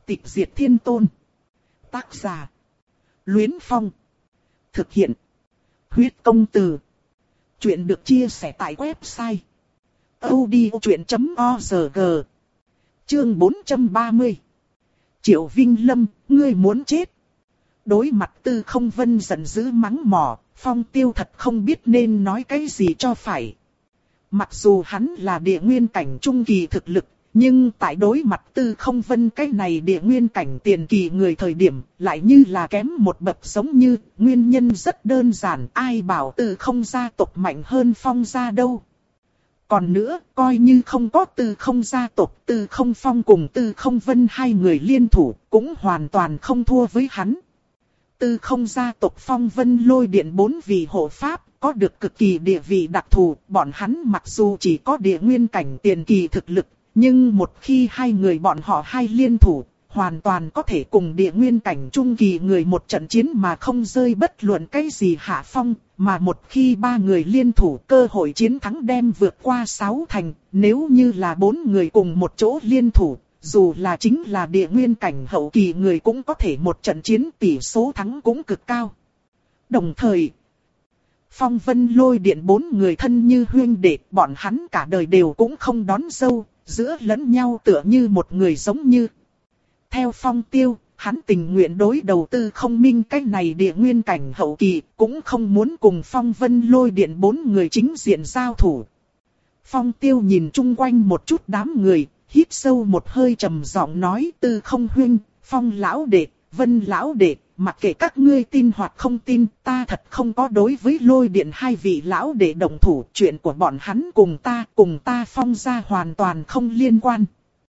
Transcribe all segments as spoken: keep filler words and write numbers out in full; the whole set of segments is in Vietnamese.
Tịch diệt thiên tôn. Tác giả. Luyến Phong. Thực hiện. Huyết công từ. Chuyện được chia sẻ tại website audiochuyện chấm org. Chương bốn trăm ba mươi. Triệu Vinh Lâm, ngươi muốn chết. Đối mặt Tư Không Vân giận dữ mắng mỏ, Phong Tiêu thật không biết nên nói cái gì cho phải. Mặc dù hắn là địa nguyên cảnh trung kỳ thực lực, nhưng tại đối mặt Tư Không Vân cái này địa nguyên cảnh tiền kỳ người thời điểm, lại như là kém một bậc, giống như, nguyên nhân rất đơn giản, ai bảo Tư Không gia tộc mạnh hơn Phong gia đâu. Còn nữa, coi như không có Tư Không gia tộc, Tư Không Phong cùng Tư Không Vân hai người liên thủ, cũng hoàn toàn không thua với hắn. Tư Không gia tộc Phong Vân Lôi Điện bốn vị hộ pháp, có được cực kỳ địa vị đặc thù, bọn hắn mặc dù chỉ có địa nguyên cảnh tiền kỳ thực lực, nhưng một khi hai người bọn họ hai liên thủ, hoàn toàn có thể cùng địa nguyên cảnh trung kỳ người một trận chiến mà không rơi bất luận cái gì hạ phong, mà một khi ba người liên thủ cơ hội chiến thắng đem vượt qua sáu thành, nếu như là bốn người cùng một chỗ liên thủ, dù là chính là địa nguyên cảnh hậu kỳ người cũng có thể một trận chiến tỷ số thắng cũng cực cao. Đồng thời, Phong Vân Lôi Điện bốn người thân như huynh đệ, bọn hắn cả đời đều cũng không đón dâu, giữa lẫn nhau tựa như một người giống như. Theo Phong Tiêu, hắn tình nguyện đối đầu Tư Không Minh cái này địa nguyên cảnh hậu kỳ, cũng không muốn cùng Phong Vân Lôi Điện bốn người chính diện giao thủ. Phong Tiêu nhìn chung quanh một chút đám người, hít sâu một hơi trầm giọng nói: Tư Không huynh, Phong lão đệ, Vân lão đệ, mặc kệ các ngươi tin hoặc không tin, ta thật không có đối với Lôi Điện hai vị lão đệ động thủ, chuyện của bọn hắn cùng ta, cùng ta Phong gia hoàn toàn không liên quan.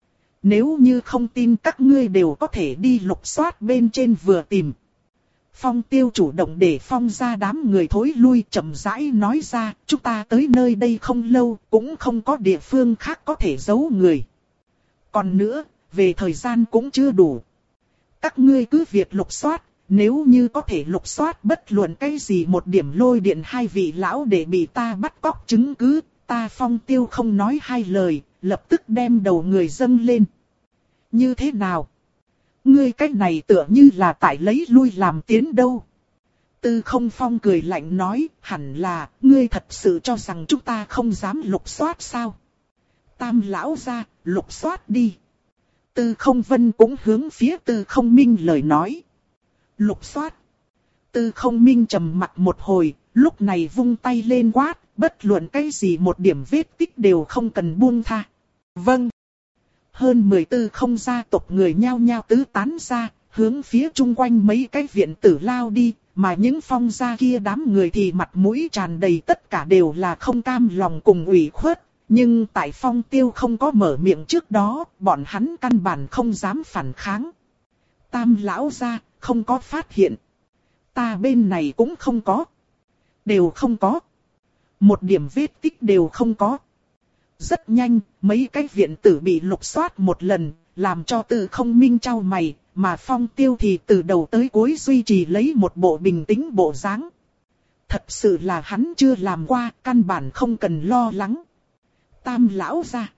Nếu như không tin các ngươi đều có thể đi lục soát bên trên vừa tìm. Phong Tiêu chủ động để Phong gia đám người thối lui, chậm rãi nói ra, chúng ta tới nơi đây không lâu, cũng không có địa phương khác có thể giấu người. Còn nữa, về thời gian cũng chưa đủ. Các ngươi cứ việc lục soát, nếu như có thể lục soát bất luận cái gì một điểm Lôi Điện hai vị lão để bị ta bắt cóc chứng cứ, ta Phong Tiêu không nói hai lời, lập tức đem đầu người dâng lên. Như thế nào? Ngươi cách này tựa như là tại lấy lui làm tiến đâu. Tư Không Phong cười lạnh nói, hẳn là, ngươi thật sự cho rằng chúng ta không dám lục soát sao? Tam lão ra, lục soát đi. Tư Không Vân cũng hướng phía Tư Không Minh lời nói. Lục soát. Tư Không Minh trầm mặt một hồi, lúc này vung tay lên quát, bất luận cái gì một điểm vết tích đều không cần buông tha. Vâng. Hơn mười tư không gia tộc người nhao nhao tứ tán ra, hướng phía chung quanh mấy cái viện tử lao đi, mà những Phong gia kia đám người thì mặt mũi tràn đầy tất cả đều là không cam lòng cùng ủy khuất. Nhưng tại Phong Tiêu không có mở miệng trước đó, bọn hắn căn bản không dám phản kháng. Tam lão gia, không có phát hiện. Ta bên này cũng không có. Đều không có. Một điểm vết tích đều không có. Rất nhanh, mấy cái viện tử bị lục soát một lần, làm cho Tư Không Minh chau mày, mà Phong Tiêu thì từ đầu tới cuối duy trì lấy một bộ bình tĩnh bộ dáng. Thật sự là hắn chưa làm qua, căn bản không cần lo lắng. Tam lão ra.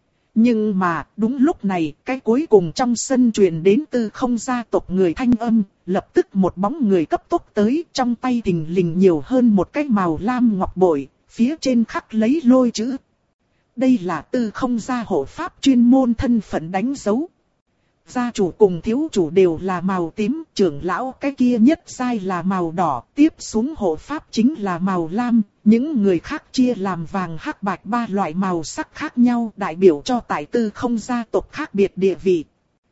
Nhưng mà, đúng lúc này, cái cuối cùng trong sân truyền đến Tư Không gia tộc người thanh âm, lập tức một bóng người cấp tốc tới, trong tay thình lình nhiều hơn một cái màu lam ngọc bội, phía trên khắc lấy lôi chữ. Đây là Tư Không gia hộ pháp chuyên môn thân phận đánh dấu. Gia chủ cùng thiếu chủ đều là màu tím, trưởng lão cái kia nhất giai là màu đỏ, tiếp xuống hộ pháp chính là màu lam, những người khác chia làm vàng hắc bạch ba loại màu sắc khác nhau, đại biểu cho tại Tư Không gia tộc khác biệt địa vị.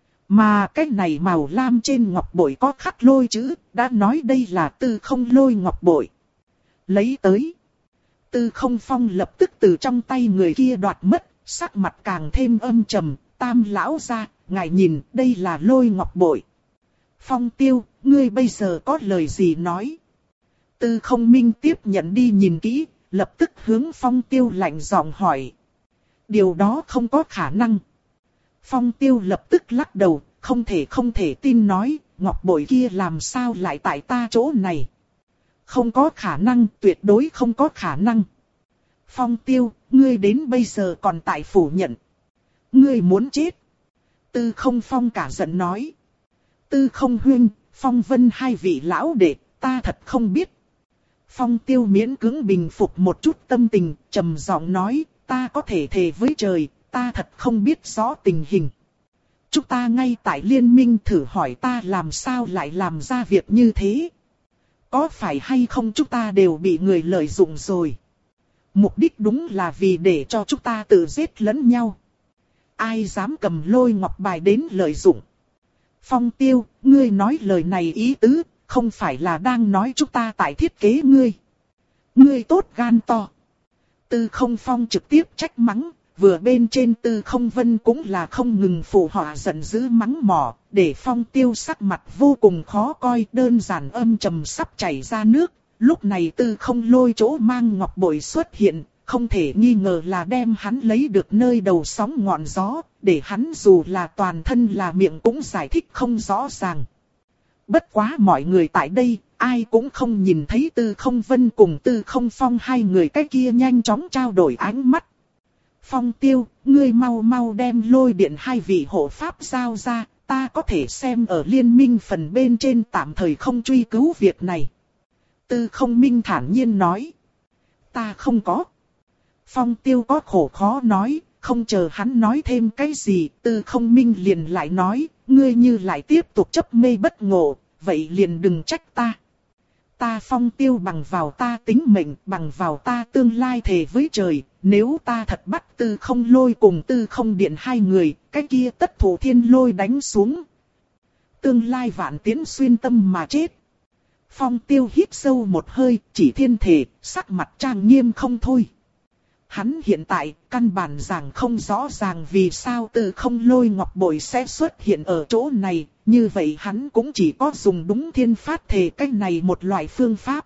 Mà cái này màu lam trên ngọc bội có khắc lôi chữ, đã nói đây là Tư Không lôi ngọc bội. Lấy tới. Tư Không Phong lập tức từ trong tay người kia đoạt mất, sắc mặt càng thêm âm trầm. Tam lão ra, ngài nhìn, đây là lôi ngọc bội. Phong Tiêu, ngươi bây giờ có lời gì nói? Tư Không Minh tiếp nhận đi nhìn kỹ, lập tức hướng Phong Tiêu lạnh giọng hỏi. Điều đó không có khả năng. Phong Tiêu lập tức lắc đầu, không thể không thể tin nói, ngọc bội kia làm sao lại tại ta chỗ này? Không có khả năng, tuyệt đối không có khả năng. Phong Tiêu, ngươi đến bây giờ còn tại phủ nhận. Ngươi muốn chết. Tư Không Phong cả giận nói. Tư Không huynh, Phong Vân hai vị lão đệ, ta thật không biết. Phong Tiêu miễn cưỡng bình phục một chút tâm tình, trầm giọng nói, ta có thể thề với trời, ta thật không biết rõ tình hình. Chúng ta ngay tại liên minh thử hỏi ta làm sao lại làm ra việc như thế. Có phải hay không chúng ta đều bị người lợi dụng rồi. Mục đích đúng là vì để cho chúng ta tự giết lẫn nhau. Ai dám cầm lôi ngọc bài đến lợi dụng. Phong Tiêu, ngươi nói lời này ý tứ, không phải là đang nói chúng ta tại thiết kế ngươi. Ngươi tốt gan to. Tư Không Phong trực tiếp trách mắng, vừa bên trên Tư Không Vân cũng là không ngừng phụ họa giận dữ mắng mỏ, để Phong Tiêu sắc mặt vô cùng khó coi, đơn giản âm trầm sắp chảy ra nước. Lúc này Tư Không Lôi chỗ mang ngọc bội xuất hiện, không thể nghi ngờ là đem hắn lấy được nơi đầu sóng ngọn gió, để hắn dù là toàn thân là miệng cũng giải thích không rõ ràng. Bất quá mọi người tại đây, ai cũng không nhìn thấy Tư Không Vân cùng Tư Không Phong hai người cái kia nhanh chóng trao đổi ánh mắt. Phong Tiêu, ngươi mau mau đem lôi điện hai vị hộ pháp giao ra, ta có thể xem ở liên minh phần bên trên tạm thời không truy cứu việc này. Tư Không Minh thản nhiên nói. Ta không có. Phong Tiêu có khổ khó nói, không chờ hắn nói thêm cái gì, Tư Không Minh liền lại nói, ngươi như lại tiếp tục chấp mê bất ngộ, vậy liền đừng trách ta. Ta Phong Tiêu bằng vào ta tính mệnh, bằng vào ta tương lai thề với trời, nếu ta thật bắt Tư Không Lôi cùng Tư Không Điện hai người, cái kia tất thủ thiên lôi đánh xuống. Tương lai vạn tiến xuyên tâm mà chết. Phong Tiêu hít sâu một hơi, chỉ thiên thể, sắc mặt trang nghiêm không thôi. Hắn hiện tại, căn bản rằng không rõ ràng vì sao Tư Không Lôi ngọc bội sẽ xuất hiện ở chỗ này, như vậy hắn cũng chỉ có dùng đúng thiên phát thể cách này một loại phương pháp.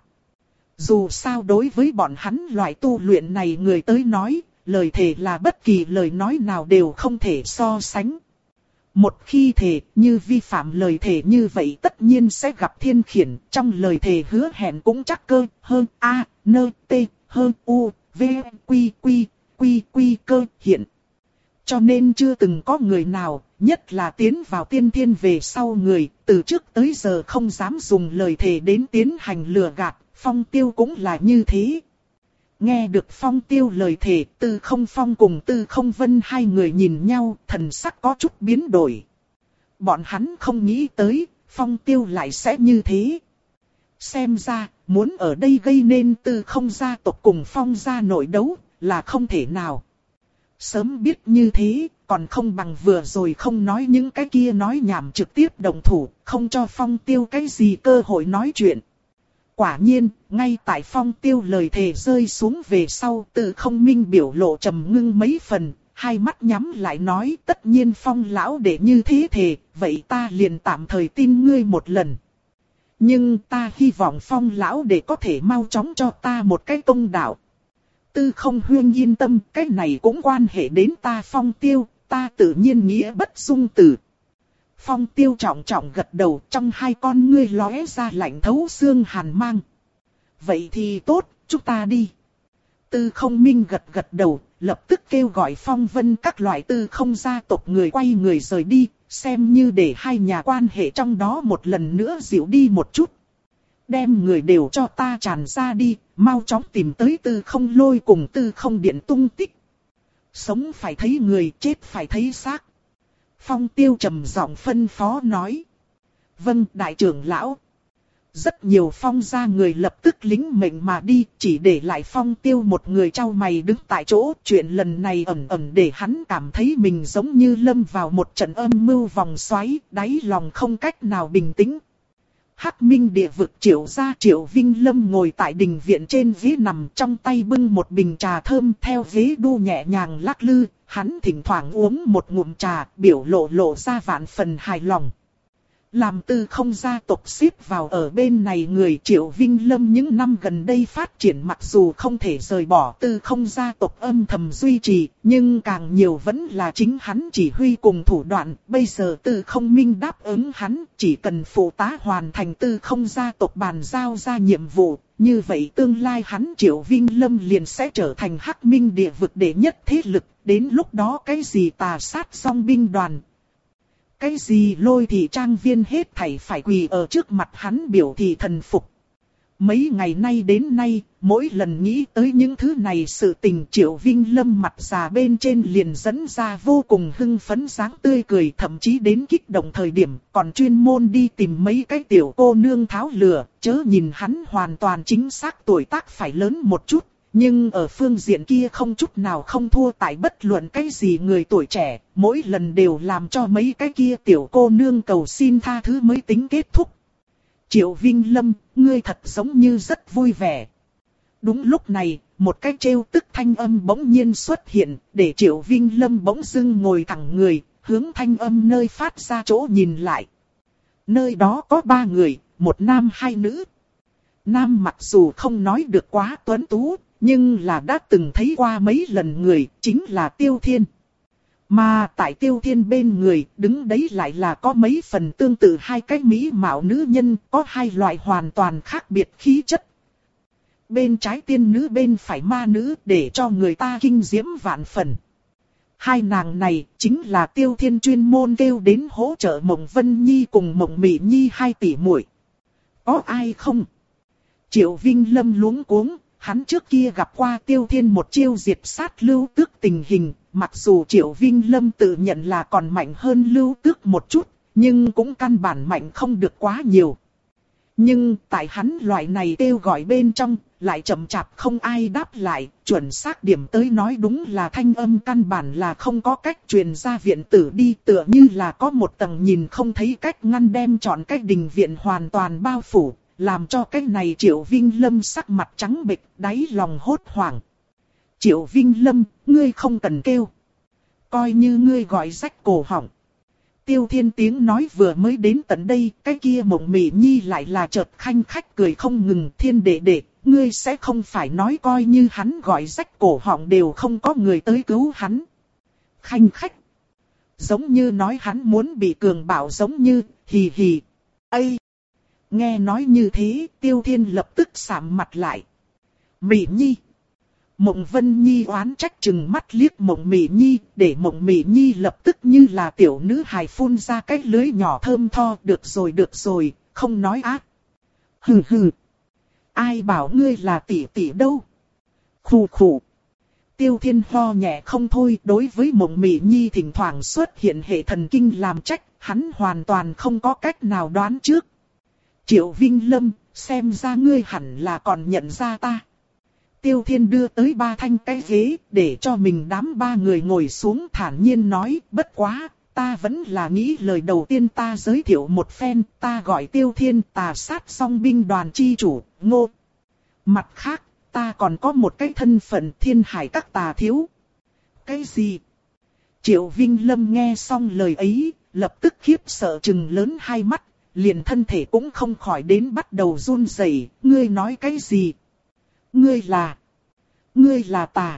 Dù sao đối với bọn hắn loại tu luyện này người tới nói, lời thề là bất kỳ lời nói nào đều không thể so sánh. Một khi thề như vi phạm lời thề như vậy tất nhiên sẽ gặp thiên khiển, trong lời thề hứa hẹn cũng chắc cơ, hơn A, nơ, T, hơn U, V, Quy, Quy, Quy, Quy cơ hiện. Cho nên chưa từng có người nào, nhất là tiến vào tiên thiên về sau người, từ trước tới giờ không dám dùng lời thề đến tiến hành lừa gạt, Phong Tiêu cũng là như thế. Nghe được Phong Tiêu lời thề, Tư Không Phong cùng Tư Không Vân hai người nhìn nhau, thần sắc có chút biến đổi. Bọn hắn không nghĩ tới, Phong Tiêu lại sẽ như thế. Xem ra, muốn ở đây gây nên Tư Không gia tộc cùng Phong gia nội đấu, là không thể nào. Sớm biết như thế, còn không bằng vừa rồi không nói những cái kia nói nhảm trực tiếp động thủ, không cho Phong Tiêu cái gì cơ hội nói chuyện. Quả nhiên, ngay tại Phong Tiêu lời thề rơi xuống về sau, Tư Không Minh biểu lộ trầm ngưng mấy phần, hai mắt nhắm lại nói tất nhiên Phong lão để như thế thề, vậy ta liền tạm thời tin ngươi một lần. Nhưng ta hy vọng Phong lão để có thể mau chóng cho ta một cái công đạo. Tư Không huyên yên tâm, cái này cũng quan hệ đến ta Phong Tiêu, ta tự nhiên nghĩa bất dung tử. Phong Tiêu trọng trọng gật đầu, trong hai con ngươi lóe ra lạnh thấu xương hàn mang. Vậy thì tốt, chúng ta đi. Tư Không Minh gật gật đầu, lập tức kêu gọi Phong Vân các loại Tư Không gia tộc người quay người rời đi, xem như để hai nhà quan hệ trong đó một lần nữa dịu đi một chút. Đem người đều cho ta tràn ra đi, mau chóng tìm tới Tư Không Lôi cùng Tư Không Điện tung tích. Sống phải thấy người, chết phải thấy xác. Phong Tiêu trầm giọng phân phó nói. Vâng, đại trưởng lão. Rất nhiều Phong gia người lập tức lính mệnh mà đi, chỉ để lại Phong Tiêu một người trao mày đứng tại chỗ. Chuyện lần này ẩn ẩn để hắn cảm thấy mình giống như lâm vào một trận âm mưu vòng xoáy, đáy lòng không cách nào bình tĩnh. Hắc Minh địa vực Triệu gia Triệu Vinh Lâm ngồi tại đình viện trên ghế nằm, trong tay bưng một bình trà thơm, theo ghế đu nhẹ nhàng lắc lư, hắn thỉnh thoảng uống một ngụm trà, biểu lộ lộ ra vạn phần hài lòng. Làm Tư Không gia tộc xếp vào ở bên này người Triệu Vinh Lâm những năm gần đây phát triển mặc dù không thể rời bỏ Tư Không gia tộc âm thầm duy trì, nhưng càng nhiều vẫn là chính hắn chỉ huy cùng thủ đoạn. Bây giờ Tư Không Minh đáp ứng hắn, chỉ cần phụ tá hoàn thành Tư Không gia tộc bàn giao ra nhiệm vụ, như vậy tương lai hắn Triệu Vinh Lâm liền sẽ trở thành Hắc Minh địa vực đệ nhất thế lực, đến lúc đó cái gì tà sát song binh đoàn, Cái gì Lôi thị trang viên hết thảy phải quỳ ở trước mặt hắn biểu thị thần phục. Mấy ngày nay đến nay, mỗi lần nghĩ tới những thứ này sự tình Triệu Vinh Lâm mặt già bên trên liền dẫn ra vô cùng hưng phấn dáng tươi cười, thậm chí đến kích động thời điểm còn chuyên môn đi tìm mấy cái tiểu cô nương tháo lửa, chớ nhìn hắn hoàn toàn chính xác tuổi tác phải lớn một chút, nhưng ở phương diện kia không chút nào không thua tại bất luận cái gì người tuổi trẻ, mỗi lần đều làm cho mấy cái kia tiểu cô nương cầu xin tha thứ mới tính kết thúc. Triệu Vinh Lâm, ngươi thật giống như rất vui vẻ. Đúng lúc này, một cái trêu tức thanh âm bỗng nhiên xuất hiện, để Triệu Vinh Lâm bỗng dưng ngồi thẳng người, hướng thanh âm nơi phát ra chỗ nhìn lại. Nơi đó có ba người, một nam hai nữ. Nam mặc dù không nói được quá tuấn tú, nhưng là đã từng thấy qua mấy lần người, chính là Tiêu Thiên. Mà tại Tiêu Thiên bên người, đứng đấy lại là có mấy phần tương tự hai cái mỹ mạo nữ nhân, có hai loại hoàn toàn khác biệt khí chất. Bên trái tiên nữ, bên phải ma nữ, để cho người ta kinh diễm vạn phần. Hai nàng này chính là Tiêu Thiên chuyên môn kêu đến hỗ trợ Mộng Vân Nhi cùng Mộng Mị Nhi hai tỷ muội. Có ai không? Triệu Vinh Lâm luống cuống. Hắn trước kia gặp qua Tiêu Thiên một chiêu diệt sát Lưu Tước tình hình, mặc dù Triệu Vinh Lâm tự nhận là còn mạnh hơn Lưu Tước một chút, nhưng cũng căn bản mạnh không được quá nhiều. Nhưng tại hắn loại này kêu gọi bên trong, lại chậm chạp không ai đáp lại, chuẩn xác điểm tới nói đúng là thanh âm căn bản là không có cách truyền ra viện tử đi, tựa như là có một tầng nhìn không thấy cách ngăn đem chọn cách đình viện hoàn toàn bao phủ. Làm cho cái này Triệu Vinh Lâm sắc mặt trắng bệch, đáy lòng hốt hoảng. Triệu Vinh Lâm, ngươi không cần kêu. Coi như ngươi gọi rách cổ họng. Tiêu Thiên tiếng nói vừa mới đến tận đây, cái kia Mộng Mị Nhi lại là chợt khanh khách cười không ngừng. Thiên đệ đệ, ngươi sẽ không phải nói coi như hắn gọi rách cổ họng đều không có người tới cứu hắn. Khanh khách. Giống như nói hắn muốn bị cường bạo giống như, hì hì. Ây! Nghe nói như thế, Tiêu Thiên lập tức sạm mặt lại. Mị Nhi. Mộng Vân Nhi oán trách chừng mắt liếc Mộng Mị Nhi, để Mộng Mị Nhi lập tức như là tiểu nữ hài phun ra cái lưới nhỏ thơm tho. Được rồi được rồi, không nói ác. Hừ hừ. Ai bảo ngươi là tỷ tỷ đâu. Khù khù. Tiêu Thiên ho nhẹ không thôi, đối với Mộng Mị Nhi thỉnh thoảng xuất hiện hệ thần kinh làm trách, hắn hoàn toàn không có cách nào đoán trước. Triệu Vinh Lâm, xem ra ngươi hẳn là còn nhận ra ta. Tiêu Thiên đưa tới ba thanh cái ghế, để cho mình đám ba người ngồi xuống, thản nhiên nói, bất quá, ta vẫn là nghĩ lời đầu tiên ta giới thiệu một phen, ta gọi Tiêu Thiên, Tà Sát Song Binh Đoàn chi chủ, Ngô. Mặt khác, ta còn có một cái thân phận Thiên Hải Các Tà Thiếu. Cái gì? Triệu Vinh Lâm nghe xong lời ấy, lập tức khiếp sợ trừng lớn hai mắt. Liền thân thể cũng không khỏi đến bắt đầu run rẩy. Ngươi nói cái gì? Ngươi là... Ngươi là tà...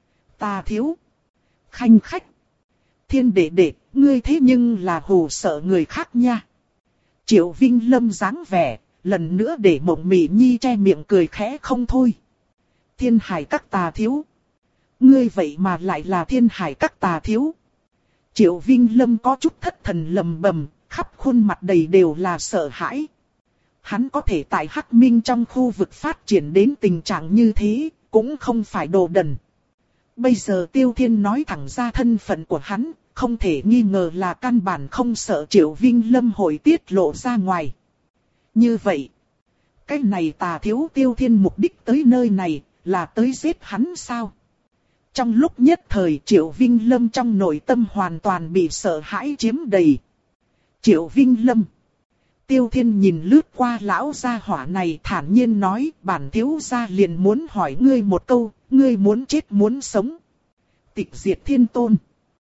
Tà thiếu... Khanh khách... Thiên đệ đệ, ngươi thế nhưng là hù sợ người khác nha. Triệu Vinh Lâm dáng vẻ, lần nữa để Mộng Mị Nhi che miệng cười khẽ không thôi. Thiên Hải Các Tà Thiếu... Ngươi vậy mà lại là Thiên Hải Các Tà Thiếu. Triệu Vinh Lâm có chút thất thần lầm bầm. Khắp khuôn mặt đầy đều là sợ hãi. Hắn có thể tại Hắc Minh trong khu vực phát triển đến tình trạng như thế, cũng không phải đồ đần. Bây giờ Tiêu Thiên nói thẳng ra thân phận của hắn, không thể nghi ngờ là căn bản không sợ Triệu Vinh Lâm hội tiết lộ ra ngoài. Như vậy, cái này Tà Thiếu Tiêu Thiên mục đích tới nơi này, là tới giết hắn sao? Trong lúc nhất thời Triệu Vinh Lâm trong nội tâm hoàn toàn bị sợ hãi chiếm đầy. Triệu Vinh Lâm. Tiêu Thiên nhìn lướt qua lão gia hỏa này thản nhiên nói, bản thiếu gia liền muốn hỏi ngươi một câu, ngươi muốn chết muốn sống. Tịch diệt thiên tôn.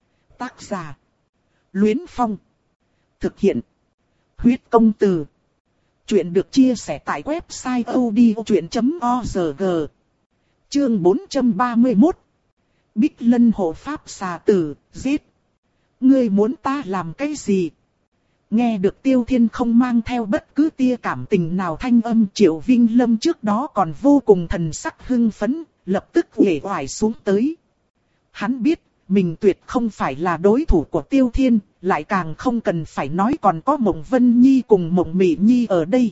Tác giả. Luyến Phong. Thực hiện. Huyết công từ. Chuyện được chia sẻ tại website odchuyện chấm org. Chương bốn trăm ba mươi mốt. Bích Lân hộ pháp xà tử, giết. Ngươi muốn ta làm cái gì? Nghe được Tiêu Thiên không mang theo bất cứ tia cảm tình nào thanh âm, Triệu Vinh Lâm trước đó còn vô cùng thần sắc hưng phấn, lập tức uể oải xuống tới. Hắn biết, mình tuyệt không phải là đối thủ của Tiêu Thiên, lại càng không cần phải nói còn có Mộng Vân Nhi cùng Mộng Mị Nhi ở đây.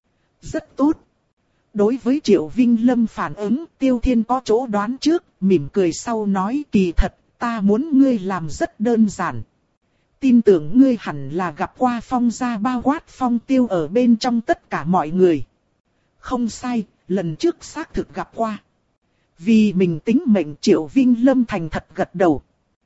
Rất tốt. Đối với Triệu Vinh Lâm phản ứng, Tiêu Thiên có chỗ đoán trước, mỉm cười sau nói kỳ thật, ta muốn ngươi làm rất đơn giản. Tin tưởng ngươi hẳn là gặp qua Phong gia bao quát Phong Tiêu ở bên trong tất cả mọi người. Không sai, lần trước xác thực gặp qua. Vì mình tính mệnh Triệu Vinh Lâm thành thật gật đầu.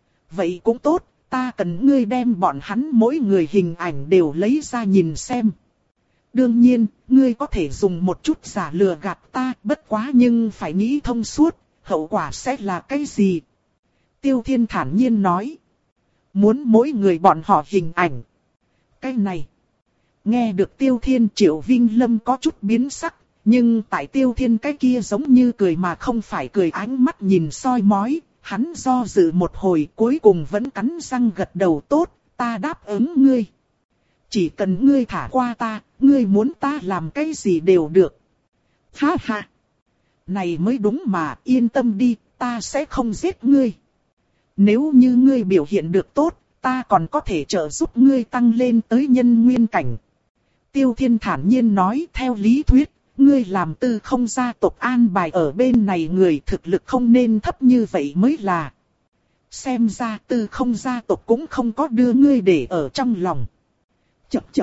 Vậy cũng tốt, ta cần ngươi đem bọn hắn mỗi người hình ảnh đều lấy ra nhìn xem. Đương nhiên, ngươi có thể dùng một chút giả lừa gạt ta, bất quá nhưng phải nghĩ thông suốt, hậu quả sẽ là cái gì? Tiêu Thiên thản nhiên nói. Muốn mỗi người bọn họ hình ảnh. Cái này. Nghe được Tiêu Thiên, Triệu Vinh Lâm có chút biến sắc, nhưng tại Tiêu Thiên cái kia giống như cười mà không phải cười, ánh mắt nhìn soi mói, hắn do dự một hồi cuối cùng vẫn cắn răng gật đầu tốt, ta đáp ứng ngươi. Chỉ cần ngươi thả qua ta, ngươi muốn ta làm cái gì đều được. Ha ha. Này mới đúng mà, yên tâm đi, ta sẽ không giết ngươi. Nếu như ngươi biểu hiện được tốt, ta còn có thể trợ giúp ngươi tăng lên tới nhân nguyên cảnh. Tiêu Thiên thản nhiên nói, theo lý thuyết, ngươi làm Tư Không gia tộc an bài ở bên này người thực lực không nên thấp như vậy mới là. Xem ra Tư Không gia tộc cũng không có đưa ngươi để ở trong lòng. Chập chập.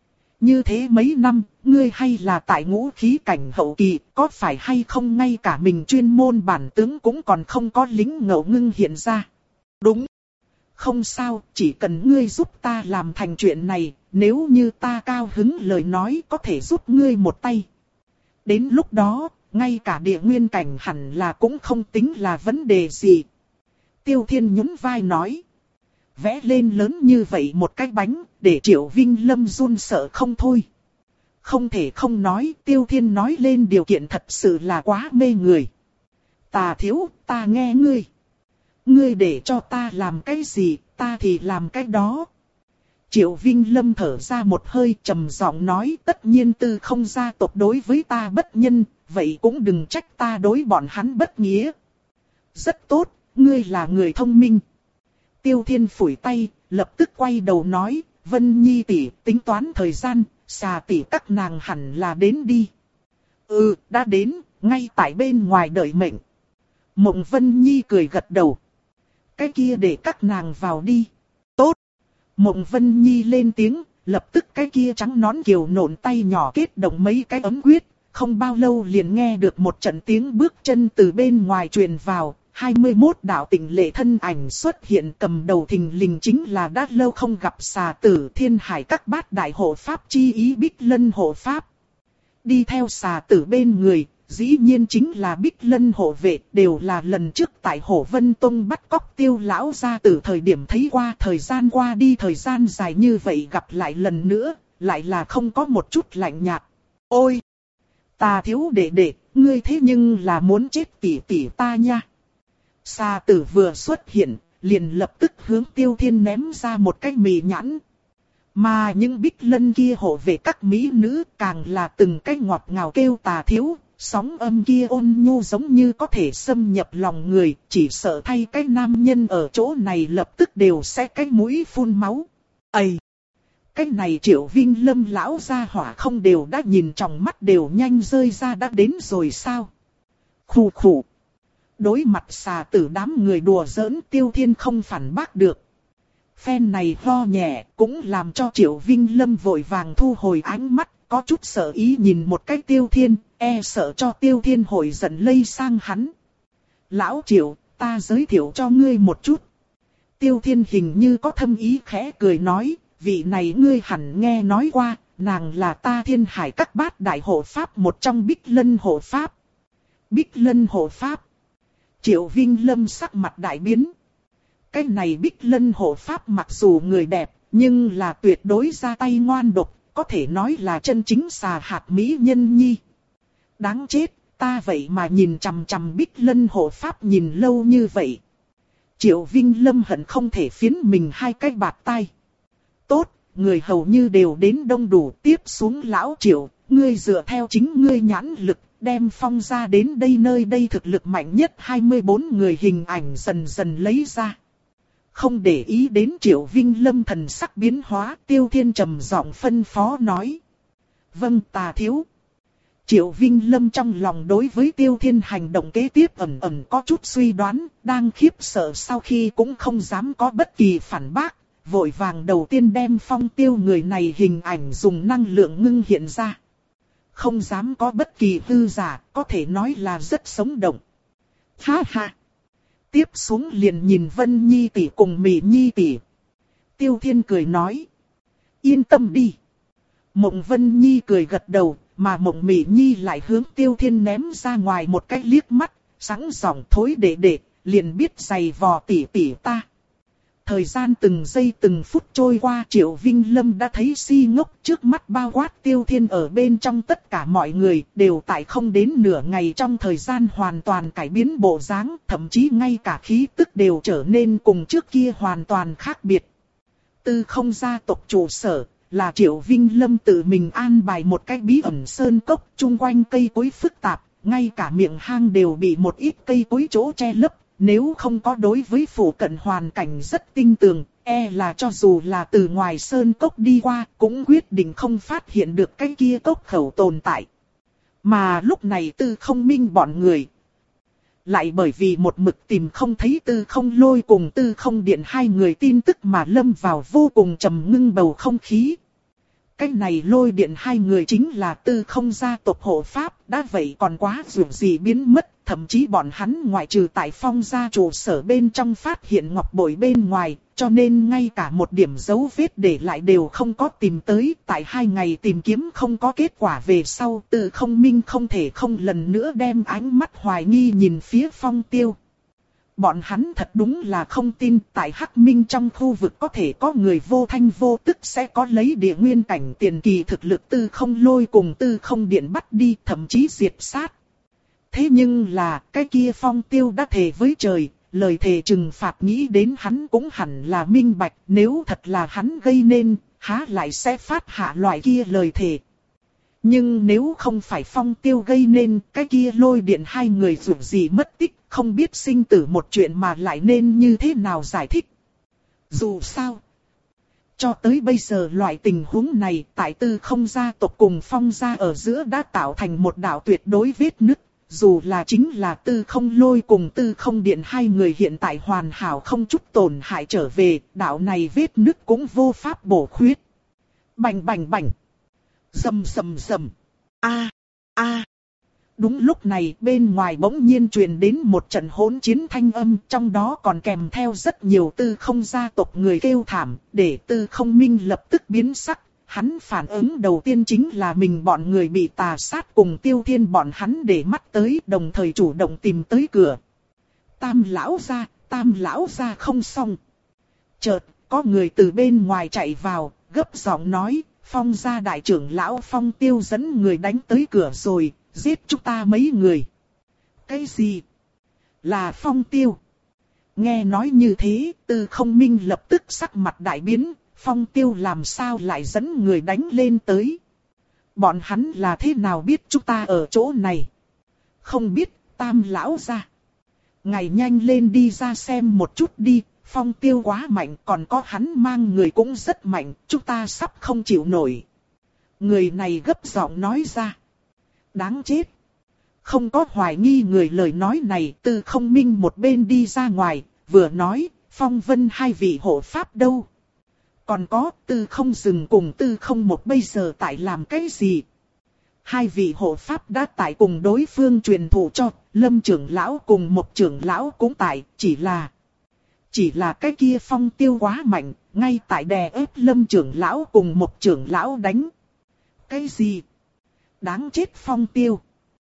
Như thế mấy năm, ngươi hay là tại ngũ khí cảnh hậu kỳ, có phải hay không ngay cả mình chuyên môn bản tướng cũng còn không có lính ngẫu ngưng hiện ra. Đúng. Không sao, chỉ cần ngươi giúp ta làm thành chuyện này, nếu như ta cao hứng lời nói có thể giúp ngươi một tay. Đến lúc đó, ngay cả địa nguyên cảnh hẳn là cũng không tính là vấn đề gì. Tiêu Thiên nhún vai nói. Vẽ lên lớn như vậy một cái bánh, để Triệu Vinh Lâm run sợ không thôi. Không thể không nói, Tiêu Thiên nói lên điều kiện thật sự là quá mê người. Tà thiếu, ta nghe ngươi. Ngươi để cho ta làm cái gì, ta thì làm cái đó. Triệu Vinh Lâm thở ra một hơi trầm giọng nói, tất nhiên Tư Không gia tộc đối với ta bất nhân, vậy cũng đừng trách ta đối bọn hắn bất nghĩa. Rất tốt, ngươi là người thông minh. Tiêu Thiên phủi tay, lập tức quay đầu nói, Vân Nhi tỷ, tính toán thời gian, xà tỷ các nàng hẳn là đến đi. Ừ, đã đến, ngay tại bên ngoài đợi mệnh. Mộng Vân Nhi cười gật đầu. Cái kia để các nàng vào đi. Tốt. Mộng Vân Nhi lên tiếng, lập tức cái kia trắng nón kiều nộn tay nhỏ kết động mấy cái ấm quyết. Không bao lâu liền nghe được một trận tiếng bước chân từ bên ngoài truyền vào. hai mươi mốt đạo tịnh lệ thân ảnh xuất hiện, cầm đầu thình lình chính là đã lâu không gặp xà tử Thiên Hải các bát đại hộ pháp chi ý Bích Lân hộ pháp. Đi theo xà tử bên người, dĩ nhiên chính là Bích Lân hộ vệ, đều là lần trước tại Hổ Vân Tông bắt cóc Tiêu lão gia tử thời điểm thấy qua. Thời gian qua đi thời gian dài như vậy gặp lại lần nữa, lại là không có một chút lạnh nhạt. Ôi! Ta thiếu đệ đệ, ngươi thế nhưng là muốn chết tỷ tỷ ta nha. Xà tử vừa xuất hiện, liền lập tức hướng Tiêu Thiên ném ra một cái mì nhãn. Mà những Bích Lân kia hộ về các mỹ nữ càng là từng cái ngọt ngào kêu tà thiếu, sóng âm kia ôn nhu giống như có thể xâm nhập lòng người, chỉ sợ thay cái nam nhân ở chỗ này lập tức đều sẽ cái mũi phun máu. Ây! Cái này Triệu Vinh Lâm lão gia hỏa không đều đã nhìn trong mắt đều nhanh rơi ra đã đến rồi sao? Khủ khủ! Đối mặt xà tử đám người đùa giỡn, Tiêu Thiên không phản bác được. Phen này ho nhẹ cũng làm cho Triệu Vinh Lâm vội vàng thu hồi ánh mắt, có chút sợ ý nhìn một cái Tiêu Thiên, e sợ cho Tiêu Thiên hồi giận lây sang hắn. Lão Triệu, ta giới thiệu cho ngươi một chút. Tiêu Thiên hình như có thâm ý khẽ cười nói, vị này ngươi hẳn nghe nói qua, nàng là ta Thiên Hải các bát đại hộ pháp một trong Bích Lân hộ pháp. Bích Lân hộ pháp. Triệu Vinh Lâm sắc mặt đại biến. Cái này Bích Lân hộ pháp mặc dù người đẹp, nhưng là tuyệt đối ra tay ngoan độc, có thể nói là chân chính xà hạt mỹ nhân nhi. Đáng chết, ta vậy mà nhìn chằm chằm Bích Lân hộ pháp nhìn lâu như vậy. Triệu Vinh Lâm hận không thể phiến mình hai cái bạt tai. Tốt, người hầu như đều đến đông đủ, tiếp xuống lão Triệu, ngươi dựa theo chính ngươi nhãn lực. Đem Phong ra đến đây, nơi đây thực lực mạnh nhất hai mươi bốn người hình ảnh dần dần lấy ra. Không để ý đến Triệu Vinh Lâm thần sắc biến hóa, Tiêu Thiên trầm giọng phân phó nói. Vâng tà thiếu. Triệu Vinh Lâm trong lòng đối với Tiêu Thiên hành động kế tiếp ẩn ẩn có chút suy đoán, đang khiếp sợ sau khi cũng không dám có bất kỳ phản bác, vội vàng đầu tiên đem Phong Tiêu người này hình ảnh dùng năng lượng ngưng hiện ra. Không dám có bất kỳ hư giả, có thể nói là rất sống động. Ha ha! Tiếp xuống liền nhìn Vân Nhi tỷ cùng Mị Nhi tỷ. Tiêu Thiên cười nói. Yên tâm đi. Mộng Vân Nhi cười gật đầu, mà Mộng Mị Nhi lại hướng Tiêu Thiên ném ra ngoài một cái liếc mắt, sẵn giọng thối đệ đệ, liền biết giày vò tỷ tỷ ta. Thời gian từng giây từng phút trôi qua, Triệu Vinh Lâm đã thấy si ngốc, trước mắt bao quát Tiêu Thiên ở bên trong tất cả mọi người đều tại không đến nửa ngày trong thời gian hoàn toàn cải biến bộ dáng, thậm chí ngay cả khí tức đều trở nên cùng trước kia hoàn toàn khác biệt. Tư Không gia tộc trụ sở là Triệu Vinh Lâm tự mình an bài một cái bí ẩn sơn cốc, chung quanh cây cối phức tạp, ngay cả miệng hang đều bị một ít cây cối chỗ che lấp. Nếu không có đối với phủ cận hoàn cảnh rất tinh tường, e là cho dù là từ ngoài sơn cốc đi qua, cũng quyết định không phát hiện được cái kia cốc khẩu tồn tại. Mà lúc này Tư Không Minh bọn người lại bởi vì một mực tìm không thấy Tư Không Lôi cùng Tư Không Điện hai người tin tức mà lâm vào vô cùng trầm ngưng bầu không khí. Cái này Lôi Điện hai người chính là Tư Không gia tộc hộ pháp, đã vậy còn quá dù gì biến mất. Thậm chí bọn hắn ngoại trừ tại Phong gia trụ sở bên trong phát hiện ngọc bội bên ngoài, cho nên ngay cả một điểm dấu vết để lại đều không có tìm tới. Tại hai ngày tìm kiếm không có kết quả về sau, Tư Không Minh không thể không lần nữa đem ánh mắt hoài nghi nhìn phía Phong Tiêu. Bọn hắn thật đúng là không tin tại Hắc Minh trong khu vực có thể có người vô thanh vô tức sẽ có lấy địa nguyên cảnh tiền kỳ thực lực Tư Không Lôi cùng Tư Không Điện bắt đi, thậm chí diệt sát. Thế nhưng là, cái kia Phong Tiêu đã thề với trời, lời thề trừng phạt nghĩ đến hắn cũng hẳn là minh bạch, nếu thật là hắn gây nên, há lại sẽ phát hạ loại kia lời thề. Nhưng nếu không phải Phong Tiêu gây nên, cái kia Lôi Điện hai người dù gì mất tích, không biết sinh tử một chuyện mà lại nên như thế nào giải thích. Dù sao, cho tới bây giờ loại tình huống này, tại Tư Không gia tộc cùng Phong gia ở giữa đã tạo thành một đạo tuyệt đối vết nứt. Dù là chính là Tư Không Lôi cùng Tư Không Điện hai người hiện tại hoàn hảo không chút tổn hại trở về, đạo này vết nứt cũng vô pháp bổ khuyết. Bành bành bành. Rầm rầm rầm. A a. Đúng lúc này bên ngoài bỗng nhiên truyền đến một trận hỗn chiến thanh âm, trong đó còn kèm theo rất nhiều Tư Không gia tộc người kêu thảm, để Tư Không Minh lập tức biến sắc. Hắn phản ứng đầu tiên chính là mình bọn người bị tà sát cùng Tiêu Thiên bọn hắn để mắt tới, đồng thời chủ động tìm tới cửa. Tam lão gia, tam lão gia không xong. Chợt, có người từ bên ngoài chạy vào, gấp giọng nói, Phong gia đại trưởng lão Phong Tiêu dẫn người đánh tới cửa rồi, giết chúng ta mấy người. Cái gì? Là Phong Tiêu. Nghe nói như thế, Tư Không Minh lập tức sắc mặt đại biến. Phong Tiêu làm sao lại dẫn người đánh lên tới? Bọn hắn là thế nào biết chúng ta ở chỗ này? Không biết, tam lão gia. Ngài nhanh lên đi ra xem một chút đi, Phong Tiêu quá mạnh, còn có hắn mang người cũng rất mạnh, chúng ta sắp không chịu nổi. Người này gấp giọng nói ra. Đáng chết. Không có hoài nghi người lời nói này, Tư Không Minh một bên đi ra ngoài, vừa nói, Phong Vân hai vị hộ pháp đâu? Còn có Tư Không Dừng cùng Tư Không Một bây giờ tại làm cái gì? Hai vị hộ pháp đã tại cùng đối phương truyền thụ cho, Lâm trưởng lão cùng Một trưởng lão cũng tại, chỉ là... Chỉ là cái kia Phong Tiêu quá mạnh, ngay tại đè ép Lâm trưởng lão cùng Một trưởng lão đánh. Cái gì? Đáng chết Phong Tiêu.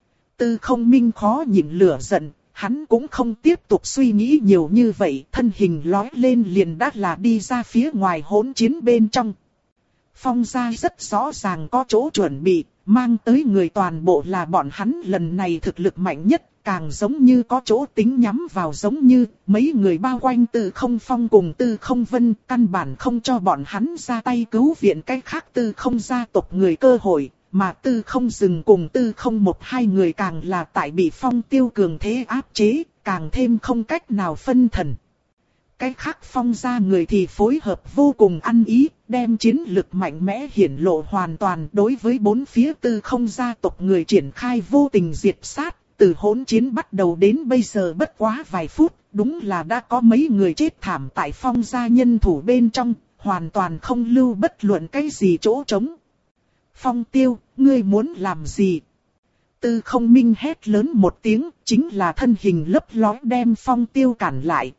Tư Không Minh khó nhịn lửa giận. Hắn cũng không tiếp tục suy nghĩ nhiều như vậy, thân hình lói lên liền đã là đi ra phía ngoài hỗn chiến bên trong. Phong gia rất rõ ràng có chỗ chuẩn bị, mang tới người toàn bộ là bọn hắn lần này thực lực mạnh nhất, càng giống như có chỗ tính nhắm vào giống như mấy người bao quanh Tư Không Phong cùng Tư Không Vân, căn bản không cho bọn hắn ra tay cứu viện cái khác Tư Không gia tộc người cơ hội. Mà Tư Không Dừng cùng Tư Không Một hai người càng là tại bị Phong Tiêu cường thế áp chế, càng thêm không cách nào phân thần. cái khác Phong gia người thì phối hợp vô cùng ăn ý, đem chiến lực mạnh mẽ hiển lộ hoàn toàn đối với bốn phía Tư Không gia tộc người triển khai vô tình diệt sát. Từ hỗn chiến bắt đầu đến bây giờ bất quá vài phút, đúng là đã có mấy người chết thảm tại Phong gia nhân thủ bên trong, hoàn toàn không lưu bất luận cái gì chỗ trống. Phong Tiêu, ngươi muốn làm gì? Tư Không Minh hét lớn một tiếng, chính là thân hình lấp lóe đem Phong Tiêu cản lại.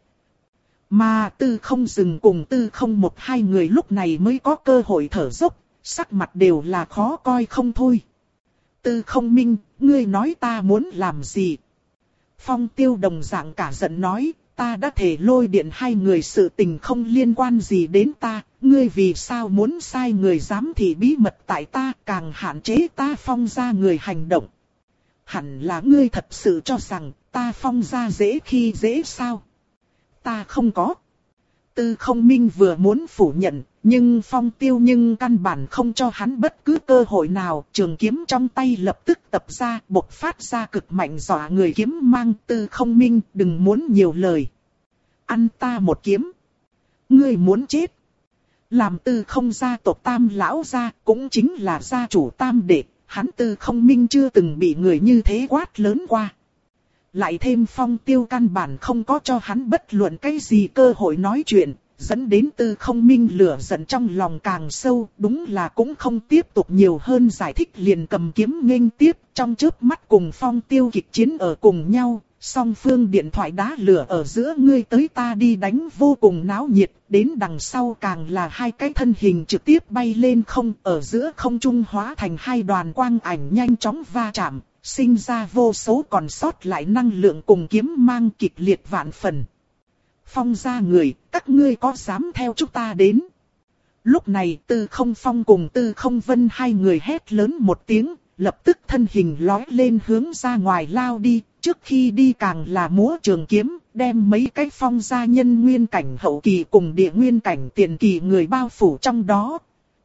Mà Tư Không Dừng cùng Tư Không Một hai người lúc này mới có cơ hội thở dốc, sắc mặt đều là khó coi không thôi. Tư Không Minh, ngươi nói ta muốn làm gì? Phong Tiêu đồng dạng cả giận nói, ta đã thể lôi điện hai người sự tình không liên quan gì đến ta, ngươi vì sao muốn sai người giám thị bí mật tại ta, càng hạn chế ta Phong gia người hành động. Hẳn là ngươi thật sự cho rằng ta Phong gia dễ khi dễ sao? Ta không có. Tư Không Minh vừa muốn phủ nhận, nhưng Phong Tiêu nhưng căn bản không cho hắn bất cứ cơ hội nào, trường kiếm trong tay lập tức tập ra, bộc phát ra cực mạnh dọa người kiếm mang. Tư Không Minh, đừng muốn nhiều lời. Ăn ta một kiếm. Ngươi muốn chết. Làm Tư Không gia tộc Tam lão gia, cũng chính là gia chủ Tam đệ, hắn Tư Không Minh chưa từng bị người như thế quát lớn qua. Lại thêm Phong Tiêu căn bản không có cho hắn bất luận cái gì cơ hội nói chuyện, dẫn đến Tư Không Minh lửa giận trong lòng càng sâu, đúng là cũng không tiếp tục nhiều hơn giải thích, liền cầm kiếm nghênh tiếp, trong chớp mắt cùng Phong Tiêu kịch chiến ở cùng nhau, song phương điện thoại đá lửa ở giữa ngươi tới ta đi đánh vô cùng náo nhiệt, đến đằng sau càng là hai cái thân hình trực tiếp bay lên không, ở giữa không trung hóa thành hai đoàn quang ảnh nhanh chóng va chạm, sinh ra vô số còn sót lại năng lượng cùng kiếm mang kịch liệt vạn phần. Phong gia người, các ngươi có dám theo chúng ta đến? Lúc này Tư Không Phong cùng Tư Không Vân hai người hét lớn một tiếng, lập tức thân hình lói lên hướng ra ngoài lao đi, trước khi đi càng là múa trường kiếm, đem mấy cái Phong gia nhân nguyên cảnh hậu kỳ cùng địa nguyên cảnh tiền kỳ người bao phủ trong đó.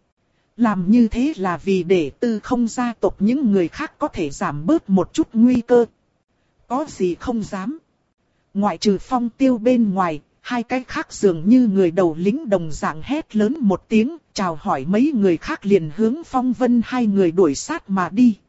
Làm như thế là vì để Tư Không gia tộc những người khác có thể giảm bớt một chút nguy cơ. Có gì không dám. Ngoại trừ Phong Tiêu bên ngoài, hai cái khác dường như người đầu lính đồng dạng hét lớn một tiếng, chào hỏi mấy người khác liền hướng Phong Vân hai người đuổi sát mà đi.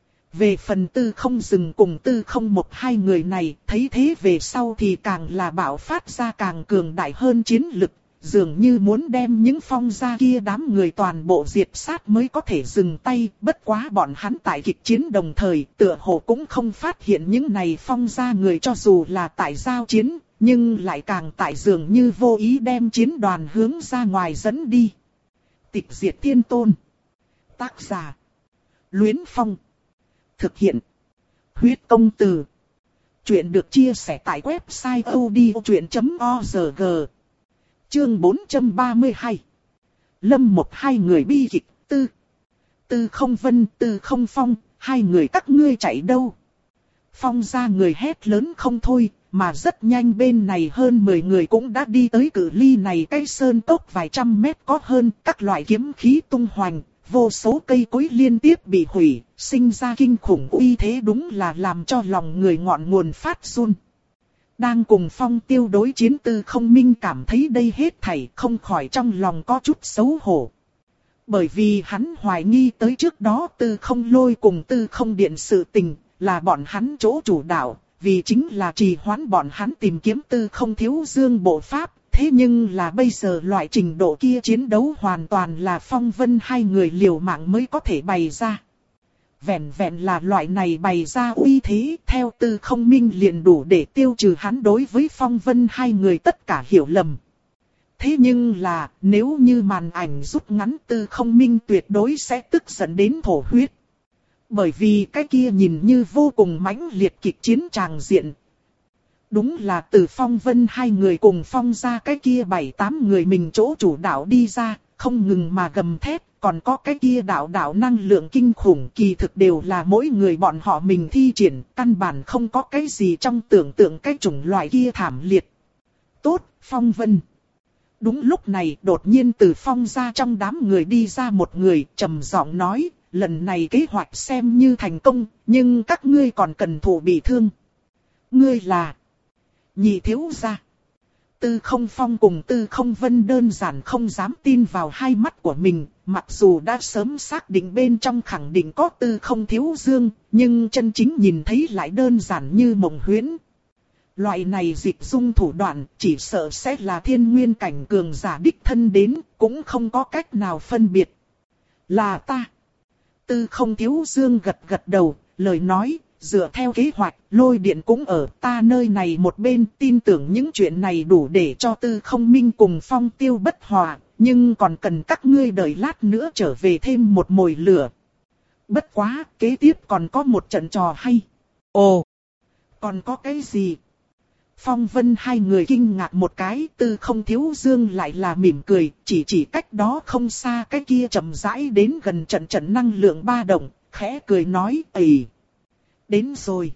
Về phần Tư Không Dừng cùng Tư Không Một hai người này, thấy thế về sau thì càng là bạo phát ra càng cường đại hơn chiến lực, dường như muốn đem những Phong gia kia đám người toàn bộ diệt sát mới có thể dừng tay, bất quá bọn hắn tại kịch chiến đồng thời, tựa hồ cũng không phát hiện những này Phong gia người cho dù là tại giao chiến, nhưng lại càng tại dường như vô ý đem chiến đoàn hướng ra ngoài dẫn đi. Tịch diệt tiên tôn. Tác giả: Luyến Phong. Thực hiện: Huyết Công Từ. Chuyện được chia sẻ tại website odchuyện chấm org. Chương bốn trăm ba mươi hai. Lâm một hai người bi kịch. Tư Tư Không Vân, Tư Không Phong, hai người các ngươi chạy đâu? Phong gia người hét lớn không thôi, mà rất nhanh bên này hơn mười người cũng đã đi tới cự ly này cái sơn cốc vài trăm mét có hơn, các loại kiếm khí tung hoành, vô số cây cối liên tiếp bị hủy, sinh ra kinh khủng uy thế đúng là làm cho lòng người ngọn nguồn phát run. Đang cùng Phong Tiêu đối chiến Tư Không Minh cảm thấy đây hết thảy không khỏi trong lòng có chút xấu hổ. Bởi vì hắn hoài nghi tới trước đó Tư Không Lôi cùng Tư Không Điện sự tình là bọn hắn chỗ chủ đạo, vì chính là trì hoãn bọn hắn tìm kiếm Tư Không Thiếu Dương bộ pháp. Thế nhưng là bây giờ loại trình độ kia chiến đấu hoàn toàn là Phong Vân hai người liều mạng mới có thể bày ra. Vẹn vẹn là loại này bày ra uy thế, theo Tư Không Minh liền đủ để tiêu trừ hắn đối với Phong Vân hai người tất cả hiểu lầm. Thế nhưng là, nếu như màn ảnh rút ngắn Tư Không Minh tuyệt đối sẽ tức giận đến thổ huyết. Bởi vì cái kia nhìn như vô cùng mãnh liệt kịch chiến tràng diện. Đúng là từ Phong Vân hai người cùng Phong ra cái kia bảy tám người mình chỗ chủ đạo đi ra, không ngừng mà gầm thét, còn có cái kia đạo đạo năng lượng kinh khủng kỳ thực đều là mỗi người bọn họ mình thi triển, căn bản không có cái gì trong tưởng tượng cái chủng loại kia thảm liệt. Tốt, Phong Vân. Đúng lúc này đột nhiên từ Phong ra trong đám người đi ra một người trầm giọng nói, lần này kế hoạch xem như thành công, nhưng các ngươi còn cần thủ bị thương. Ngươi là... Nhị thiếu gia. Tư Không Phong cùng Tư Không Vân đơn giản không dám tin vào hai mắt của mình, mặc dù đã sớm xác định bên trong khẳng định có Tư Không Thiếu Dương, nhưng chân chính nhìn thấy lại đơn giản như mộng huyễn. Loại này dịch dung thủ đoạn chỉ sợ sẽ là thiên nguyên cảnh cường giả đích thân đến, cũng không có cách nào phân biệt. Là ta. Tư Không Thiếu Dương gật gật đầu, lời nói, dựa theo kế hoạch, lôi điện cũng ở ta nơi này một bên, tin tưởng những chuyện này đủ để cho Tư Không Minh cùng Phong Tiêu bất hòa, nhưng còn cần các ngươi đợi lát nữa trở về thêm một mồi lửa. Bất quá, kế tiếp còn có một trận trò hay. Ồ, còn có cái gì? Phong Vân hai người kinh ngạc một cái, Tư Không Thiếu Dương lại là mỉm cười, chỉ chỉ cách đó không xa cái kia chậm rãi đến gần trận trận năng lượng ba động, khẽ cười nói, ầy, đến rồi.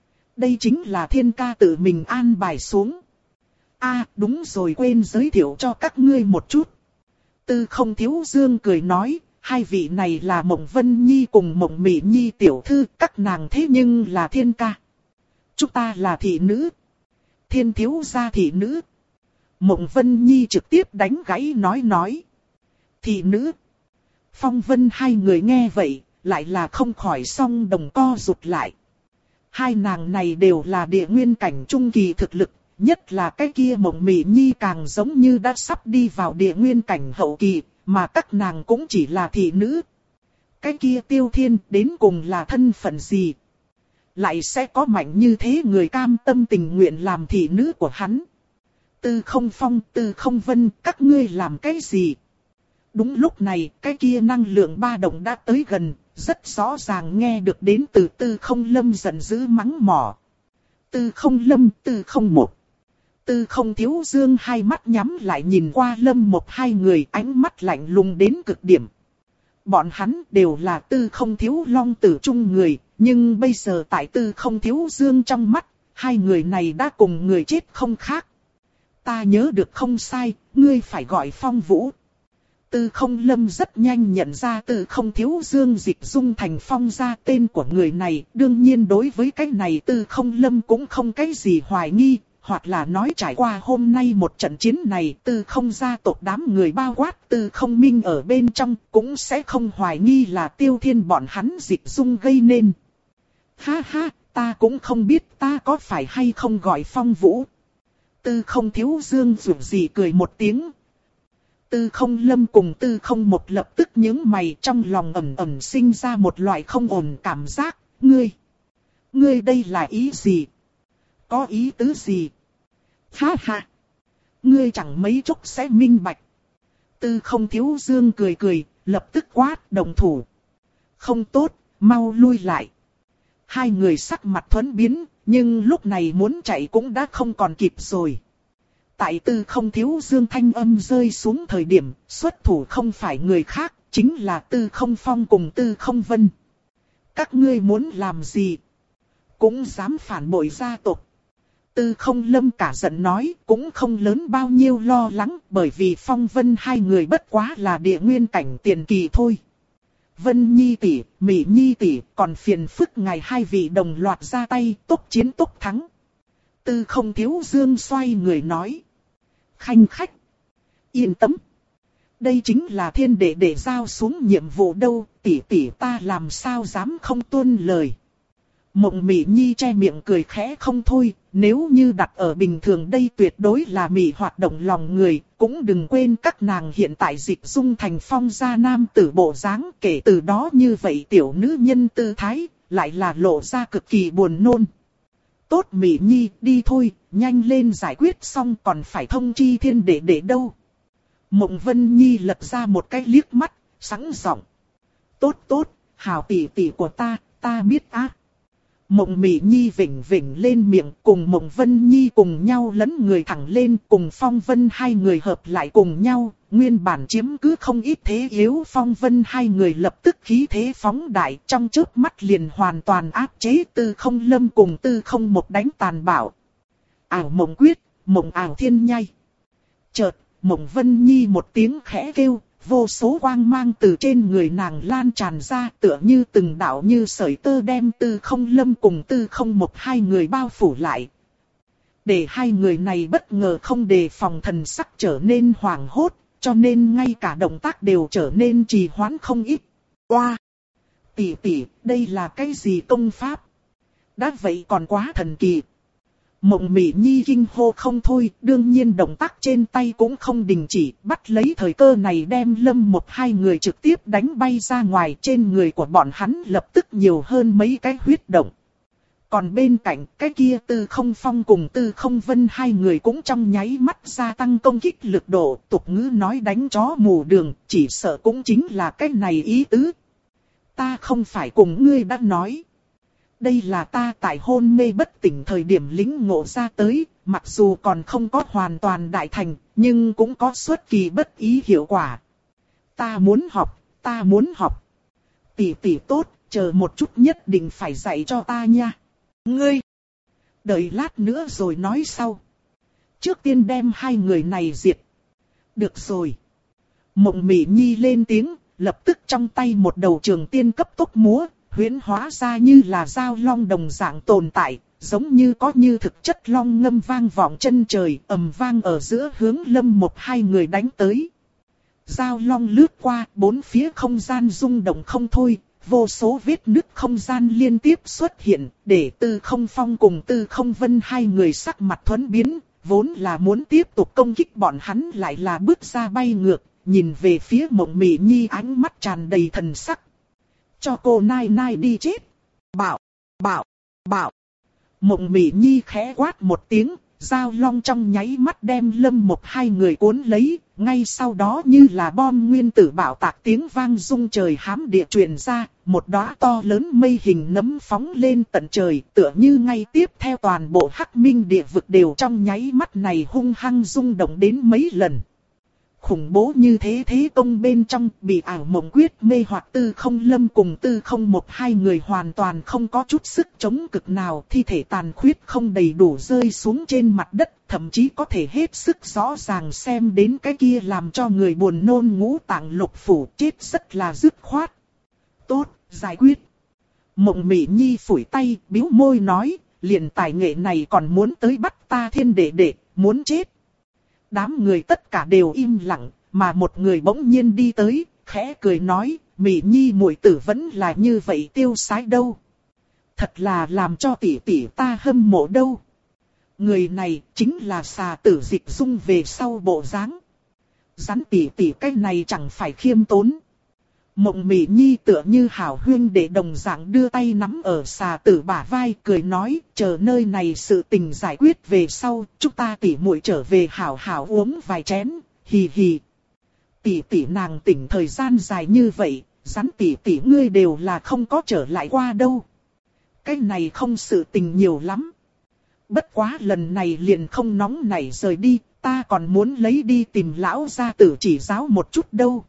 Đây chính là thiên ca tự mình an bài xuống. À, đúng rồi, quên giới thiệu cho các ngươi một chút. Tư Không Thiếu Dương cười nói, hai vị này là Mộng Vân Nhi cùng Mộng Mị Nhi tiểu thư, các nàng thế nhưng là thiên ca. Chúng ta là thị nữ. Thiên thiếu gia thị nữ. Mộng Vân Nhi trực tiếp đánh gãy nói nói. Thị nữ. Phong Vân hai người nghe vậy, lại là không khỏi song đồng co rụt lại. Hai nàng này đều là địa nguyên cảnh trung kỳ thực lực, nhất là cái kia Mộng Mị Nhi càng giống như đã sắp đi vào địa nguyên cảnh hậu kỳ, mà các nàng cũng chỉ là thị nữ. Cái kia Tiêu Thiên đến cùng là thân phận gì? Lại sẽ có mạnh như thế người cam tâm tình nguyện làm thị nữ của hắn. Tư Không Phong, Tư Không Vân, các ngươi làm cái gì? Đúng lúc này, cái kia năng lượng ba động đã tới gần, rất rõ ràng nghe được đến từ Tư Không Lâm giận dữ mắng mỏ. Tư Không Lâm, Tư Không Một. Tư Không Thiếu Dương hai mắt nhắm lại nhìn qua Lâm Một hai người, ánh mắt lạnh lùng đến cực điểm. Bọn hắn đều là Tư Không Thiếu Long tử trung người, nhưng bây giờ tại Tư Không Thiếu Dương trong mắt, hai người này đã cùng người chết không khác. Ta nhớ được không sai, ngươi phải gọi Phong Vũ. Tư Không Lâm rất nhanh nhận ra Tư Không Thiếu Dương dịch dung thành Phong ra tên của người này, đương nhiên đối với cái này Tư Không Lâm cũng không cái gì hoài nghi. Hoặc là nói trải qua hôm nay một trận chiến này, Tư Không gia tộc đám người bao quát Tư Không Minh ở bên trong cũng sẽ không hoài nghi là Tiêu Thiên bọn hắn dịch dung gây nên. Ha ha, ta cũng không biết ta có phải hay không gọi Phong Vũ. Tư Không Thiếu Dương dù gì cười một tiếng. Tư Không Lâm cùng Tư Không Một lập tức nhướng mày, trong lòng ẩn ẩn sinh ra một loại không ổn cảm giác. Ngươi, ngươi đây là ý gì? Có ý tứ gì? Ha ha! Ngươi chẳng mấy chốc sẽ minh bạch. Tư Không Thiếu Dương cười cười, lập tức quát đồng thủ. Không tốt, mau lui lại. Hai người sắc mặt thuẫn biến, nhưng lúc này muốn chạy cũng đã không còn kịp rồi. Tại Tư Không Thiếu Dương thanh âm rơi xuống thời điểm, xuất thủ không phải người khác, chính là Tư Không Phong cùng Tư Không Vân. Các ngươi muốn làm gì? Cũng dám phản bội gia tộc. Tư Không Lâm cả giận nói, cũng không lớn bao nhiêu lo lắng, bởi vì Phong Vân hai người bất quá là địa nguyên cảnh tiền kỳ thôi. Vân Nhi tỷ, Mỹ Nhi tỷ, còn phiền phức ngài hai vị đồng loạt ra tay, tốc chiến tốc thắng. Tư Không Thiếu Dương xoay người nói. Khanh khách, yên tâm. Đây chính là thiên đệ để giao xuống nhiệm vụ đâu, tỷ tỷ ta làm sao dám không tuân lời. Mộng Mỹ Nhi che miệng cười khẽ không thôi, nếu như đặt ở bình thường đây tuyệt đối là Mỹ hoạt động lòng người, cũng đừng quên các nàng hiện tại dịch dung thành Phong gia nam tử bộ dáng, kể từ đó như vậy tiểu nữ nhân tư thái, lại là lộ ra cực kỳ buồn nôn. Tốt Mỹ Nhi, đi thôi, nhanh lên giải quyết xong còn phải thông chi thiên đệ để đâu. Mộng Vân Nhi lật ra một cái liếc mắt, sẵn giọng. Tốt tốt, hảo tỷ tỷ của ta, ta biết á. Mộng Mỹ Nhi vỉnh vỉnh lên miệng, cùng Mộng Vân Nhi cùng nhau lấn người thẳng lên, cùng Phong Vân hai người hợp lại cùng nhau, nguyên bản chiếm cứ không ít thế yếu. Phong Vân hai người lập tức khí thế phóng đại, trong chớp mắt liền hoàn toàn áp chế Tư Không Lâm cùng Tư Không Một đánh tàn bạo. Ảo mộng quyết, mộng ảo thiên nhai. Chợt, Mộng Vân Nhi một tiếng khẽ kêu, vô số quang mang từ trên người nàng lan tràn ra, tựa như từng đạo như sợi tơ đem Tư Không Lâm cùng Tư Không Một hai người bao phủ lại. để hai người này bất ngờ không đề phòng, thần sắc trở nên hoảng hốt, cho nên ngay cả động tác đều trở nên trì hoãn không ít. Oa! Tỷ tỷ, đây là cái gì công pháp? Đã vậy còn quá thần kỳ. Mộng Mị Nhi kinh hô không thôi, đương nhiên động tác trên tay cũng không đình chỉ, bắt lấy thời cơ này đem Lâm một hai người trực tiếp đánh bay ra ngoài. Trên người của bọn hắn lập tức nhiều hơn mấy cái huyết động. Còn bên cạnh cái kia Tư Không Phong cùng Tư Không Vân hai người cũng trong nháy mắt gia tăng công kích lực độ. Tục ngữ nói đánh chó mù đường, chỉ sợ cũng chính là cái này ý tứ. Ta không phải cùng ngươi đã nói. Đây là ta tại hôn mê bất tỉnh thời điểm lĩnh ngộ ra tới, mặc dù còn không có hoàn toàn đại thành, nhưng cũng có xuất kỳ bất ý hiệu quả. Ta muốn học, ta muốn học. Tỷ tỷ tốt, chờ một chút nhất định phải dạy cho ta nha. Ngươi, đợi lát nữa rồi nói sau. Trước tiên đem hai người này diệt. Được rồi. Mộng Mị Nhi lên tiếng, lập tức trong tay một đầu trường tiên cấp tốc múa. Huyễn hóa ra như là dao long đồng dạng tồn tại, giống như có như thực chất long ngâm vang vọng chân trời, ầm vang ở giữa hướng Lâm một hai người đánh tới. Dao long lướt qua, bốn phía không gian rung động không thôi, vô số vết nứt không gian liên tiếp xuất hiện, để Tư Không Phong cùng Tư Không Vân hai người sắc mặt thuẫn biến, vốn là muốn tiếp tục công kích bọn hắn lại là bước ra bay ngược, nhìn về phía Mộng Mị Nhi ánh mắt tràn đầy thần sắc. Cho cô nai nai đi chết. Bảo, bảo, bảo. Mộng Mị Nhi khẽ quát một tiếng, dao long trong nháy mắt đem Lâm một hai người cuốn lấy, ngay sau đó như là bom nguyên tử bạo tạc tiếng vang rung trời hám địa truyền ra, một đóa to lớn mây hình nấm phóng lên tận trời, tựa như ngay tiếp theo toàn bộ Hắc Minh địa vực đều trong nháy mắt này hung hăng rung động đến mấy lần. Khủng bố như thế thế công bên trong bị ảo mộng quyết mê hoặc Tư Không Lâm cùng Tư Không một hai người hoàn toàn không có chút sức chống cực nào, thi thể tàn khuyết không đầy đủ rơi xuống trên mặt đất, thậm chí có thể hết sức rõ ràng xem đến cái kia làm cho người buồn nôn ngũ tạng lục phủ, chết rất là dứt khoát. Tốt, giải quyết. Mộng Mị Nhi phủi tay, bĩu môi nói, liền tài nghệ này còn muốn tới bắt ta Thiên đệ đệ, muốn chết. Đám người tất cả đều im lặng, mà một người bỗng nhiên đi tới, khẽ cười nói, Mị Nhi muội tử vẫn là như vậy tiêu sái đâu. Thật là làm cho tỷ tỷ ta hâm mộ đâu. Người này chính là Xà Tử Dịch Dung về sau bộ dáng. Rắn tỷ tỷ cái này chẳng phải khiêm tốn. Mộng Mị Nhi tựa như hảo huyên để đồng dạng đưa tay nắm ở Xà Tử bả vai, cười nói, chờ nơi này sự tình giải quyết về sau, chúng ta tỷ muội trở về hảo hảo uống vài chén, hì hì. Tỷ tỷ nàng tỉnh thời gian dài như vậy, rắn tỷ tỷ ngươi đều là không có trở lại qua đâu. Cái này không sự tình nhiều lắm. Bất quá lần này liền không nóng nảy rời đi, ta còn muốn lấy đi tìm lão gia tử chỉ giáo một chút đâu.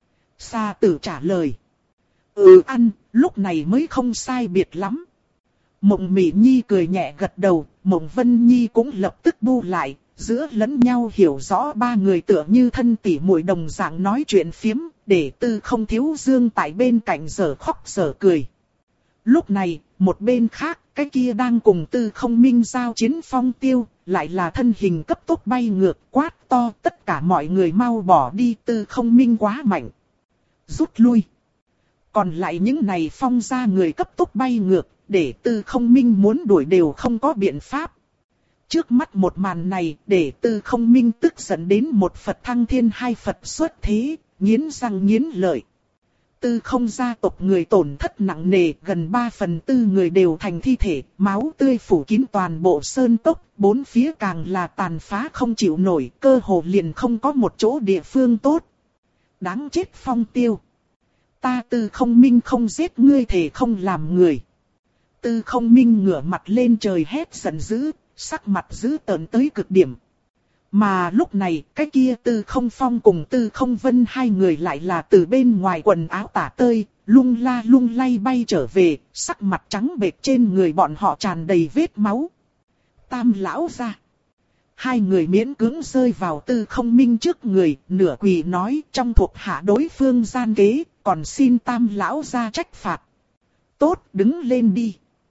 Xà Tử trả lời. Ừ ăn, lúc này mới không sai biệt lắm. Mộng Mị Nhi cười nhẹ gật đầu, Mộng Vân Nhi cũng lập tức bu lại, giữa lẫn nhau hiểu rõ ba người tựa như thân tỉ muội đồng dạng nói chuyện phiếm, để Tư Không Thiếu Dương tại bên cạnh giờ khóc giờ cười. Lúc này, một bên khác, cái kia đang cùng Tư Không Minh giao chiến Phong Tiêu, lại là thân hình cấp tốc bay ngược quát to, tất cả mọi người mau bỏ đi, Tư Không Minh quá mạnh. Rút lui. Còn lại những này Phong gia người cấp tốc bay ngược, để Tư Không Minh muốn đuổi đều không có biện pháp. Trước mắt một màn này, để Tư Không Minh tức giận đến một Phật thăng thiên hai Phật xuất thế, nghiến răng nghiến lợi. Tư Không gia tộc người tổn thất nặng nề, gần ba phần tư người đều thành thi thể, máu tươi phủ kín toàn bộ sơn cốc, bốn phía càng là tàn phá không chịu nổi, cơ hồ liền không có một chỗ địa phương tốt. Đáng chết Phong Tiêu. Ta Tư Không Minh không giết ngươi thể không làm người. Tư Không Minh ngửa mặt lên trời hét giận dữ, sắc mặt dữ tợn tới cực điểm. Mà lúc này, cái kia Tư Không Phong cùng Tư Không Vân hai người lại là từ bên ngoài quần áo tả tơi, lung la lung lay bay trở về, sắc mặt trắng bệch trên người bọn họ tràn đầy vết máu. Tam lão gia. Hai người miễn cưỡng rơi vào Tư Không Minh trước người, nửa quỳ nói trong thuộc hạ đối phương gian kế, còn xin Tam lão gia trách phạt. Tốt, đứng lên đi.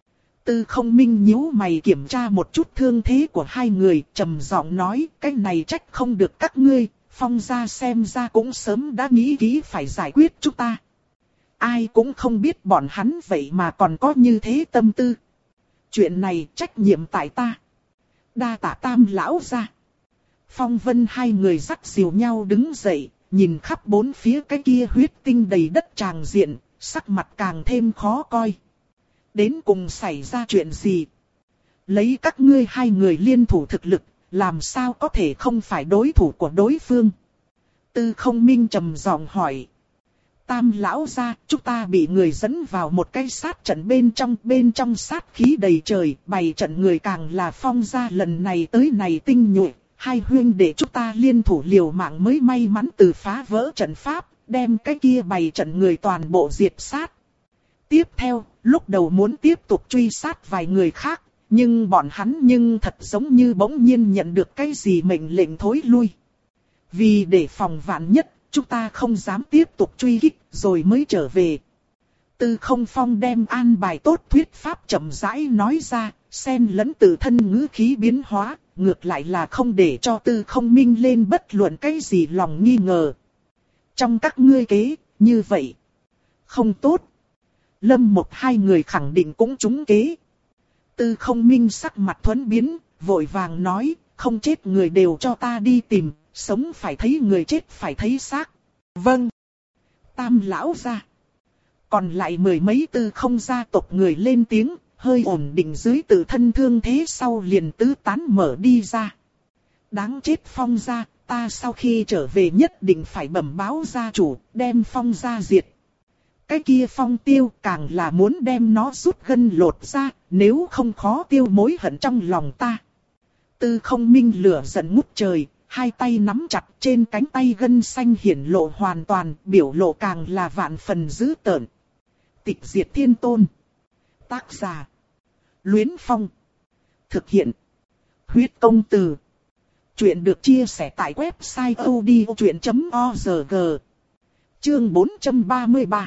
Tư Không Minh nhíu mày kiểm tra một chút thương thế của hai người, trầm giọng nói, cái này trách không được các ngươi, Phong gia xem ra cũng sớm đã nghĩ kỹ phải giải quyết chúng ta. Ai cũng không biết bọn hắn vậy mà còn có như thế tâm tư. Chuyện này trách nhiệm tại ta. Đa tạ Tam lão gia. Phong Vân hai người dắt dìu nhau đứng dậy, nhìn khắp bốn phía cái kia huyết tinh đầy đất tràng diện, sắc mặt càng thêm khó coi. Đến cùng xảy ra chuyện gì? Lấy các ngươi hai người liên thủ thực lực, làm sao có thể không phải đối thủ của đối phương? Tư Không Minh trầm giọng hỏi. Tam lão gia, chúng ta bị người dẫn vào một cái sát trận bên trong, bên trong sát khí đầy trời, bày trận người càng là Phong gia lần này tới này tinh nhuệ, hai huynh đệ chúng ta liên thủ liều mạng mới may mắn từ phá vỡ trận pháp, đem cái kia bày trận người toàn bộ diệt sát. Tiếp theo, lúc đầu muốn tiếp tục truy sát vài người khác, nhưng bọn hắn nhưng thật giống như bỗng nhiên nhận được cái gì mệnh lệnh thối lui. Vì để phòng vạn nhất, chúng ta không dám tiếp tục truy kích, rồi mới trở về. Tư Không Phong đem an bài tốt thuyết pháp chậm rãi nói ra, xen lẫn tự thân ngữ khí biến hóa, ngược lại là không để cho Tư Không Minh lên bất luận cái gì lòng nghi ngờ. Trong các ngươi kế, như vậy, không tốt. Lâm một hai người khẳng định cũng trúng kế. Tư Không Minh sắc mặt thuẫn biến, vội vàng nói, không chết người đều cho ta đi tìm, sống phải thấy người chết phải thấy xác. Vâng. Tam lão gia. Còn lại mười mấy Tư Không gia tộc người lên tiếng, hơi ổn định dưới tự thân thương thế sau liền tứ tán mở đi ra. Đáng chết Phong gia, ta sau khi trở về nhất định phải bẩm báo gia chủ, đem Phong gia diệt. Cái kia Phong Tiêu càng là muốn đem nó rút gân lột ra, nếu không khó tiêu mối hận trong lòng ta. Tư Không Minh lửa giận ngút trời, hai tay nắm chặt trên cánh tay gân xanh hiển lộ hoàn toàn, biểu lộ càng là vạn phần dữ tợn. Tịch diệt thiên tôn. Tác giả. Luyến Phong. Thực hiện. Huyết công từ. Chuyện được chia sẻ tại website odchuyện chấm org. Chương bốn trăm ba mươi ba.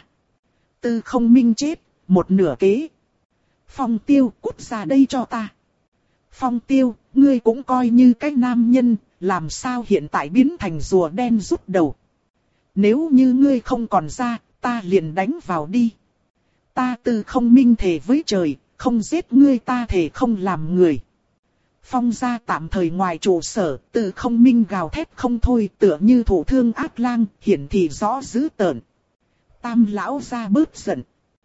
Tư Không Minh chết, một nửa kế. Phong Tiêu, cút ra đây cho ta. Phong Tiêu, ngươi cũng coi như cái nam nhân, làm sao hiện tại biến thành rùa đen rút đầu. Nếu như ngươi không còn ra, ta liền đánh vào đi. Ta Tư Không Minh thề với trời, không giết ngươi ta thề không làm người. Phong gia tạm thời ngoài trụ sở, Tư Không Minh gào thét không thôi, tựa như thủ thương ác lang, hiển thị rõ dữ tợn. Tam lão gia bớt giận.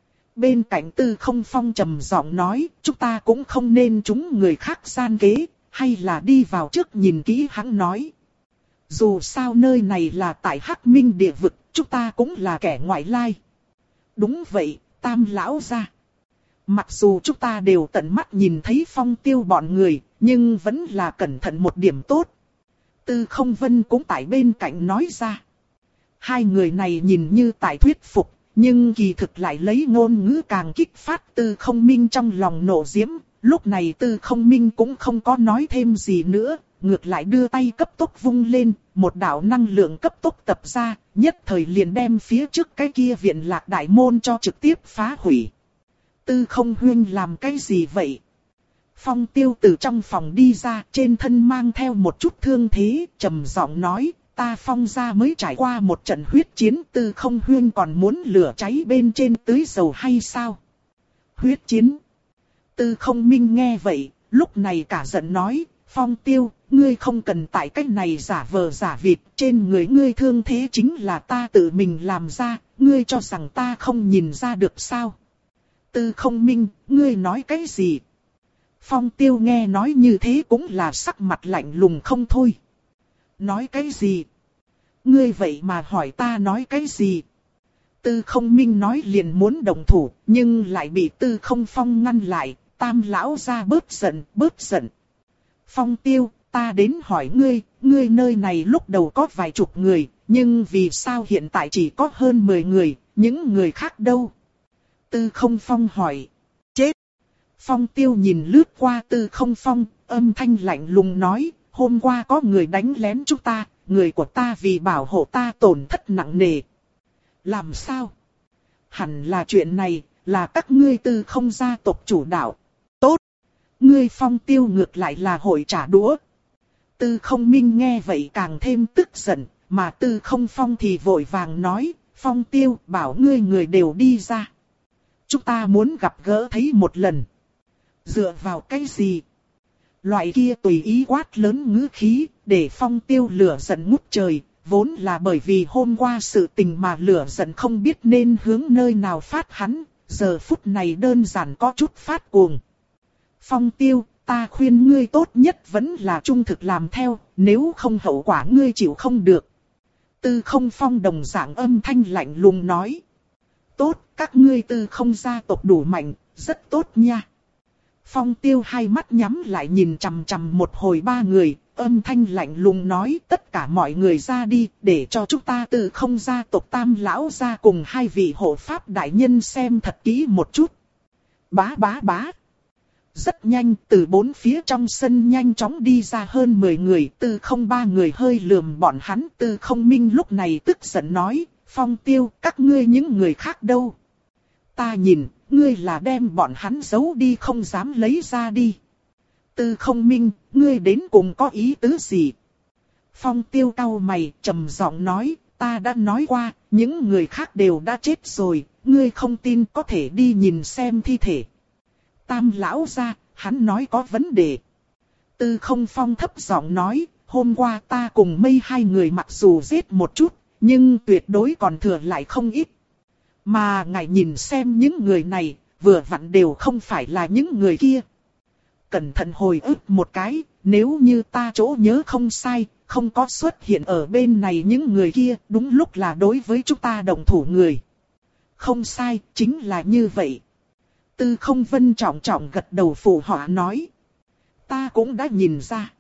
Bên cạnh Tư Không Phong trầm giọng nói, chúng ta cũng không nên trúng người khác gian kế, hay là đi vào trước nhìn kỹ hắn nói. Dù sao nơi này là tại Hắc Minh địa vực, chúng ta cũng là kẻ ngoại lai. Đúng vậy, Tam lão gia. Mặc dù chúng ta đều tận mắt nhìn thấy Phong Tiêu bọn người, nhưng vẫn là cẩn thận một điểm tốt. Tư Không Vân cũng tại bên cạnh nói ra. Hai người này nhìn như tại thuyết phục, nhưng kỳ thực lại lấy ngôn ngữ càng kích phát Tư Không Minh trong lòng nộ diễm. Lúc này Tư Không Minh cũng không có nói thêm gì nữa, ngược lại đưa tay cấp tốc vung lên, một đạo năng lượng cấp tốc tập ra, nhất thời liền đem phía trước cái kia viện lạc đại môn cho trực tiếp phá hủy. Tư Không Huyên làm cái gì vậy? Phong Tiêu từ trong phòng đi ra, trên thân mang theo một chút thương thế, trầm giọng nói, ta Phong gia mới trải qua một trận huyết chiến, Tư Không Huyên còn muốn lửa cháy bên trên tưới dầu hay sao? Huyết chiến. Tư Không Minh nghe vậy, lúc này cả giận nói, Phong Tiêu, ngươi không cần tại cách này giả vờ giả vịt, trên người ngươi thương thế chính là ta tự mình làm ra, ngươi cho rằng ta không nhìn ra được sao? Tư Không Minh, ngươi nói cái gì? Phong Tiêu nghe nói như thế cũng là sắc mặt lạnh lùng không thôi. Nói cái gì? Ngươi vậy mà hỏi ta nói cái gì? Tư Không Minh nói liền muốn đồng thủ, nhưng lại bị Tư Không Phong ngăn lại, Tam lão gia bớt giận, bớt giận. Phong Tiêu, ta đến hỏi ngươi, ngươi nơi này lúc đầu có vài chục người, nhưng vì sao hiện tại chỉ có hơn mười người, những người khác đâu? Tư Không Phong hỏi. Chết! Phong Tiêu nhìn lướt qua Tư Không Phong, âm thanh lạnh lùng nói, hôm qua có người đánh lén chúng ta, người của ta vì bảo hộ ta tổn thất nặng nề. Làm sao? Hẳn là chuyện này, là các ngươi Tư Không gia tộc chủ đạo. ngươi Phong Tiêu ngược lại là hội trả đũa. Tư Không Minh nghe vậy càng thêm tức giận, mà Tư Không Phong thì vội vàng nói, Phong Tiêu bảo ngươi người đều đi ra. Chúng ta muốn gặp gỡ thấy một lần. Dựa vào cái gì? Loại kia tùy ý quát lớn ngữ khí, để Phong Tiêu lửa giận ngút trời, vốn là bởi vì hôm qua sự tình mà lửa giận không biết nên hướng nơi nào phát hắn, giờ phút này đơn giản có chút phát cuồng. Phong Tiêu, ta khuyên ngươi tốt nhất vẫn là trung thực làm theo, nếu không hậu quả ngươi chịu không được. Tư Không Phong đồng dạng âm thanh lạnh lùng nói. Tốt, các ngươi Tư Không gia tộc đủ mạnh, rất tốt nha. Phong Tiêu hai mắt nhắm lại nhìn chằm chằm một hồi ba người, âm thanh lạnh lùng nói tất cả mọi người ra đi, để cho chúng ta Tư Không gia tộc Tam lão gia cùng hai vị hộ pháp đại nhân xem thật kỹ một chút. Bá bá bá. Rất nhanh, từ bốn phía trong sân nhanh chóng đi ra hơn mười người, Tư Không ba người hơi lườm bọn hắn. Tư Không Minh lúc này tức giận nói, Phong Tiêu, các ngươi những người khác đâu? Ta nhìn, ngươi là đem bọn hắn giấu đi không dám lấy ra đi. Tư Không Minh, ngươi đến cùng có ý tứ gì? Phong Tiêu cau mày, trầm giọng nói, ta đã nói qua, những người khác đều đã chết rồi, ngươi không tin có thể đi nhìn xem thi thể. Tam lão gia, hắn nói có vấn đề. Tư Không Phong thấp giọng nói, hôm qua ta cùng Mây hai người mặc dù giết một chút, nhưng tuyệt đối còn thừa lại không ít. Mà ngài nhìn xem những người này, vừa vặn đều không phải là những người kia. Cẩn thận hồi ức một cái, nếu như ta chỗ nhớ không sai, không có xuất hiện ở bên này những người kia, đúng lúc là đối với chúng ta đồng thủ người. Không sai, chính là như vậy. Tư Không Vân trọng trọng gật đầu phụ họa nói. Ta cũng đã nhìn ra.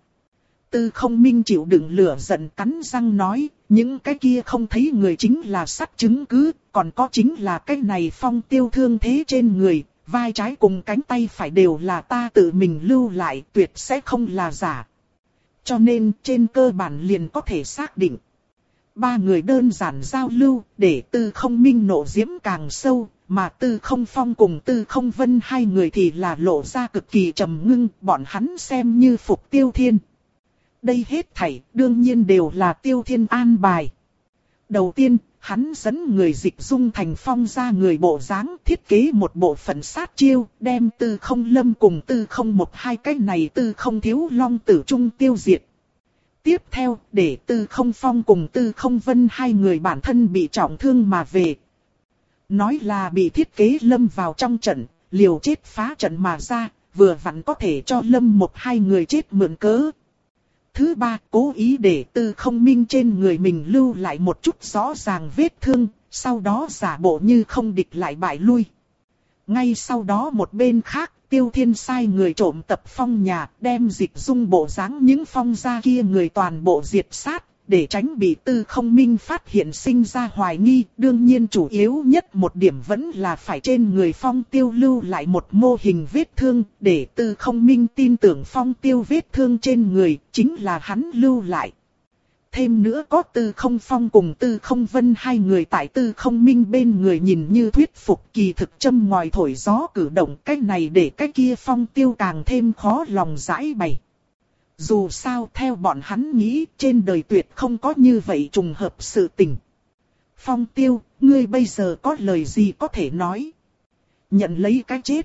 Tư Không Minh chịu đựng lửa giận cắn răng nói, những cái kia không thấy người chính là sắt chứng cứ, còn có chính là cái này Phong Tiêu thương thế trên người, vai trái cùng cánh tay phải đều là ta tự mình lưu lại, tuyệt sẽ không là giả. Cho nên trên cơ bản liền có thể xác định. Ba người đơn giản giao lưu, để Tư Không Minh nộ diễm càng sâu, mà Tư Không Phong cùng Tư Không Vân hai người thì là lộ ra cực kỳ trầm ngưng, bọn hắn xem như phục Tiêu Thiên. Đây hết thảy đương nhiên đều là Tiêu Thiên an bài. Đầu tiên, hắn dẫn người dịch dung thành Phong ra người bộ dáng, thiết kế một bộ phận sát chiêu, đem Tư Không Lâm cùng Tư Không Một hai cái này Tư Không Thiếu Long tử trung tiêu diệt. Tiếp theo, để Tư Không Phong cùng Tư Không Vân hai người bản thân bị trọng thương mà về. Nói là bị thiết kế lâm vào trong trận, liều chết phá trận mà ra, vừa vặn có thể cho Lâm Một hai người chết mượn cớ. Thứ ba, cố ý để Tư Không Minh trên người mình lưu lại một chút rõ ràng vết thương, sau đó giả bộ như không địch lại bại lui. Ngay sau đó một bên khác, Tiêu Thiên sai người trộm tập Phong nhà, đem dịch dung bộ dáng những Phong gia kia người toàn bộ diệt sát, để tránh bị Tư Không Minh phát hiện sinh ra hoài nghi. Đương nhiên chủ yếu nhất một điểm vẫn là phải trên người Phong Tiêu lưu lại một mô hình vết thương, để Tư Không Minh tin tưởng Phong Tiêu vết thương trên người chính là hắn lưu lại. Thêm nữa có Tư Không Phong cùng Tư Không Vân hai người tại Tư Không Minh bên người nhìn như thuyết phục, kỳ thực châm ngòi thổi gió cử động, cái này để cái kia Phong Tiêu càng thêm khó lòng giải bày. Dù sao theo bọn hắn nghĩ, trên đời tuyệt không có như vậy trùng hợp sự tình. Phong Tiêu, ngươi bây giờ có lời gì có thể nói? Nhận lấy cái chết.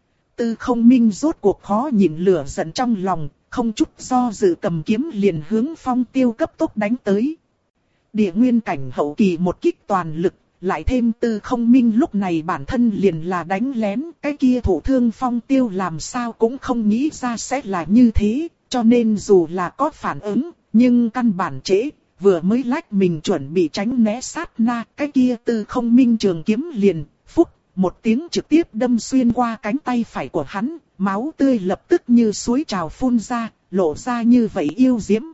Tư Không Minh rốt cuộc khó nhịn lửa giận trong lòng, không chút do dự cầm kiếm liền hướng Phong Tiêu cấp tốc đánh tới. Địa nguyên cảnh hậu kỳ một kích toàn lực, lại thêm Tư Không Minh lúc này bản thân liền là đánh lén, cái kia thủ thương Phong Tiêu làm sao cũng không nghĩ ra sẽ là như thế. Cho nên dù là có phản ứng, nhưng căn bản trễ, vừa mới lách mình chuẩn bị tránh né sát na, cái kia Tư Không Minh trường kiếm liền, phúc, một tiếng trực tiếp đâm xuyên qua cánh tay phải của hắn, máu tươi lập tức như suối trào phun ra, lộ ra như vậy yêu diễm.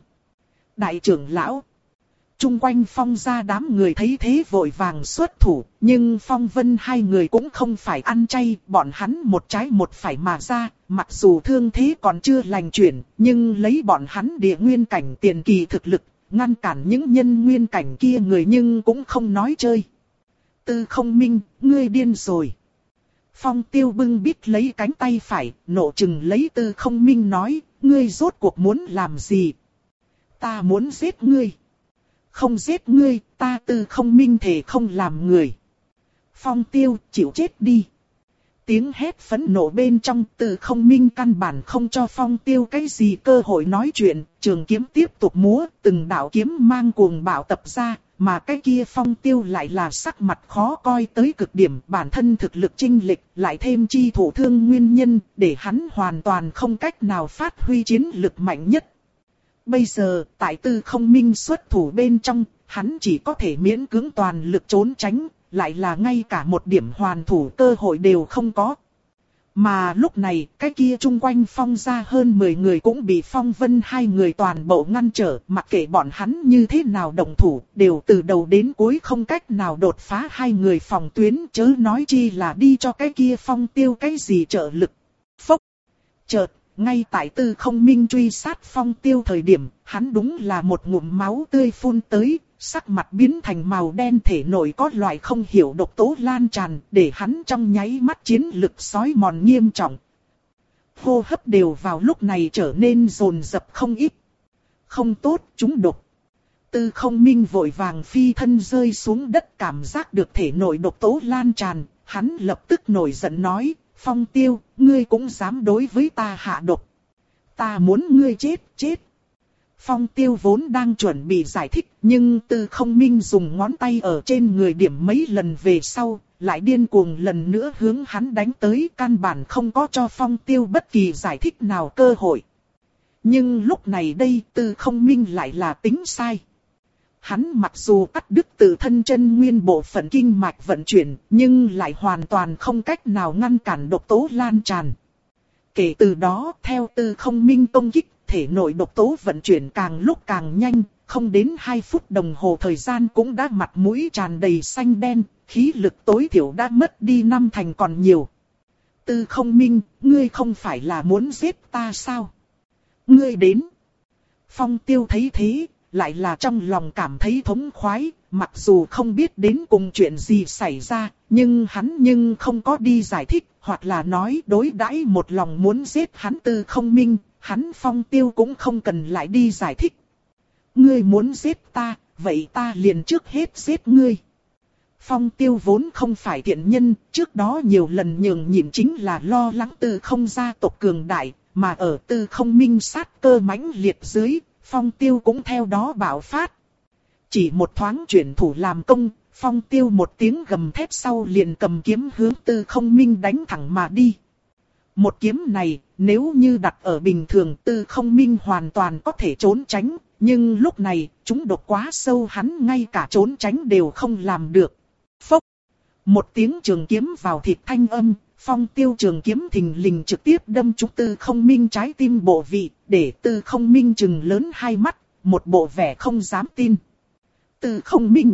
Đại trưởng lão, chung quanh Phong gia đám người thấy thế vội vàng xuất thủ, nhưng Phong Vân hai người cũng không phải ăn chay, bọn hắn một trái một phải mà ra, mặc dù thương thế còn chưa lành chuyển, nhưng lấy bọn hắn địa nguyên cảnh tiền kỳ thực lực, ngăn cản những nhân nguyên cảnh kia người nhưng cũng không nói chơi. Tư Không Minh, ngươi điên rồi. Phong Tiêu bưng bít lấy cánh tay phải, nộ chừng lấy Tư Không Minh nói, ngươi rốt cuộc muốn làm gì? Ta muốn giết ngươi. Không giết ngươi, ta Tư Không Minh thề không làm người. Phong Tiêu, chịu chết đi. Tiếng hét phẫn nộ bên trong, Tư Không Minh căn bản không cho Phong Tiêu cái gì cơ hội nói chuyện, trường kiếm tiếp tục múa, từng đạo kiếm mang cuồng bạo tập ra, mà cái kia Phong Tiêu lại là sắc mặt khó coi tới cực điểm, bản thân thực lực chênh lệch, lại thêm chi thủ thương nguyên nhân, để hắn hoàn toàn không cách nào phát huy chiến lực mạnh nhất. Bây giờ, tại Tư Không Minh xuất thủ bên trong, hắn chỉ có thể miễn cưỡng toàn lực trốn tránh, lại là ngay cả một điểm hoàn thủ cơ hội đều không có. Mà lúc này, cái kia chung quanh Phong gia hơn mười người cũng bị Phong Vân hai người toàn bộ ngăn trở, mặc kệ bọn hắn như thế nào động thủ, đều từ đầu đến cuối không cách nào đột phá hai người phòng tuyến, chớ nói chi là đi cho cái kia Phong Tiêu cái gì trợ lực. Phốc! Chợt, ngay tại Tư Không Minh truy sát Phong Tiêu thời điểm, hắn đúng là một ngụm máu tươi phun tới, sắc mặt biến thành màu đen, thể nội có loại không hiểu độc tố lan tràn, để hắn trong nháy mắt chiến lực xói mòn nghiêm trọng. Hô hấp đều vào lúc này trở nên dồn dập không ít. Không tốt, chúng độc. Tư Không Minh vội vàng phi thân rơi xuống đất, cảm giác được thể nội độc tố lan tràn, hắn lập tức nổi giận nói, Phong Tiêu, ngươi cũng dám đối với ta hạ độc. Ta muốn ngươi chết, chết. Phong Tiêu vốn đang chuẩn bị giải thích, nhưng Tư Không Minh dùng ngón tay ở trên người điểm mấy lần về sau, lại điên cuồng lần nữa hướng hắn đánh tới, căn bản không có cho Phong Tiêu bất kỳ giải thích nào cơ hội. Nhưng lúc này đây Tư Không Minh lại là tính sai. Hắn mặc dù cắt đứt tự thân chân nguyên bộ phận kinh mạch vận chuyển, nhưng lại hoàn toàn không cách nào ngăn cản độc tố lan tràn. Kể từ đó, theo Tư Không Minh công kích, thể nội độc tố vận chuyển càng lúc càng nhanh, không đến hai phút đồng hồ thời gian cũng đã mặt mũi tràn đầy xanh đen, khí lực tối thiểu đã mất đi năm thành còn nhiều. Tư Không Minh, ngươi không phải là muốn giết ta sao? Ngươi đến. Phong Tiêu thấy thế, lại là trong lòng cảm thấy thống khoái, mặc dù không biết đến cùng chuyện gì xảy ra, nhưng hắn nhưng không có đi giải thích, hoặc là nói đối đãi một lòng muốn giết hắn Tư Không Minh, hắn Phong Tiêu cũng không cần lại đi giải thích. Ngươi muốn giết ta, vậy ta liền trước hết giết ngươi. Phong Tiêu vốn không phải thiện nhân, trước đó nhiều lần nhường nhịn chính là lo lắng Tư Không gia tộc cường đại, mà ở Tư Không Minh sát cơ mãnh liệt dưới, Phong Tiêu cũng theo đó bạo phát. Chỉ một thoáng chuyển thủ làm công, Phong Tiêu một tiếng gầm thét sau liền cầm kiếm hướng Tư Không Minh đánh thẳng mà đi. Một kiếm này, nếu như đặt ở bình thường Tư Không Minh hoàn toàn có thể trốn tránh, nhưng lúc này, chúng độc quá sâu hắn ngay cả trốn tránh đều không làm được. Phốc! Một tiếng trường kiếm vào thịt thanh âm, Phong Tiêu trường kiếm thình lình trực tiếp đâm trúng Tư Không Minh trái tim bộ vị, để Tư Không Minh trừng lớn hai mắt, một bộ vẻ không dám tin. Tư Không Minh!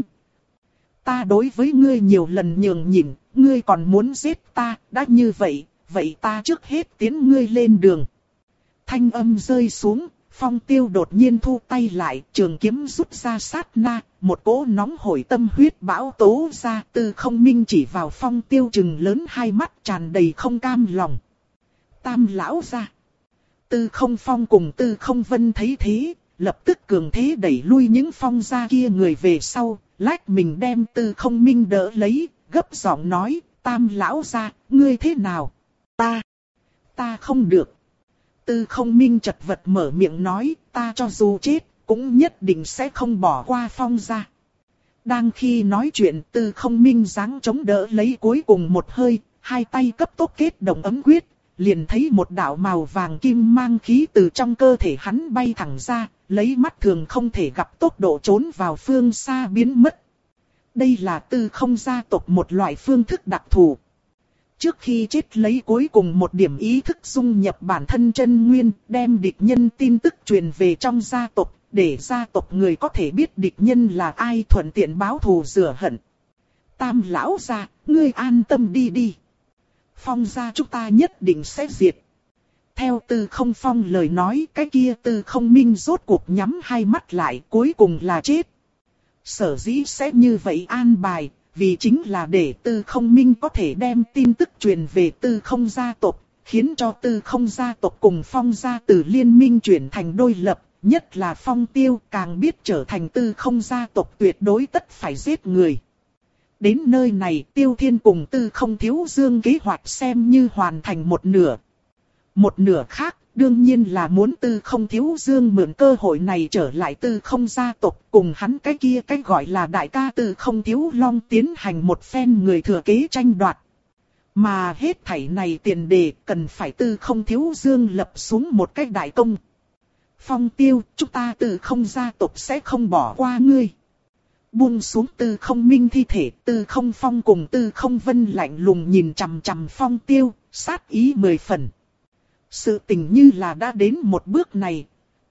Ta đối với ngươi nhiều lần nhường nhịn, ngươi còn muốn giết ta, đã như vậy, vậy ta trước hết tiến ngươi lên đường. Thanh âm rơi xuống, Phong Tiêu đột nhiên thu tay lại, trường kiếm rút ra sát na, một cỗ nóng hổi tâm huyết bão tố ra, Tư Không Minh chỉ vào Phong Tiêu trừng lớn hai mắt tràn đầy không cam lòng. Tam lão ra. Tư Không Phong cùng Tư Không Vân thấy thế, lập tức cường thế đẩy lui những Phong gia kia người về sau, lách mình đem Tư Không Minh đỡ lấy, gấp giọng nói, Tam lão ra, ngươi thế nào? Ta, ta không được. Tư Không Minh chật vật mở miệng nói, ta cho dù chết, cũng nhất định sẽ không bỏ qua Phong gia. Đang khi nói chuyện, Tư Không Minh giáng chống đỡ lấy cuối cùng một hơi, hai tay cấp tốc kết động ấm quyết, liền thấy một đạo màu vàng kim mang khí từ trong cơ thể hắn bay thẳng ra, lấy mắt thường không thể gặp tốc độ trốn vào phương xa biến mất. Đây là Tư Không gia tộc một loại phương thức đặc thù. Trước khi chết lấy cuối cùng một điểm ý thức dung nhập bản thân chân nguyên, đem địch nhân tin tức truyền về trong gia tộc, để gia tộc người có thể biết địch nhân là ai, thuận tiện báo thù rửa hận. Tam lão gia, ngươi an tâm đi đi. Phong gia chúng ta nhất định sẽ diệt. Theo Tư Không Phong lời nói, cái kia Tư Không Minh rốt cuộc nhắm hai mắt lại, cuối cùng là chết. Sở dĩ sẽ như vậy an bài, vì chính là để Tư Không Minh có thể đem tin tức truyền về Tư Không gia tộc, khiến cho Tư Không gia tộc cùng Phong gia từ liên minh chuyển thành đôi lập, nhất là Phong Tiêu càng biết trở thành Tư Không gia tộc tuyệt đối tất phải giết người. Đến nơi này Tiêu Thiên cùng Tư Không Thiếu Dương kế hoạch xem như hoàn thành một nửa. Một nửa khác đương nhiên là muốn Tư Không Thiếu Dương mượn cơ hội này trở lại Tư Không gia tộc cùng hắn cái kia cái gọi là đại ca Tư Không Thiếu Long tiến hành một phen người thừa kế tranh đoạt. Mà hết thảy này tiền đề cần phải Tư Không Thiếu Dương lập xuống một cái đại công. Phong Tiêu, chúng ta Tư Không gia tộc sẽ không bỏ qua ngươi. Buông xuống Tư Không Minh thi thể, Tư Không Phong cùng Tư Không Vân lạnh lùng nhìn chằm chằm Phong Tiêu, sát ý mười phần. Sự tình như là đã đến một bước này.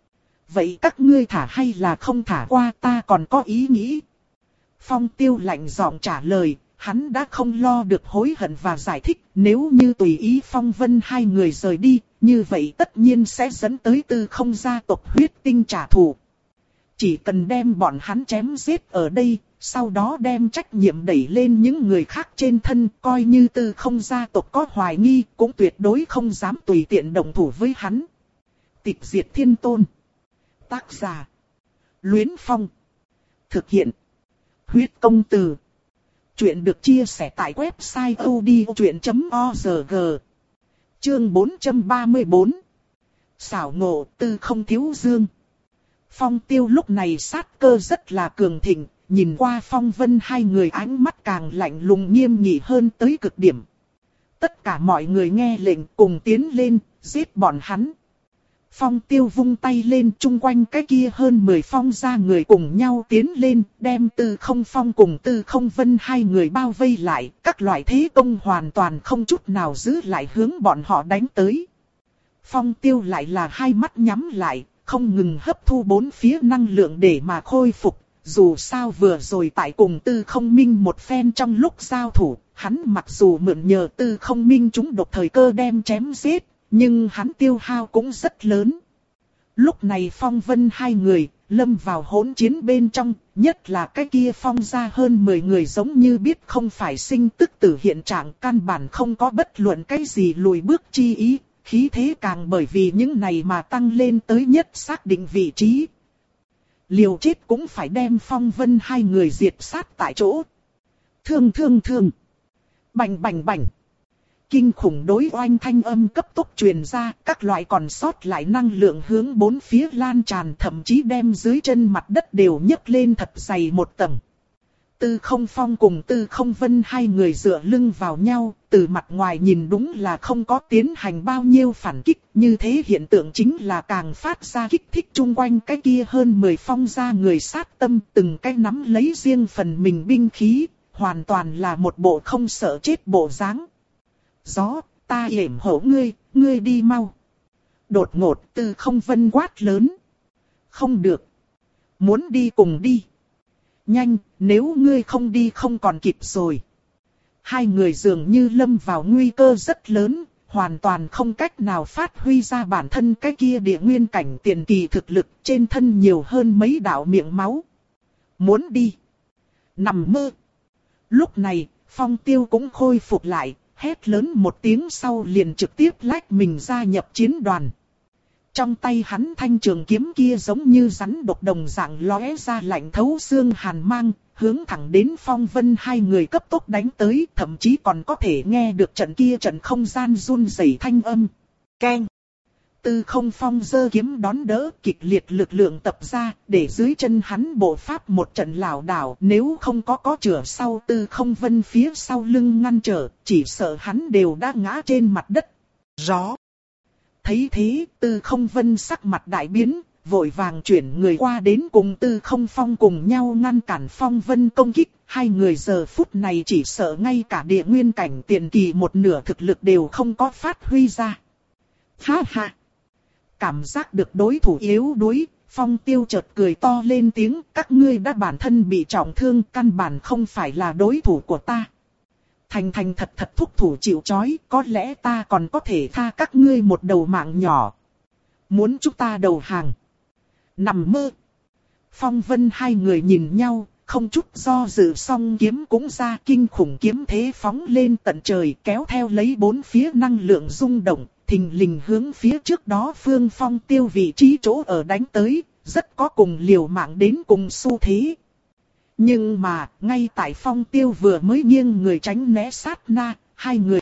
Vậy các ngươi thả hay là không thả qua, ta còn có ý nghĩ. Phong Tiêu lạnh giọng trả lời, hắn đã không lo được hối hận và giải thích. Nếu như tùy ý Phong Vân hai người rời đi, như vậy tất nhiên sẽ dẫn tới Tư Không gia tộc huyết tinh trả thù. Chỉ cần đem bọn hắn chém giết ở đây, sau đó đem trách nhiệm đẩy lên những người khác trên thân, coi như Tư Không gia tộc có hoài nghi, cũng tuyệt đối không dám tùy tiện động thủ với hắn. Tịch diệt thiên tôn. Tác giả: Luyến Phong. Thực hiện: Huyết công từ. Chuyện được chia sẻ tại website odchuyện chấm org. Chương bốn trăm ba mươi tư. Xảo ngộ Tư Không Thiếu Dương. Phong Tiêu lúc này sát cơ rất là cường thịnh, nhìn qua Phong Vân hai người ánh mắt càng lạnh lùng nghiêm nghị hơn tới cực điểm. Tất cả mọi người nghe lệnh cùng tiến lên, giết bọn hắn. Phong Tiêu vung tay lên, chung quanh cái kia hơn mười Phong gia người cùng nhau tiến lên, đem Tư Không Phong cùng Tư Không Vân hai người bao vây lại, các loại thế công hoàn toàn không chút nào giữ lại hướng bọn họ đánh tới. Phong Tiêu lại là hai mắt nhắm lại, không ngừng hấp thu bốn phía năng lượng để mà khôi phục. Dù sao vừa rồi tại cùng Tư Không Minh một phen trong lúc giao thủ, hắn mặc dù mượn nhờ Tư Không Minh chúng độc thời cơ đem chém giết, nhưng hắn tiêu hao cũng rất lớn. Lúc này Phong Vân hai người, lâm vào hỗn chiến bên trong, nhất là cái kia Phong gia hơn mười người giống như biết không phải sinh tức tử hiện trạng, căn bản không có bất luận cái gì lùi bước chi ý, khí thế càng bởi vì những này mà tăng lên tới nhất xác định vị trí. Liều chết cũng phải đem Phong Vân hai người diệt sát tại chỗ. Thương thương thương. Bành bành bành. Kinh khủng đối oanh thanh âm cấp tốc truyền ra, các loại còn sót lại năng lượng hướng bốn phía lan tràn, thậm chí đem dưới chân mặt đất đều nhấc lên thật dày một tầng. Tư Không Phong cùng Tư Không Vân hai người dựa lưng vào nhau, từ mặt ngoài nhìn đúng là không có tiến hành bao nhiêu phản kích, như thế hiện tượng chính là càng phát ra kích thích chung quanh cái kia hơn mười Phong gia người sát tâm, từng cái nắm lấy riêng phần mình binh khí, hoàn toàn là một bộ không sợ chết bộ dáng. Gió, ta yểm hộ ngươi, ngươi đi mau. Đột ngột Tư Không Vân quát lớn. Không được. Muốn đi cùng đi. Nhanh, nếu ngươi không đi không còn kịp rồi. Hai người dường như lâm vào nguy cơ rất lớn, hoàn toàn không cách nào phát huy ra bản thân cái kia địa nguyên cảnh tiền kỳ thực lực, trên thân nhiều hơn mấy đạo miệng máu. Muốn đi. Nằm mơ. Lúc này, Phong Tiêu cũng khôi phục lại, hét lớn một tiếng sau liền trực tiếp lách mình gia nhập chiến đoàn. Trong tay hắn thanh trường kiếm kia giống như rắn độc đồng dạng lóe ra lạnh thấu xương hàn mang, hướng thẳng đến Phong Vân hai người cấp tốc đánh tới, thậm chí còn có thể nghe được trận kia trận không gian run rẩy thanh âm. Keng! Tư Không Phong giơ kiếm đón đỡ, kịch liệt lực lượng tập ra, để dưới chân hắn bộ pháp một trận lảo đảo, nếu không có có chửa sau Tư Không Vân phía sau lưng ngăn trở, chỉ sợ hắn đều đã ngã trên mặt đất. Gió! Thấy thế, Tư Không Vân sắc mặt đại biến, vội vàng chuyển người qua đến cùng Tư Không Phong cùng nhau ngăn cản Phong Vân công kích. Hai người giờ phút này chỉ sợ ngay cả địa nguyên cảnh tiền kỳ một nửa thực lực đều không có phát huy ra. Ha ha! Cảm giác được đối thủ yếu đuối, Phong Tiêu chợt cười to lên tiếng, các ngươi đã bản thân bị trọng thương, căn bản không phải là đối thủ của ta. Thành thành thật thật thúc thủ chịu trói, có lẽ ta còn có thể tha các ngươi một đầu mạng nhỏ. Muốn chúng ta đầu hàng. Nằm mơ. Phong Vân hai người nhìn nhau, không chút do dự song kiếm cũng ra, kinh khủng kiếm thế phóng lên tận trời, kéo theo lấy bốn phía năng lượng rung động, thình lình hướng phía trước đó Phương Phong Tiêu vị trí chỗ ở đánh tới, rất có cùng liều mạng đến cùng xu thế. Nhưng mà, ngay tại Phong Tiêu vừa mới nghiêng người tránh né sát na, hai người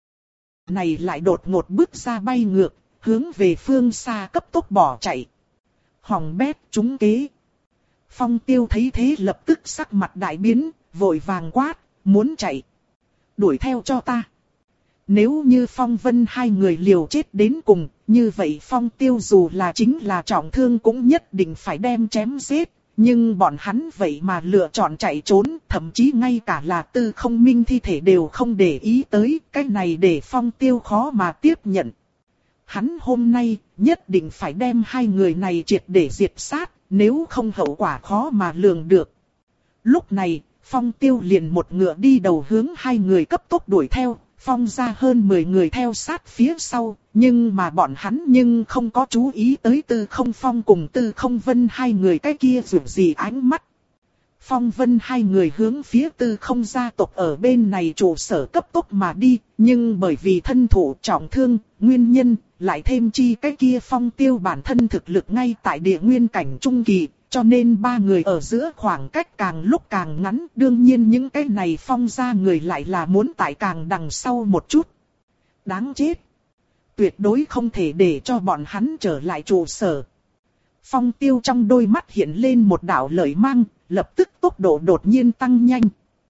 này lại đột ngột bước ra bay ngược, hướng về phương xa cấp tốc bỏ chạy. Hỏng bét trúng kế. Phong Tiêu thấy thế lập tức sắc mặt đại biến, vội vàng quát, muốn chạy. Đuổi theo cho ta. Nếu như Phong Vân hai người liều chết đến cùng, như vậy Phong Tiêu dù là chính là trọng thương cũng nhất định phải đem chém giết. Nhưng bọn hắn vậy mà lựa chọn chạy trốn, thậm chí ngay cả là Tư Không Minh thi thể đều không để ý tới, cái này để Phong Tiêu khó mà tiếp nhận. Hắn hôm nay nhất định phải đem hai người này triệt để diệt sát, nếu không hậu quả khó mà lường được. Lúc này, Phong Tiêu liền một ngựa đi đầu hướng hai người cấp tốc đuổi theo, Phong ra hơn mười người theo sát phía sau, nhưng mà bọn hắn nhưng không có chú ý tới Tư Không Phong cùng Tư Không Vân hai người cái kia dù gì ánh mắt. Phong Vân hai người hướng phía Tư Không gia tộc ở bên này trụ sở cấp tốc mà đi, nhưng bởi vì thân thủ trọng thương, nguyên nhân, lại thêm chi cái kia Phong Tiêu bản thân thực lực ngay tại địa nguyên cảnh trung kỳ, cho nên ba người ở giữa khoảng cách càng lúc càng ngắn, đương nhiên những cái này Phong gia người lại là muốn tại càng đằng sau một chút. Đáng chết! Tuyệt đối không thể để cho bọn hắn trở lại trụ sở. Phong Tiêu trong đôi mắt hiện lên một đạo lợi mang, lập tức tốc độ đột nhiên tăng nhanh.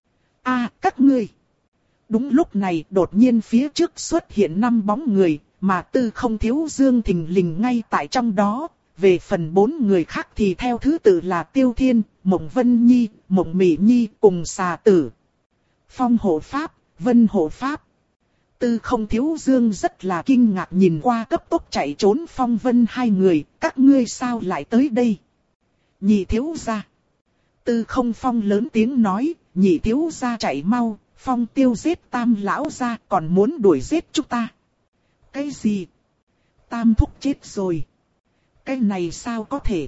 A, các ngươi! Đúng lúc này đột nhiên phía trước xuất hiện năm bóng người, mà Tư Không Thiếu Dương thình lình ngay tại trong đó. Về phần bốn người khác thì theo thứ tự là Tiêu Thiên, Mộng Vân Nhi, Mộng Mỹ Nhi cùng Xà Tử. Phong hộ pháp, Vân hộ pháp. Tư Không Thiếu Dương rất là kinh ngạc nhìn qua cấp tốc chạy trốn Phong Vân hai người, các ngươi sao lại tới đây? Nhị thiếu gia. Tư Không Phong lớn tiếng nói, nhị thiếu gia chạy mau, Phong Tiêu giết Tam lão gia còn muốn đuổi giết chúng ta. Cái gì? Tam thúc chết rồi. Cái này sao có thể?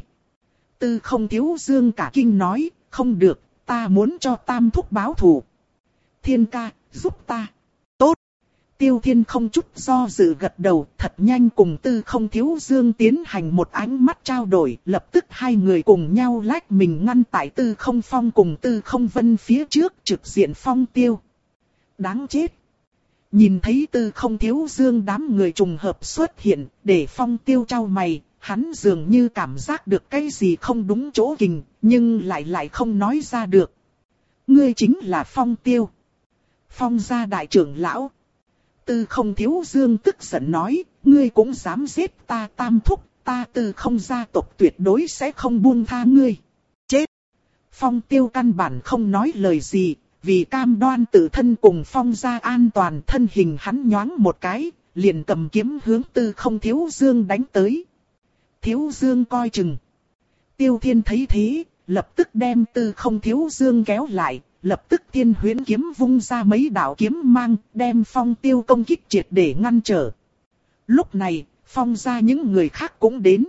Tư Không Thiếu Dương cả kinh nói, không được, ta muốn cho Tam thúc báo thù. Thiên ca, giúp ta. Tốt. Tiêu Thiên không chút do dự gật đầu, thật nhanh cùng Tư Không Thiếu Dương tiến hành một ánh mắt trao đổi, lập tức hai người cùng nhau lách mình ngăn tại Tư Không Phong cùng Tư Không Vân phía trước, trực diện Phong Tiêu. Đáng chết. Nhìn thấy Tư Không Thiếu Dương đám người trùng hợp xuất hiện, để Phong Tiêu trao mày, hắn dường như cảm giác được cái gì không đúng chỗ kình, nhưng lại lại không nói ra được. Ngươi chính là Phong Tiêu. Phong gia đại trưởng lão. Tư Không Thiếu Dương tức giận nói, ngươi cũng dám giết ta Tam thúc, ta Tư Không gia tộc tuyệt đối sẽ không buông tha ngươi. Chết! Phong Tiêu căn bản không nói lời gì, vì cam đoan tự thân cùng Phong gia an toàn, thân hình hắn nhoáng một cái, liền cầm kiếm hướng Tư Không Thiếu Dương đánh tới. Thiếu Dương coi chừng. Tiêu Thiên thấy thế, lập tức đem Tư Không Thiếu Dương kéo lại, lập tức Thiên Huyễn kiếm vung ra mấy đạo kiếm mang, đem Phong Tiêu công kích triệt để ngăn trở. Lúc này, Phong gia những người khác cũng đến.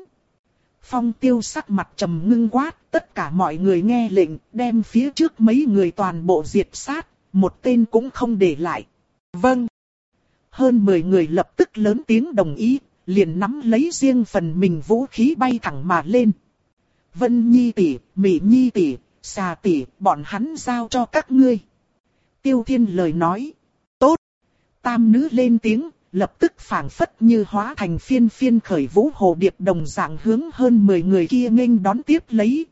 Phong Tiêu sắc mặt trầm ngưng quát, tất cả mọi người nghe lệnh, đem phía trước mấy người toàn bộ diệt sát, một tên cũng không để lại. Vâng. Hơn mười người lập tức lớn tiếng đồng ý, liền nắm lấy riêng phần mình vũ khí bay thẳng mà lên. Vân Nhi tỷ, Mỹ Nhi tỷ, Xà tỷ, bọn hắn giao cho các ngươi. Tiêu Thiên lời nói. Tốt. Tam nữ lên tiếng, lập tức phảng phất như hóa thành phiên phiên khởi vũ hồ điệp đồng dạng hướng hơn mười người kia nghênh đón tiếp lấy.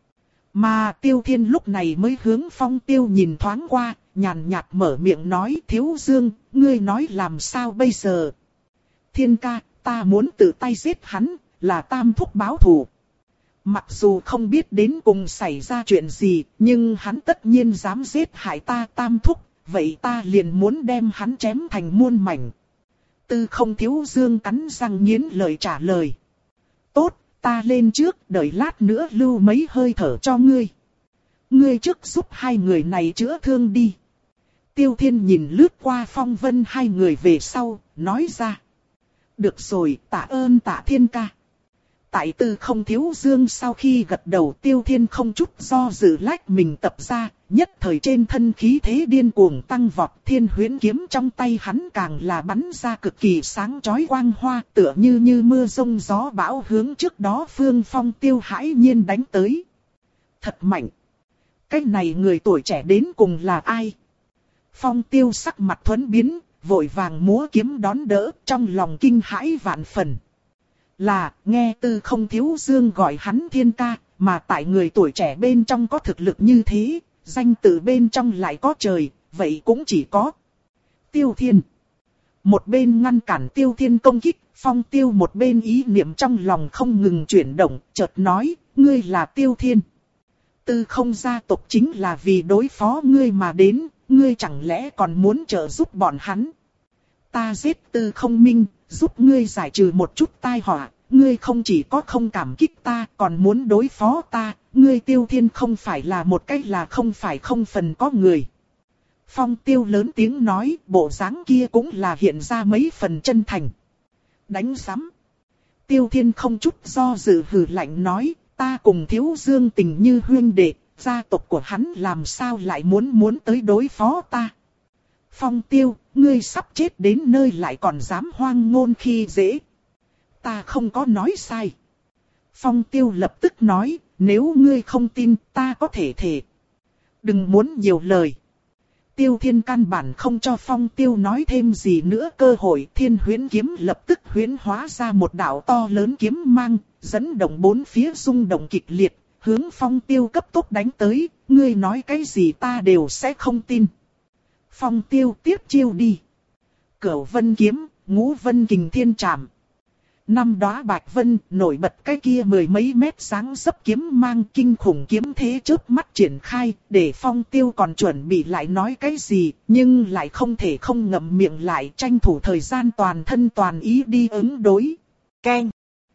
Mà Tiêu Thiên lúc này mới hướng Phong Tiêu nhìn thoáng qua, nhàn nhạt mở miệng nói, Thiếu Dương, ngươi nói làm sao bây giờ? Thiên ca, ta muốn tự tay giết hắn, là Tam thúc báo thù. Mặc dù không biết đến cùng xảy ra chuyện gì, nhưng hắn tất nhiên dám giết hại ta Tam thúc, vậy ta liền muốn đem hắn chém thành muôn mảnh. Tư Không Thiếu Dương cắn răng nghiến lời trả lời. Tốt, ta lên trước, đợi lát nữa lưu mấy hơi thở cho ngươi. Ngươi trước giúp hai người này chữa thương đi. Tiêu Thiên nhìn lướt qua Phong Vân hai người về sau, nói ra. Được rồi, tạ ơn Tạ Thiên ca. Tại Tư Không Thiếu Dương sau khi gật đầu, Tiêu Thiên không chút do dự lách mình tập ra, nhất thời trên thân khí thế điên cuồng tăng vọt, Thiên Huyễn kiếm trong tay hắn càng là bắn ra cực kỳ sáng chói quang hoa, tựa như như mưa rông gió bão hướng trước đó Phương Phong Tiêu hãi nhiên đánh tới. Thật mạnh! Cái này người tuổi trẻ đến cùng là ai? Phong Tiêu sắc mặt thuẫn biến, vội vàng múa kiếm đón đỡ, trong lòng kinh hãi vạn phần. Là, nghe Tư Không Thiếu Dương gọi hắn Thiên ca, mà tại người tuổi trẻ bên trong có thực lực như thế, danh tự bên trong lại có trời, vậy cũng chỉ có Tiêu Thiên. Một bên ngăn cản Tiêu Thiên công kích, Phong Tiêu một bên ý niệm trong lòng không ngừng chuyển động, chợt nói, ngươi là Tiêu Thiên. Tư Không gia tộc chính là vì đối phó ngươi mà đến, ngươi chẳng lẽ còn muốn trợ giúp bọn hắn? Ta giết Tư Không Minh, giúp ngươi giải trừ một chút tai họa, ngươi không chỉ có không cảm kích ta, còn muốn đối phó ta, ngươi Tiêu Thiên không phải là một cách là không phải không phần có người. Phong Tiêu lớn tiếng nói, bộ dáng kia cũng là hiện ra mấy phần chân thành. Đánh sắm. Tiêu Thiên không chút do dự hừ lạnh nói, ta cùng Thiếu Dương tình như huynh đệ, gia tộc của hắn làm sao lại muốn muốn tới đối phó ta. Phong Tiêu, ngươi sắp chết đến nơi lại còn dám hoang ngôn khi dễ. Ta không có nói sai. Phong Tiêu lập tức nói, nếu ngươi không tin ta có thể thề. Đừng muốn nhiều lời. Tiêu Thiên căn bản không cho Phong Tiêu nói thêm gì nữa, cơ hội Thiên Huyễn kiếm lập tức huyễn hóa ra một đạo to lớn kiếm mang, dẫn động bốn phía rung động kịch liệt, hướng Phong Tiêu cấp tốc đánh tới, ngươi nói cái gì ta đều sẽ không tin. Phong Tiêu tiếp chiêu đi. Cửu Vân kiếm, Ngũ Vân kình thiên trảm. Năm đóa bạch vân nổi bật cái kia mười mấy mét sáng dấp kiếm mang, kinh khủng kiếm thế chớp mắt triển khai, để Phong Tiêu còn chuẩn bị lại nói cái gì, nhưng lại không thể không ngậm miệng lại, tranh thủ thời gian toàn thân toàn ý đi ứng đối. Keng!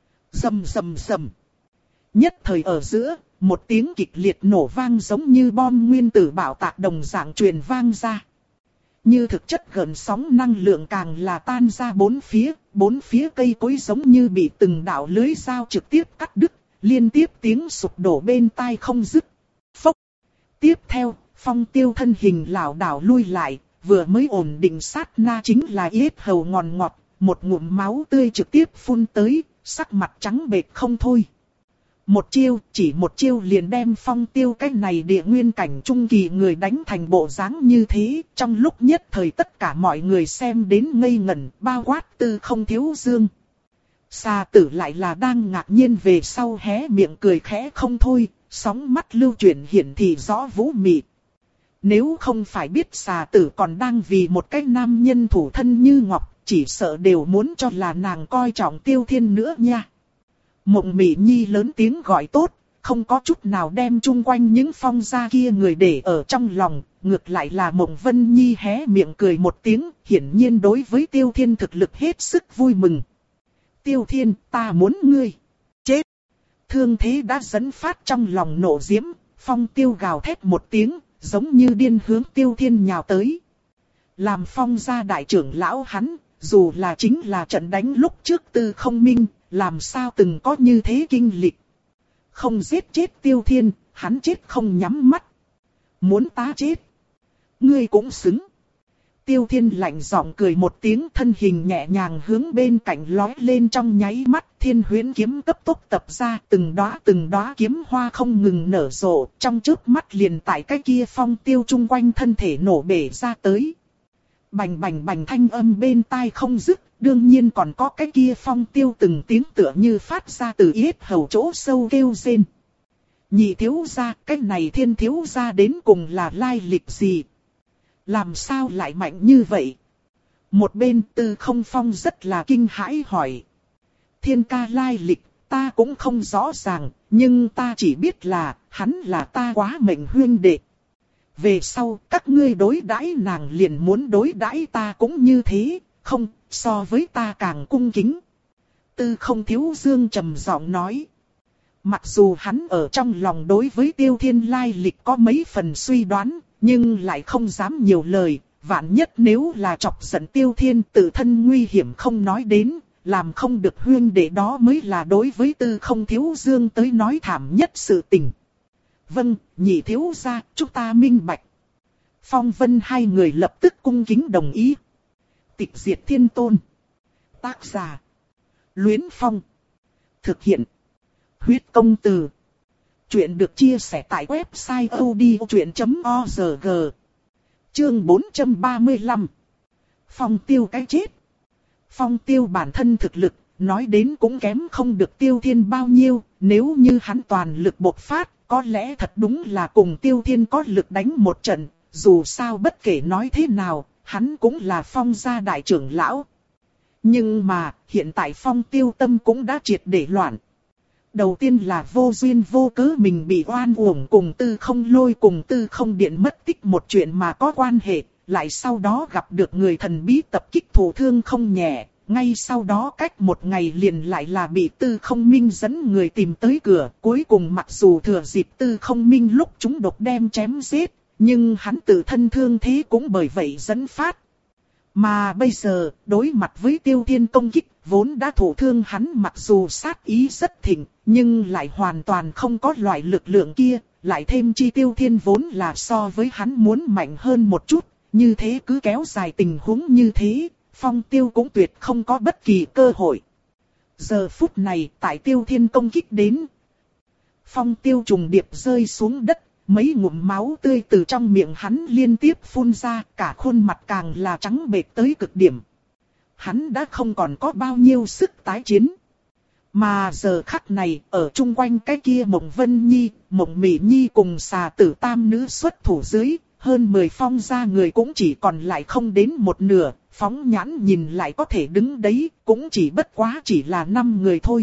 Rầm rầm rầm! Nhất thời ở giữa, một tiếng kịch liệt nổ vang giống như bom nguyên tử bạo tạc đồng dạng truyền vang ra. Như thực chất gần sóng năng lượng càng là tan ra bốn phía, bốn phía cây cối giống như bị từng đạo lưới dao trực tiếp cắt đứt, liên tiếp tiếng sụp đổ bên tai không dứt. Phốc! Tiếp theo, Phong Tiêu thân hình lảo đảo lui lại, vừa mới ổn định sát na chính là yết hầu ngòn ngọt, một ngụm máu tươi trực tiếp phun tới, sắc mặt trắng bệch không thôi. Một chiêu, chỉ một chiêu liền đem Phong Tiêu cái này địa nguyên cảnh trung kỳ người đánh thành bộ dáng như thế, trong lúc nhất thời tất cả mọi người xem đến ngây ngẩn, bao quát Tư Không Thiếu Dương. Xà Tử lại là đang ngạc nhiên về sau hé miệng cười khẽ không thôi, sóng mắt lưu chuyển hiển thị rõ vũ mị. Nếu không phải biết Xà Tử còn đang vì một cái nam nhân thủ thân như ngọc, chỉ sợ đều muốn cho là nàng coi trọng Tiêu Thiên nữa nha. Mộng Mị Nhi lớn tiếng gọi tốt, không có chút nào đem chung quanh những Phong gia kia người để ở trong lòng, ngược lại là Mộng Vân Nhi hé miệng cười một tiếng, hiển nhiên đối với Tiêu Thiên thực lực hết sức vui mừng. Tiêu Thiên, ta muốn ngươi chết. Thương thế đã dẫn phát trong lòng nộ diễm, Phong Tiêu gào thét một tiếng, giống như điên hướng Tiêu Thiên nhào tới. Làm Phong gia đại trưởng lão hắn, dù là chính là trận đánh lúc trước Tư Không Minh, làm sao từng có như thế kinh lịch. Không giết chết Tiêu Thiên, hắn chết không nhắm mắt. Muốn ta chết, ngươi cũng xứng. Tiêu Thiên lạnh giọng cười một tiếng, thân hình nhẹ nhàng hướng bên cạnh lói lên, trong nháy mắt Thiên Huyễn kiếm cấp tốc tập ra, từng đóa từng đóa kiếm hoa không ngừng nở rộ, trong chớp mắt liền tại cái kia Phong Tiêu chung quanh thân thể nổ bể ra tới. Bành bành bành thanh âm bên tai không dứt, đương nhiên còn có cái kia Phong Tiêu từng tiếng tựa như phát ra từ yết hầu chỗ sâu kêu rên. Nhị thiếu gia, cái này Thiên thiếu gia đến cùng là lai lịch gì? Làm sao lại mạnh như vậy? Một bên Tư Không Phong rất là kinh hãi hỏi. Thiên ca lai lịch, ta cũng không rõ ràng, nhưng ta chỉ biết là, hắn là ta quá mệnh huynh đệ. Về sau, các ngươi đối đãi nàng liền muốn đối đãi ta cũng như thế, không, so với ta càng cung kính. Tư Không Thiếu Dương trầm giọng nói. Mặc dù hắn ở trong lòng đối với Tiêu Thiên lai lịch có mấy phần suy đoán, nhưng lại không dám nhiều lời, vạn nhất nếu là chọc giận Tiêu Thiên tự thân nguy hiểm không nói đến, làm không được huyên đệ đó mới là đối với Tư Không Thiếu Dương tới nói thảm nhất sự tình. Vâng, nhị thiếu gia, chúng ta minh bạch. Phong Vân hai người lập tức cung kính đồng ý. Tịch diệt thiên tôn. Tác giả. Luyến Phong. Thực hiện. Huyết công từ. Chuyện được chia sẻ tại website odchuyện chấm org. Chương bốn trăm ba mươi lăm. Phong Tiêu cái chết. Phong Tiêu bản thân thực lực, nói đến cũng kém không được Tiêu Thiên bao nhiêu, nếu như hắn toàn lực bộc phát, có lẽ thật đúng là cùng Tiêu Thiên có lực đánh một trận, dù sao bất kể nói thế nào, hắn cũng là Phong gia đại trưởng lão. Nhưng mà, hiện tại Phong Tiêu tâm cũng đã triệt để loạn. Đầu tiên là vô duyên vô cớ mình bị oan uổng cùng Tư Không Lôi cùng Tư Không Điện mất tích một chuyện mà có quan hệ, lại sau đó gặp được người thần bí tập kích thụ thương không nhẹ, ngay sau đó cách một ngày liền lại là bị Tư Không Minh dẫn người tìm tới cửa, cuối cùng mặc dù thừa dịp Tư Không Minh lúc chúng độc đem chém giết, nhưng hắn tự thân thương thế cũng bởi vậy dẫn phát. Mà bây giờ, đối mặt với Tiêu Thiên công kích, vốn đã thụ thương hắn mặc dù sát ý rất thịnh, nhưng lại hoàn toàn không có loại lực lượng kia, lại thêm chi Tiêu Thiên vốn là so với hắn muốn mạnh hơn một chút, như thế cứ kéo dài tình huống như thế, Phong Tiêu cũng tuyệt không có bất kỳ cơ hội. Giờ phút này, tại Tiêu Thiên công kích đến, Phong Tiêu trùng điệp rơi xuống đất. Mấy ngụm máu tươi từ trong miệng hắn liên tiếp phun ra, cả khuôn mặt càng là trắng bệch tới cực điểm. Hắn đã không còn có bao nhiêu sức tái chiến. Mà giờ khắc này, ở chung quanh cái kia Mộng Vân Nhi, Mộng Mị Nhi cùng xà tử tam nữ xuất thủ dưới, hơn mười Phong gia người cũng chỉ còn lại không đến một nửa, phóng nhãn nhìn lại có thể đứng đấy, cũng chỉ bất quá chỉ là năm người thôi.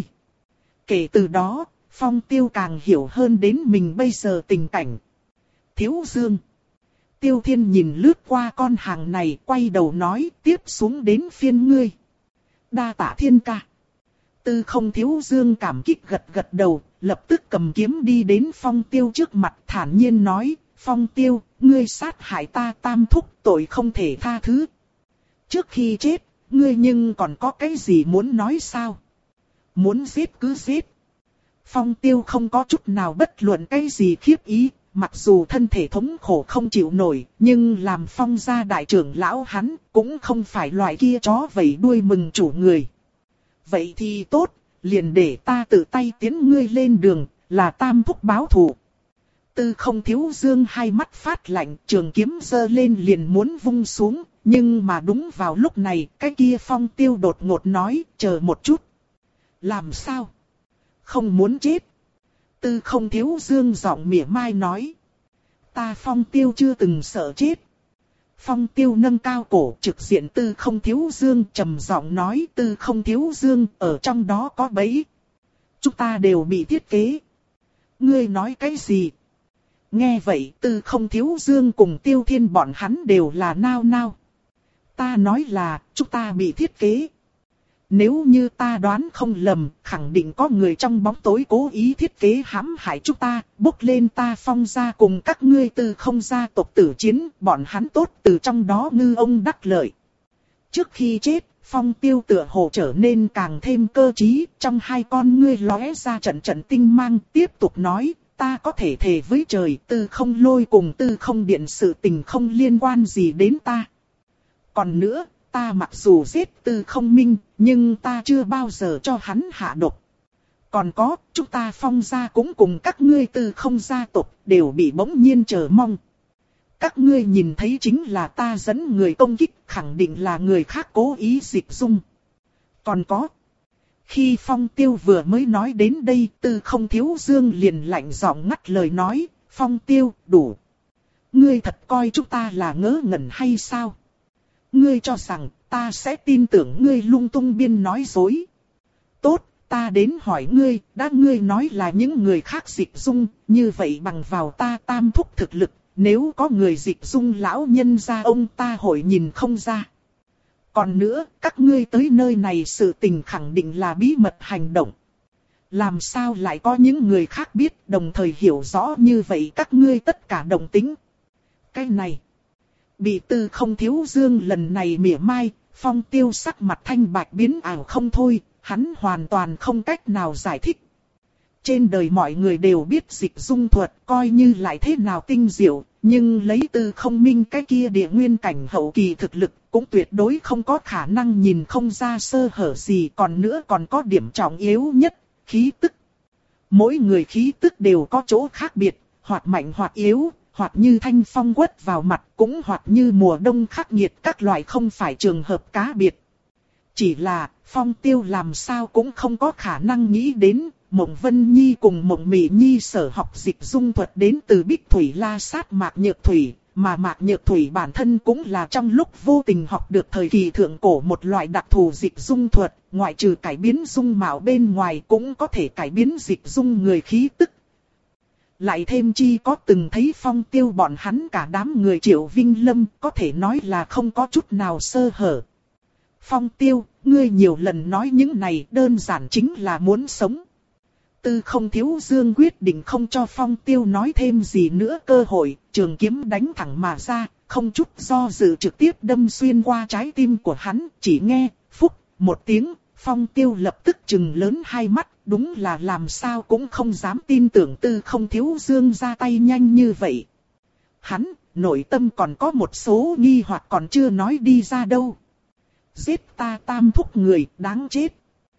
Kể từ đó, Phong Tiêu càng hiểu hơn đến mình bây giờ tình cảnh. Thiếu Dương. Tiêu Thiên nhìn lướt qua con hàng này, quay đầu nói, tiếp xuống đến phiên ngươi. Đa tạ thiên ca. Tư Không Thiếu Dương cảm kích gật gật đầu, lập tức cầm kiếm đi đến Phong Tiêu trước mặt thản nhiên nói, Phong Tiêu, ngươi sát hại ta tam thúc, tội không thể tha thứ. Trước khi chết, ngươi nhưng còn có cái gì muốn nói sao? Muốn giết cứ giết. Phong Tiêu không có chút nào bất luận cái gì khiếp ý, mặc dù thân thể thống khổ không chịu nổi, nhưng làm Phong gia đại trưởng lão hắn cũng không phải loại kia chó vẫy đuôi mừng chủ người. Vậy thì tốt, liền để ta tự tay tiến ngươi lên đường, là tam thúc báo thù. Tư Không Thiếu Dương hai mắt phát lạnh, trường kiếm giơ lên liền muốn vung xuống, nhưng mà đúng vào lúc này, cái kia Phong Tiêu đột ngột nói, chờ một chút. Làm sao? Không muốn chết. Tư Không Thiếu Dương giọng mỉa mai nói. Ta Phong Tiêu chưa từng sợ chết. Phong Tiêu nâng cao cổ trực diện Tư Không Thiếu Dương trầm giọng nói, Tư Không Thiếu Dương ở trong đó có bẫy. Chúng ta đều bị thiết kế. Ngươi nói cái gì? Nghe vậy Tư Không Thiếu Dương cùng Tiêu Thiên bọn hắn đều là nao nao. Ta nói là chúng ta bị thiết kế. Nếu như ta đoán không lầm, khẳng định có người trong bóng tối cố ý thiết kế hãm hại chúng ta, bốc lên ta Phong gia cùng các ngươi Tư Không gia tộc tử chiến, bọn hắn tốt từ trong đó ngư ông đắc lợi. Trước khi chết, Phong Tiêu tựa hồ trở nên càng thêm cơ trí, trong hai con ngươi lóe ra trận trận tinh mang, tiếp tục nói, ta có thể thề với trời, Tư Không Lôi cùng Tư Không Điện sự tình không liên quan gì đến ta. Còn nữa, ta mặc dù giết Tư Không Minh, nhưng ta chưa bao giờ cho hắn hạ độc. Còn có, chúng ta Phong gia cũng cùng các ngươi Tư Không gia tộc đều bị bỗng nhiên chờ mong. Các ngươi nhìn thấy chính là ta dẫn người công kích, khẳng định là người khác cố ý dịch dung. Còn có, khi Phong Tiêu vừa mới nói đến đây, Tư Không Thiếu Dương liền lạnh giọng ngắt lời nói, Phong Tiêu, đủ. Ngươi thật coi chúng ta là ngớ ngẩn hay sao? Ngươi cho rằng ta sẽ tin tưởng ngươi lung tung biên nói dối. Tốt, ta đến hỏi ngươi, đã ngươi nói là những người khác dịch dung, như vậy bằng vào ta tam thúc thực lực, nếu có người dịch dung lão nhân ra ông ta hội nhìn không ra. Còn nữa, các ngươi tới nơi này sự tình khẳng định là bí mật hành động. Làm sao lại có những người khác biết đồng thời hiểu rõ như vậy các ngươi tất cả đồng tính. Cái này, Bị Tư Không Thiếu Dương lần này mỉa mai, Phong Tiêu sắc mặt thanh bạch biến ảo không thôi, hắn hoàn toàn không cách nào giải thích. Trên đời mọi người đều biết dịch dung thuật, coi như lại thế nào tinh diệu, nhưng lấy Tư Không Minh cái kia địa nguyên cảnh hậu kỳ thực lực, cũng tuyệt đối không có khả năng nhìn không ra sơ hở gì. Còn nữa còn có điểm trọng yếu nhất, khí tức. Mỗi người khí tức đều có chỗ khác biệt, hoặc mạnh hoặc yếu, hoặc như thanh phong quất vào mặt, cũng hoặc như mùa đông khắc nghiệt, các loại không phải trường hợp cá biệt. Chỉ là, Phong Tiêu làm sao cũng không có khả năng nghĩ đến, Mộng Vân Nhi cùng Mộng Mị Nhi sở học dịch dung thuật đến từ Bích Thủy La Sát Mạc Nhược Thủy, mà Mạc Nhược Thủy bản thân cũng là trong lúc vô tình học được thời kỳ thượng cổ một loại đặc thù dịch dung thuật, ngoại trừ cải biến dung mạo bên ngoài cũng có thể cải biến dịch dung người khí tức. Lại thêm chi có từng thấy Phong Tiêu bọn hắn cả đám người Triệu Vinh Lâm, có thể nói là không có chút nào sơ hở. Phong Tiêu, ngươi nhiều lần nói những này đơn giản chính là muốn sống. Tư Không Thiếu Dương quyết định không cho Phong Tiêu nói thêm gì nữa cơ hội, trường kiếm đánh thẳng mà ra, không chút do dự trực tiếp đâm xuyên qua trái tim của hắn, chỉ nghe, phúc, một tiếng, Phong Tiêu lập tức trừng lớn hai mắt, đúng là làm sao cũng không dám tin tưởng Tư Không Thiếu Dương ra tay nhanh như vậy. Hắn, nội tâm còn có một số nghi hoặc còn chưa nói đi ra đâu. Giết ta tam thúc người, đáng chết.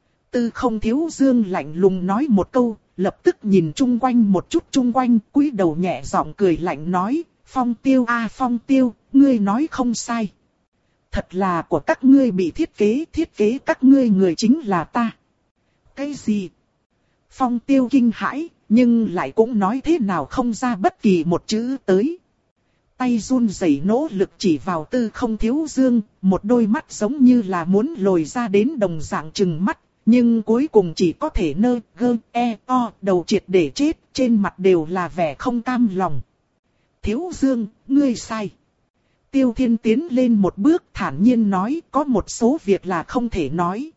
Tư Không Thiếu Dương lạnh lùng nói một câu, lập tức nhìn chung quanh một chút chung quanh, cúi đầu nhẹ giọng cười lạnh nói, Phong Tiêu a à, Phong Tiêu, ngươi nói không sai. Thật là của các ngươi bị thiết kế, thiết kế các ngươi người chính là ta. Cái gì? Phong Tiêu kinh hãi, nhưng lại cũng nói thế nào không ra bất kỳ một chữ tới. Tay run rẩy nỗ lực chỉ vào Tư Không Thiếu Dương, một đôi mắt giống như là muốn lồi ra đến đồng dạng trừng mắt, nhưng cuối cùng chỉ có thể nơ, gơ, e, o, đầu triệt để chết, trên mặt đều là vẻ không cam lòng. Thiếu Dương, ngươi sai. Tiêu Thiên tiến lên một bước thản nhiên nói, có một số việc là không thể nói.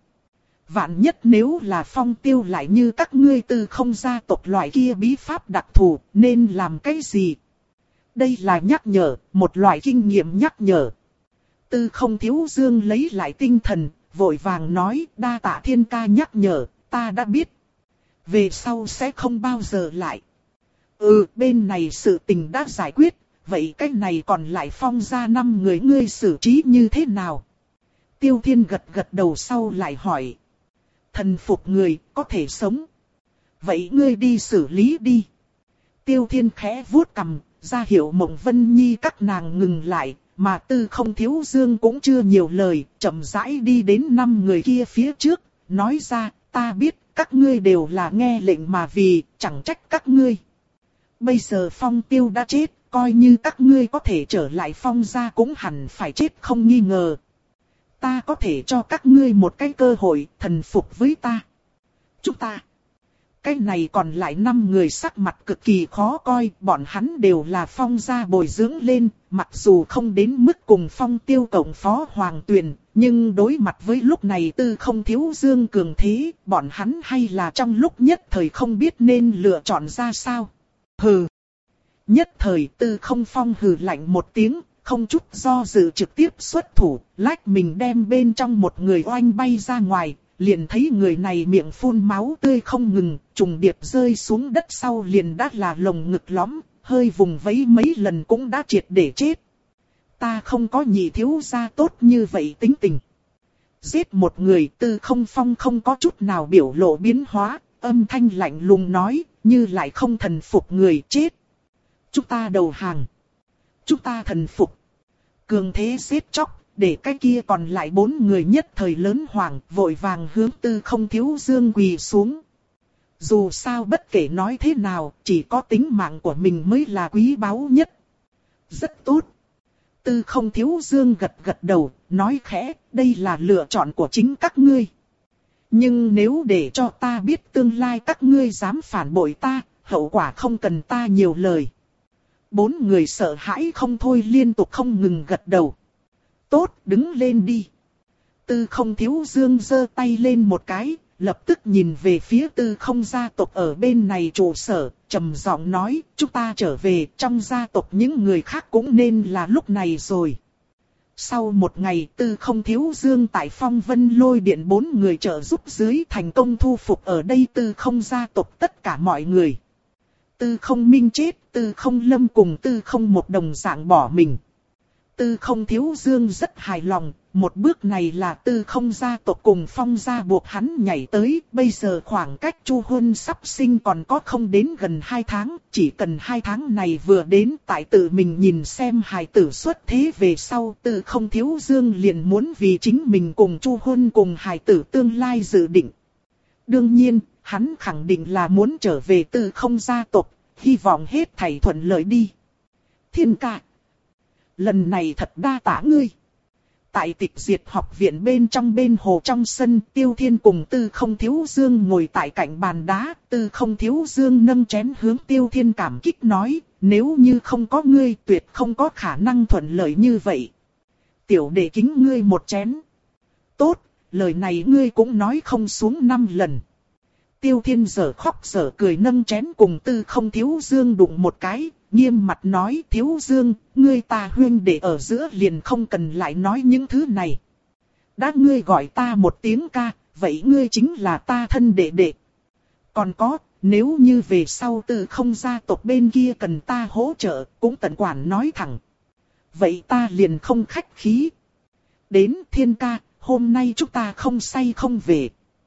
Vạn nhất nếu là Phong Tiêu lại như các ngươi Tư Không gia tộc loại kia bí pháp đặc thù, nên làm cái gì? Đây là nhắc nhở, một loại kinh nghiệm nhắc nhở. Tư Không Thiếu Dương lấy lại tinh thần, vội vàng nói, đa tạ Thiên ca nhắc nhở, ta đã biết. Về sau sẽ không bao giờ lại. Ừ, bên này sự tình đã giải quyết, vậy cái này còn lại Phong gia năm người ngươi xử trí như thế nào? Tiêu Thiên gật gật đầu sau lại hỏi. Thần phục người, có thể sống. Vậy ngươi đi xử lý đi. Tiêu Thiên khẽ vuốt cằm, ra hiệu Mộng Vân Nhi các nàng ngừng lại, mà Tư Không Thiếu Dương cũng chưa nhiều lời, chậm rãi đi đến năm người kia phía trước, nói ra, ta biết các ngươi đều là nghe lệnh mà vì, chẳng trách các ngươi. Bây giờ Phong Tiêu đã chết, coi như các ngươi có thể trở lại Phong gia cũng hẳn phải chết không nghi ngờ. Ta có thể cho các ngươi một cái cơ hội, thần phục với ta. Chúng ta. Cái này còn lại năm người sắc mặt cực kỳ khó coi, bọn hắn đều là Phong gia bồi dưỡng lên, mặc dù không đến mức cùng Phong Tiêu cộng phó Hoàng Tuyền, nhưng đối mặt với lúc này Tư Không Thiếu Dương cường thế, bọn hắn hay là trong lúc nhất thời không biết nên lựa chọn ra sao. Hừ. Nhất thời Tư Không Phong hừ lạnh một tiếng, không chút do dự trực tiếp xuất thủ, lách mình đem bên trong một người oanh bay ra ngoài. Liền thấy người này miệng phun máu tươi không ngừng, trùng điệp rơi xuống đất sau liền đã là lồng ngực lõm, hơi vùng vẫy mấy lần cũng đã triệt để chết. Ta không có nhị thiếu gia tốt như vậy tính tình. Giết một người Tư Không Phong không có chút nào biểu lộ biến hóa, âm thanh lạnh lùng nói, như lại không thần phục người chết. Chúng ta đầu hàng. Chúng ta thần phục. Cường thế giết chóc. Để cái kia còn lại bốn người nhất thời lớn hoảng, vội vàng hướng Tư Không Thiếu Dương quỳ xuống. Dù sao bất kể nói thế nào, chỉ có tính mạng của mình mới là quý báu nhất. Rất tốt. Tư Không Thiếu Dương gật gật đầu, nói khẽ, đây là lựa chọn của chính các ngươi. Nhưng nếu để cho ta biết tương lai các ngươi dám phản bội ta, hậu quả không cần ta nhiều lời. Bốn người sợ hãi không thôi liên tục không ngừng gật đầu. Tốt, đứng lên đi. Tư Không Thiếu Dương giơ tay lên một cái, lập tức nhìn về phía Tư Không gia tộc ở bên này trụ sở, trầm giọng nói, chúng ta trở về, trong gia tộc những người khác cũng nên là lúc này rồi. Sau một ngày, Tư Không Thiếu Dương tại Phong Vân Lôi Điện bốn người trợ giúp dưới thành công thu phục ở đây Tư Không gia tộc tất cả mọi người. Tư Không Minh chết, Tư Không Lâm cùng Tư Không một đồng dạng bỏ mình. Tư Không Thiếu Dương rất hài lòng, một bước này là Tư Không gia tộc cùng Phong gia buộc hắn nhảy tới, bây giờ khoảng cách Chu Huân sắp sinh còn có không đến gần hai tháng, chỉ cần hai tháng này vừa đến tại tự mình nhìn xem hài tử xuất thế về sau, Tư Không Thiếu Dương liền muốn vì chính mình cùng Chu Huân cùng hài tử tương lai dự định. Đương nhiên, hắn khẳng định là muốn trở về Tư Không gia tộc, hy vọng hết thảy thuận lợi đi. Thiên ca, lần này thật đa tạ ngươi. Tại Tịch Diệt học viện bên trong bên hồ trong sân, Tiêu Thiên cùng Tư Không Thiếu Dương ngồi tại cạnh bàn đá, Tư Không Thiếu Dương nâng chén hướng Tiêu Thiên cảm kích nói, nếu như không có ngươi tuyệt không có khả năng thuận lợi như vậy. Tiểu đệ kính ngươi một chén. Tốt, lời này ngươi cũng nói không xuống năm lần. Tiêu Thiên giở khóc giở cười nâng chén cùng Tư Không Thiếu Dương đụng một cái, nghiêm mặt nói, Thiếu Dương, ngươi ta huyên đệ ở giữa liền không cần lại nói những thứ này. Đã ngươi gọi ta một tiếng ca, vậy ngươi chính là ta thân đệ đệ. Còn có, nếu như về sau Tư Không gia tộc bên kia cần ta hỗ trợ, cũng tận quản nói thẳng. Vậy ta liền không khách khí. Đến Thiên ca, hôm nay chúng ta không say không về.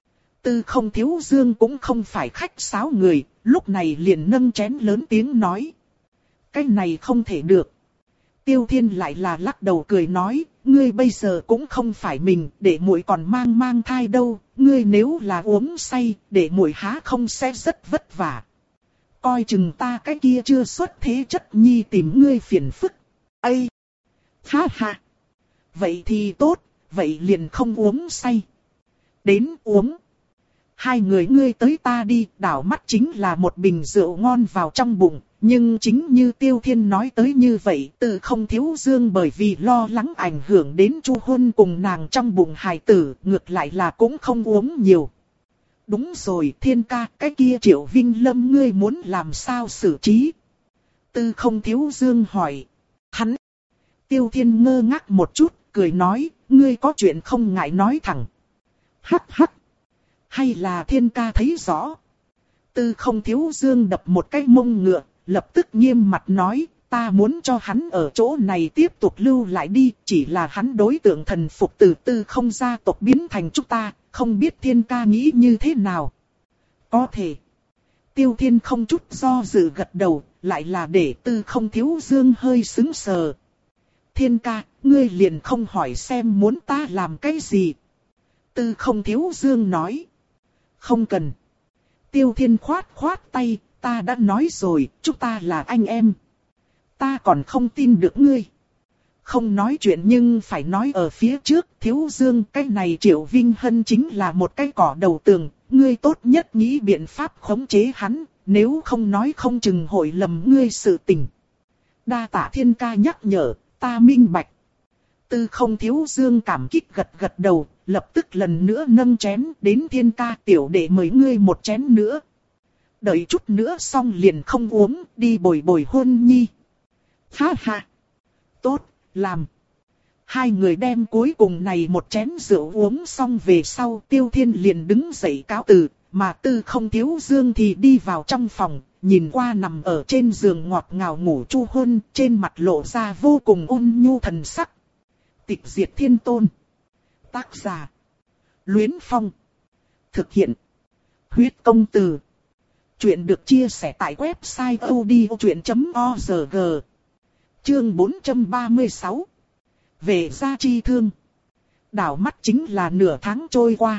Tư Không Thiếu Dương cũng không phải khách sáo người, lúc này liền nâng chén lớn tiếng nói. Cái này không thể được. Tiêu Thiên lại là lắc đầu cười nói, ngươi bây giờ cũng không phải mình, để muội còn mang mang thai đâu, ngươi nếu là uống say, để muội há không sẽ rất vất vả. Coi chừng ta cái kia chưa xuất thế chất nhi tìm ngươi phiền phức. Ây! Ha ha! Vậy thì tốt, vậy liền không uống say. Đến uống. Hai người ngươi tới ta đi, đảo mắt chính là một bình rượu ngon vào trong bụng. Nhưng chính như Tiêu Thiên nói tới như vậy, Tư Không Thiếu Dương bởi vì lo lắng ảnh hưởng đến Chu Huân cùng nàng trong bụng hài tử, ngược lại là cũng không uống nhiều. Đúng rồi Thiên ca, cái kia Triệu Vinh Lâm ngươi muốn làm sao xử trí? Tư Không Thiếu Dương hỏi. Hắn. Tiêu Thiên ngơ ngác một chút, cười nói, ngươi có chuyện không ngại nói thẳng. Hắc hắc. Hay là Thiên ca thấy rõ? Tư Không Thiếu Dương đập một cái mông ngựa, lập tức nghiêm mặt nói, ta muốn cho hắn ở chỗ này tiếp tục lưu lại đi, chỉ là hắn đối tượng thần phục từ Tư Không gia tộc biến thành chúng ta, không biết Thiên ca nghĩ như thế nào. Có thể. Tiêu Thiên không chút do dự gật đầu, lại là để Tư Không Thiếu Dương hơi sững sờ. Thiên ca, ngươi liền không hỏi xem muốn ta làm cái gì. Tư Không Thiếu Dương nói. Không cần. Tiêu Thiên khoát khoát tay, ta đã nói rồi, chúng ta là anh em. Ta còn không tin được ngươi. Không nói chuyện nhưng phải nói ở phía trước, Thiếu Dương, cái này Triệu Vinh Hân chính là một cái cỏ đầu tường, ngươi tốt nhất nghĩ biện pháp khống chế hắn, nếu không nói không chừng hội lầm ngươi sự tình. Đa tạ Thiên ca nhắc nhở, ta minh bạch. Tư Không Thiếu Dương cảm kích gật gật đầu, lập tức lần nữa nâng chén đến Thiên ca, tiểu đệ mời ngươi một chén nữa. Đợi chút nữa xong liền không uống, đi bồi bồi Huân nhi. Ha ha. Tốt, làm. Hai người đem cuối cùng này một chén rượu uống xong về sau, Tiêu Thiên liền đứng dậy cáo từ, mà Tư Không Thiếu Dương thì đi vào trong phòng, nhìn qua nằm ở trên giường ngọt ngào ngủ Chu Huân, trên mặt lộ ra vô cùng ôn nhu thần sắc. Tịch Diệt Thiên Tôn. Tác giả. Luyến Phong. Thực hiện. Huyết Công Từ. Chuyện được chia sẻ tại website odchuyện chấm org. Chương bốn trăm ba mươi sáu. Về gia chi thương. Đảo mắt chính là nửa tháng trôi qua.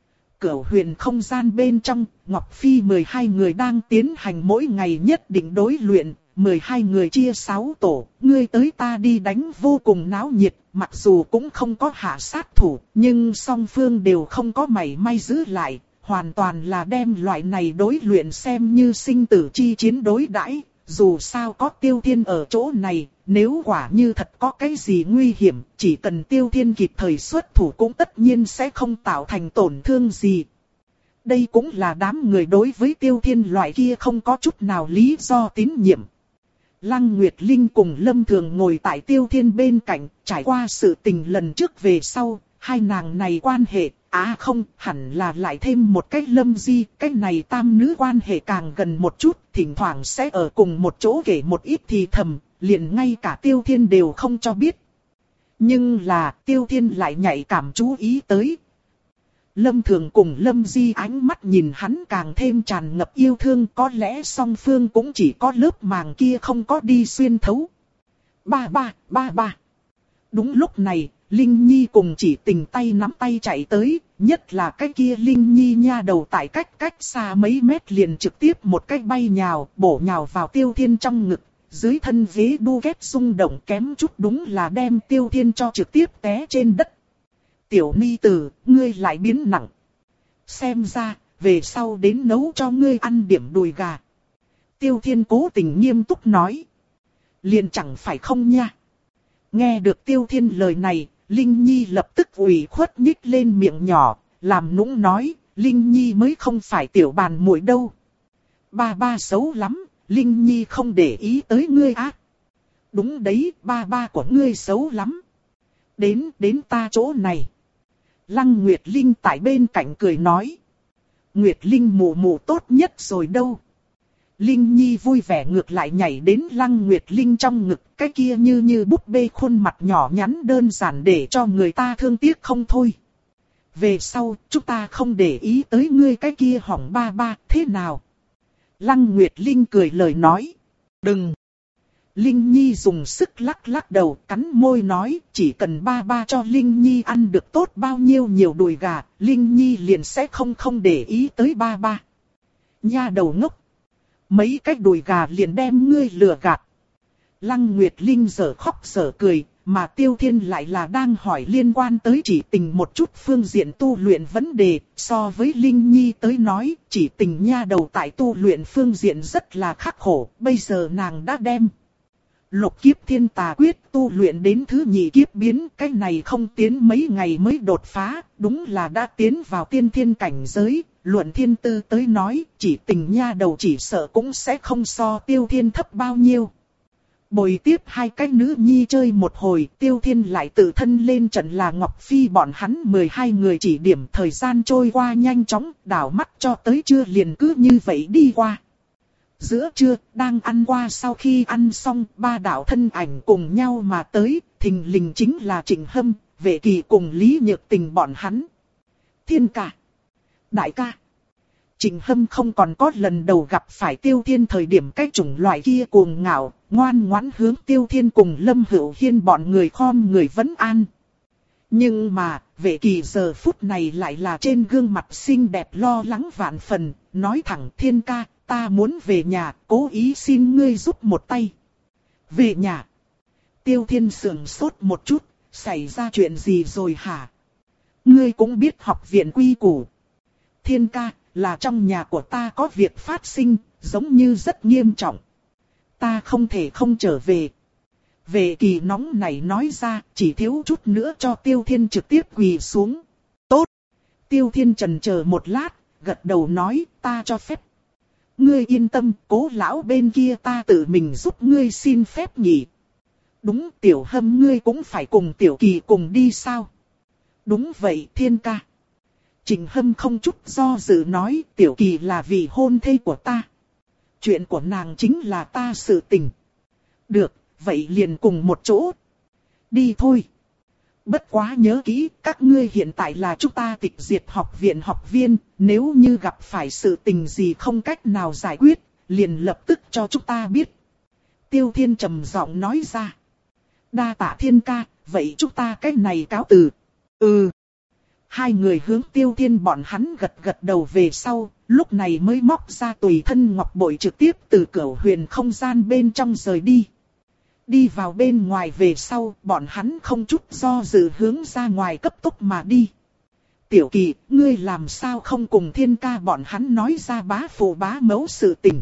Cửu huyền không gian bên trong, Ngọc Phi mười hai người đang tiến hành mỗi ngày nhất định đối luyện. mười hai người chia sáu tổ, ngươi tới ta đi đánh vô cùng náo nhiệt, mặc dù cũng không có hạ sát thủ, nhưng song phương đều không có mảy may giữ lại, hoàn toàn là đem loại này đối luyện xem như sinh tử chi chiến đối đãi. Dù sao có Tiêu Thiên ở chỗ này, nếu quả như thật có cái gì nguy hiểm, chỉ cần Tiêu Thiên kịp thời xuất thủ cũng tất nhiên sẽ không tạo thành tổn thương gì. đây cũng là đám người đối với Tiêu Thiên loại kia không có chút nào lý do tín nhiệm. Lăng Nguyệt Linh cùng Lâm Thường ngồi tại Tiêu Thiên bên cạnh, trải qua sự tình lần trước về sau, hai nàng này quan hệ, à không, hẳn là lại thêm một cách Lâm Di, cách này tam nữ quan hệ càng gần một chút, thỉnh thoảng sẽ ở cùng một chỗ kể một ít thì thầm, liền ngay cả Tiêu Thiên đều không cho biết. Nhưng là Tiêu Thiên lại nhạy cảm chú ý tới. Lâm Thường cùng Lâm Di ánh mắt nhìn hắn càng thêm tràn ngập yêu thương, có lẽ song phương cũng chỉ có lớp màng kia không có đi xuyên thấu. Ba ba, ba ba. Đúng lúc này, Linh Nhi cùng Chỉ Tình tay nắm tay chạy tới, nhất là cái kia Linh Nhi nha đầu tại cách cách xa mấy mét liền trực tiếp một cái bay nhào, bổ nhào vào Tiêu Thiên trong ngực, dưới thân ghế đu ghét rung động kém chút đúng là đem Tiêu Thiên cho trực tiếp té trên đất. Tiểu ni tử, ngươi lại biến nặng. Xem ra, về sau đến nấu cho ngươi ăn điểm đùi gà. Tiêu Thiên cố tình nghiêm túc nói. Liền chẳng phải không nha. Nghe được Tiêu Thiên lời này, Linh Nhi lập tức ủy khuất nhích lên miệng nhỏ, làm nũng nói, Linh Nhi mới không phải tiểu bàn muội đâu. Ba ba xấu lắm, Linh Nhi không để ý tới ngươi á. Đúng đấy, ba ba của ngươi xấu lắm. Đến, đến ta chỗ này. Lăng Nguyệt Linh tại bên cạnh cười nói. Nguyệt Linh mụ mụ tốt nhất rồi đâu. Linh Nhi vui vẻ ngược lại nhảy đến Lăng Nguyệt Linh trong ngực, cái kia như như búp bê khuôn mặt nhỏ nhắn đơn giản để cho người ta thương tiếc không thôi. Về sau, chúng ta không để ý tới ngươi cái kia hỏng ba ba, thế nào? Lăng Nguyệt Linh cười lời nói. Đừng! Linh Nhi dùng sức lắc lắc đầu, cắn môi nói, chỉ cần ba ba cho Linh Nhi ăn được tốt bao nhiêu nhiều đùi gà, Linh Nhi liền sẽ không không để ý tới ba ba. Nha đầu ngốc! Mấy cái đùi gà liền đem ngươi lừa gạt. Lăng Nguyệt Linh giở khóc giở cười, mà Tiêu Thiên lại là đang hỏi liên quan tới Chỉ Tình một chút phương diện tu luyện vấn đề. So với Linh Nhi tới nói, Chỉ Tình nha đầu tại tu luyện phương diện rất là khắc khổ, bây giờ nàng đã đem Lục Kiếp Thiên Tà Quyết tu luyện đến thứ nhị kiếp biến, cái này không tiến mấy ngày mới đột phá, đúng là đã tiến vào tiên thiên cảnh giới. Luận thiên tư tới nói, Chỉ Tình nha đầu chỉ sợ cũng sẽ không so Tiêu Thiên thấp bao nhiêu. Bồi tiếp hai cái nữ nhi chơi một hồi, Tiêu Thiên lại tự thân lên trận là Ngọc Phi bọn hắn mười hai người chỉ điểm, thời gian trôi qua nhanh chóng, đảo mắt cho tới trưa liền cứ như vậy đi qua. Giữa trưa, đang ăn qua sau khi ăn xong, ba đạo thân ảnh cùng nhau mà tới, thình lình chính là Trịnh Hâm, Vệ Kỳ cùng Lý Nhược Tình bọn hắn. Thiên ca! Đại ca! Trịnh Hâm không còn có lần đầu gặp phải Tiêu Thiên thời điểm cái chủng loại kia cuồng ngạo, ngoan ngoãn hướng Tiêu Thiên cùng Lâm Hữu Hiên bọn người khom người vấn an. Nhưng mà, Vệ Kỳ giờ phút này lại là trên gương mặt xinh đẹp lo lắng vạn phần, nói thẳng Thiên ca, ta muốn về nhà, cố ý xin ngươi giúp một tay. Về nhà. Tiêu Thiên sườn sốt một chút, xảy ra chuyện gì rồi hả? Ngươi cũng biết học viện quy củ. Thiên ca, là trong nhà của ta có việc phát sinh, giống như rất nghiêm trọng. Ta không thể không trở về. Vệ Kỳ nóng này nói ra, chỉ thiếu chút nữa cho Tiêu Thiên trực tiếp quỳ xuống. Tốt. Tiêu Thiên chần chờ một lát, gật đầu nói, ta cho phép. Ngươi yên tâm, Cố lão bên kia ta tự mình giúp ngươi xin phép nghỉ. Đúng, Tiểu Hâm ngươi cũng phải cùng Tiểu Kỳ cùng đi sao? Đúng vậy Thiên ca. Trịnh Hâm không chút do dự nói, Tiểu Kỳ là vị hôn thê của ta. Chuyện của nàng chính là ta sự tình. Được, vậy liền cùng một chỗ. Đi thôi. Bất quá nhớ kỹ, các ngươi hiện tại là chúng ta tịch diệt học viện học viên, nếu như gặp phải sự tình gì không cách nào giải quyết, liền lập tức cho chúng ta biết. Tiêu Thiên trầm giọng nói ra. Đa tạ Thiên ca, vậy chúng ta cách này cáo từ. Ừ. Hai người hướng Tiêu Thiên bọn hắn gật gật đầu về sau, lúc này mới móc ra tùy thân ngọc bội trực tiếp từ cửu huyền không gian bên trong rời đi. Đi vào bên ngoài về sau, bọn hắn không chút do dự hướng ra ngoài cấp tốc mà đi. Tiểu Kỳ, ngươi làm sao không cùng Thiên ca bọn hắn nói ra bá phụ bá mẫu sự tình.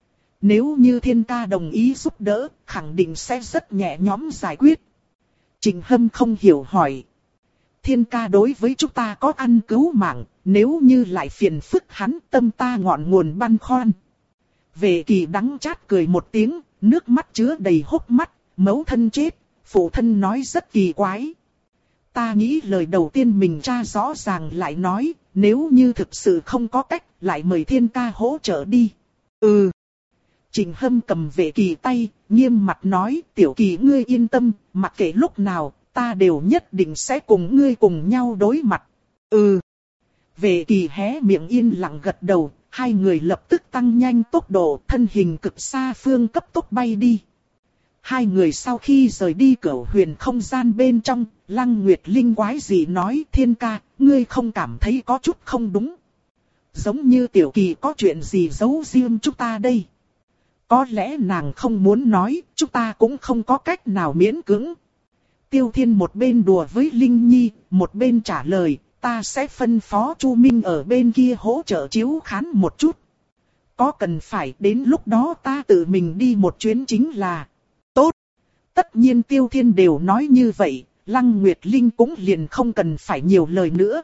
Nếu như Thiên ca đồng ý giúp đỡ, khẳng định sẽ rất nhẹ nhõm giải quyết. Trịnh Hâm không hiểu hỏi. thiên ca đối với chúng ta có ăn cứu mạng, nếu như lại phiền phức hắn tâm ta ngọn nguồn băn khoăn. Vệ Kỳ đắng chát cười một tiếng, nước mắt chứa đầy hốc mắt, mẫu thân chết, phụ thân nói rất kỳ quái. Ta nghĩ lời đầu tiên mình tra rõ ràng lại nói, nếu như thực sự không có cách, lại mời thiên ca hỗ trợ đi. Ừ. Trình Hâm cầm Vệ Kỳ tay, nghiêm mặt nói, tiểu Kỳ ngươi yên tâm, mặc kệ lúc nào, ta đều nhất định sẽ cùng ngươi cùng nhau đối mặt. Ừ. Vệ Kỳ hé miệng yên lặng gật đầu, hai người lập tức tăng nhanh tốc độ, thân hình cực xa phương cấp tốc bay đi. Hai người sau khi rời đi cửu huyền không gian bên trong, Lăng Nguyệt Linh quái dị nói, thiên ca, ngươi không cảm thấy có chút không đúng. Giống như tiểu Kỳ có chuyện gì giấu riêng chúng ta đây. Có lẽ nàng không muốn nói, chúng ta cũng không có cách nào miễn cưỡng. Tiêu Thiên một bên đùa với Linh Nhi, một bên trả lời, ta sẽ phân phó Chu Minh ở bên kia hỗ trợ chiếu khán một chút. Có cần phải đến lúc đó ta tự mình đi một chuyến chính là tốt. Tất nhiên Tiêu Thiên đều nói như vậy, Lăng Nguyệt Linh cũng liền không cần phải nhiều lời nữa.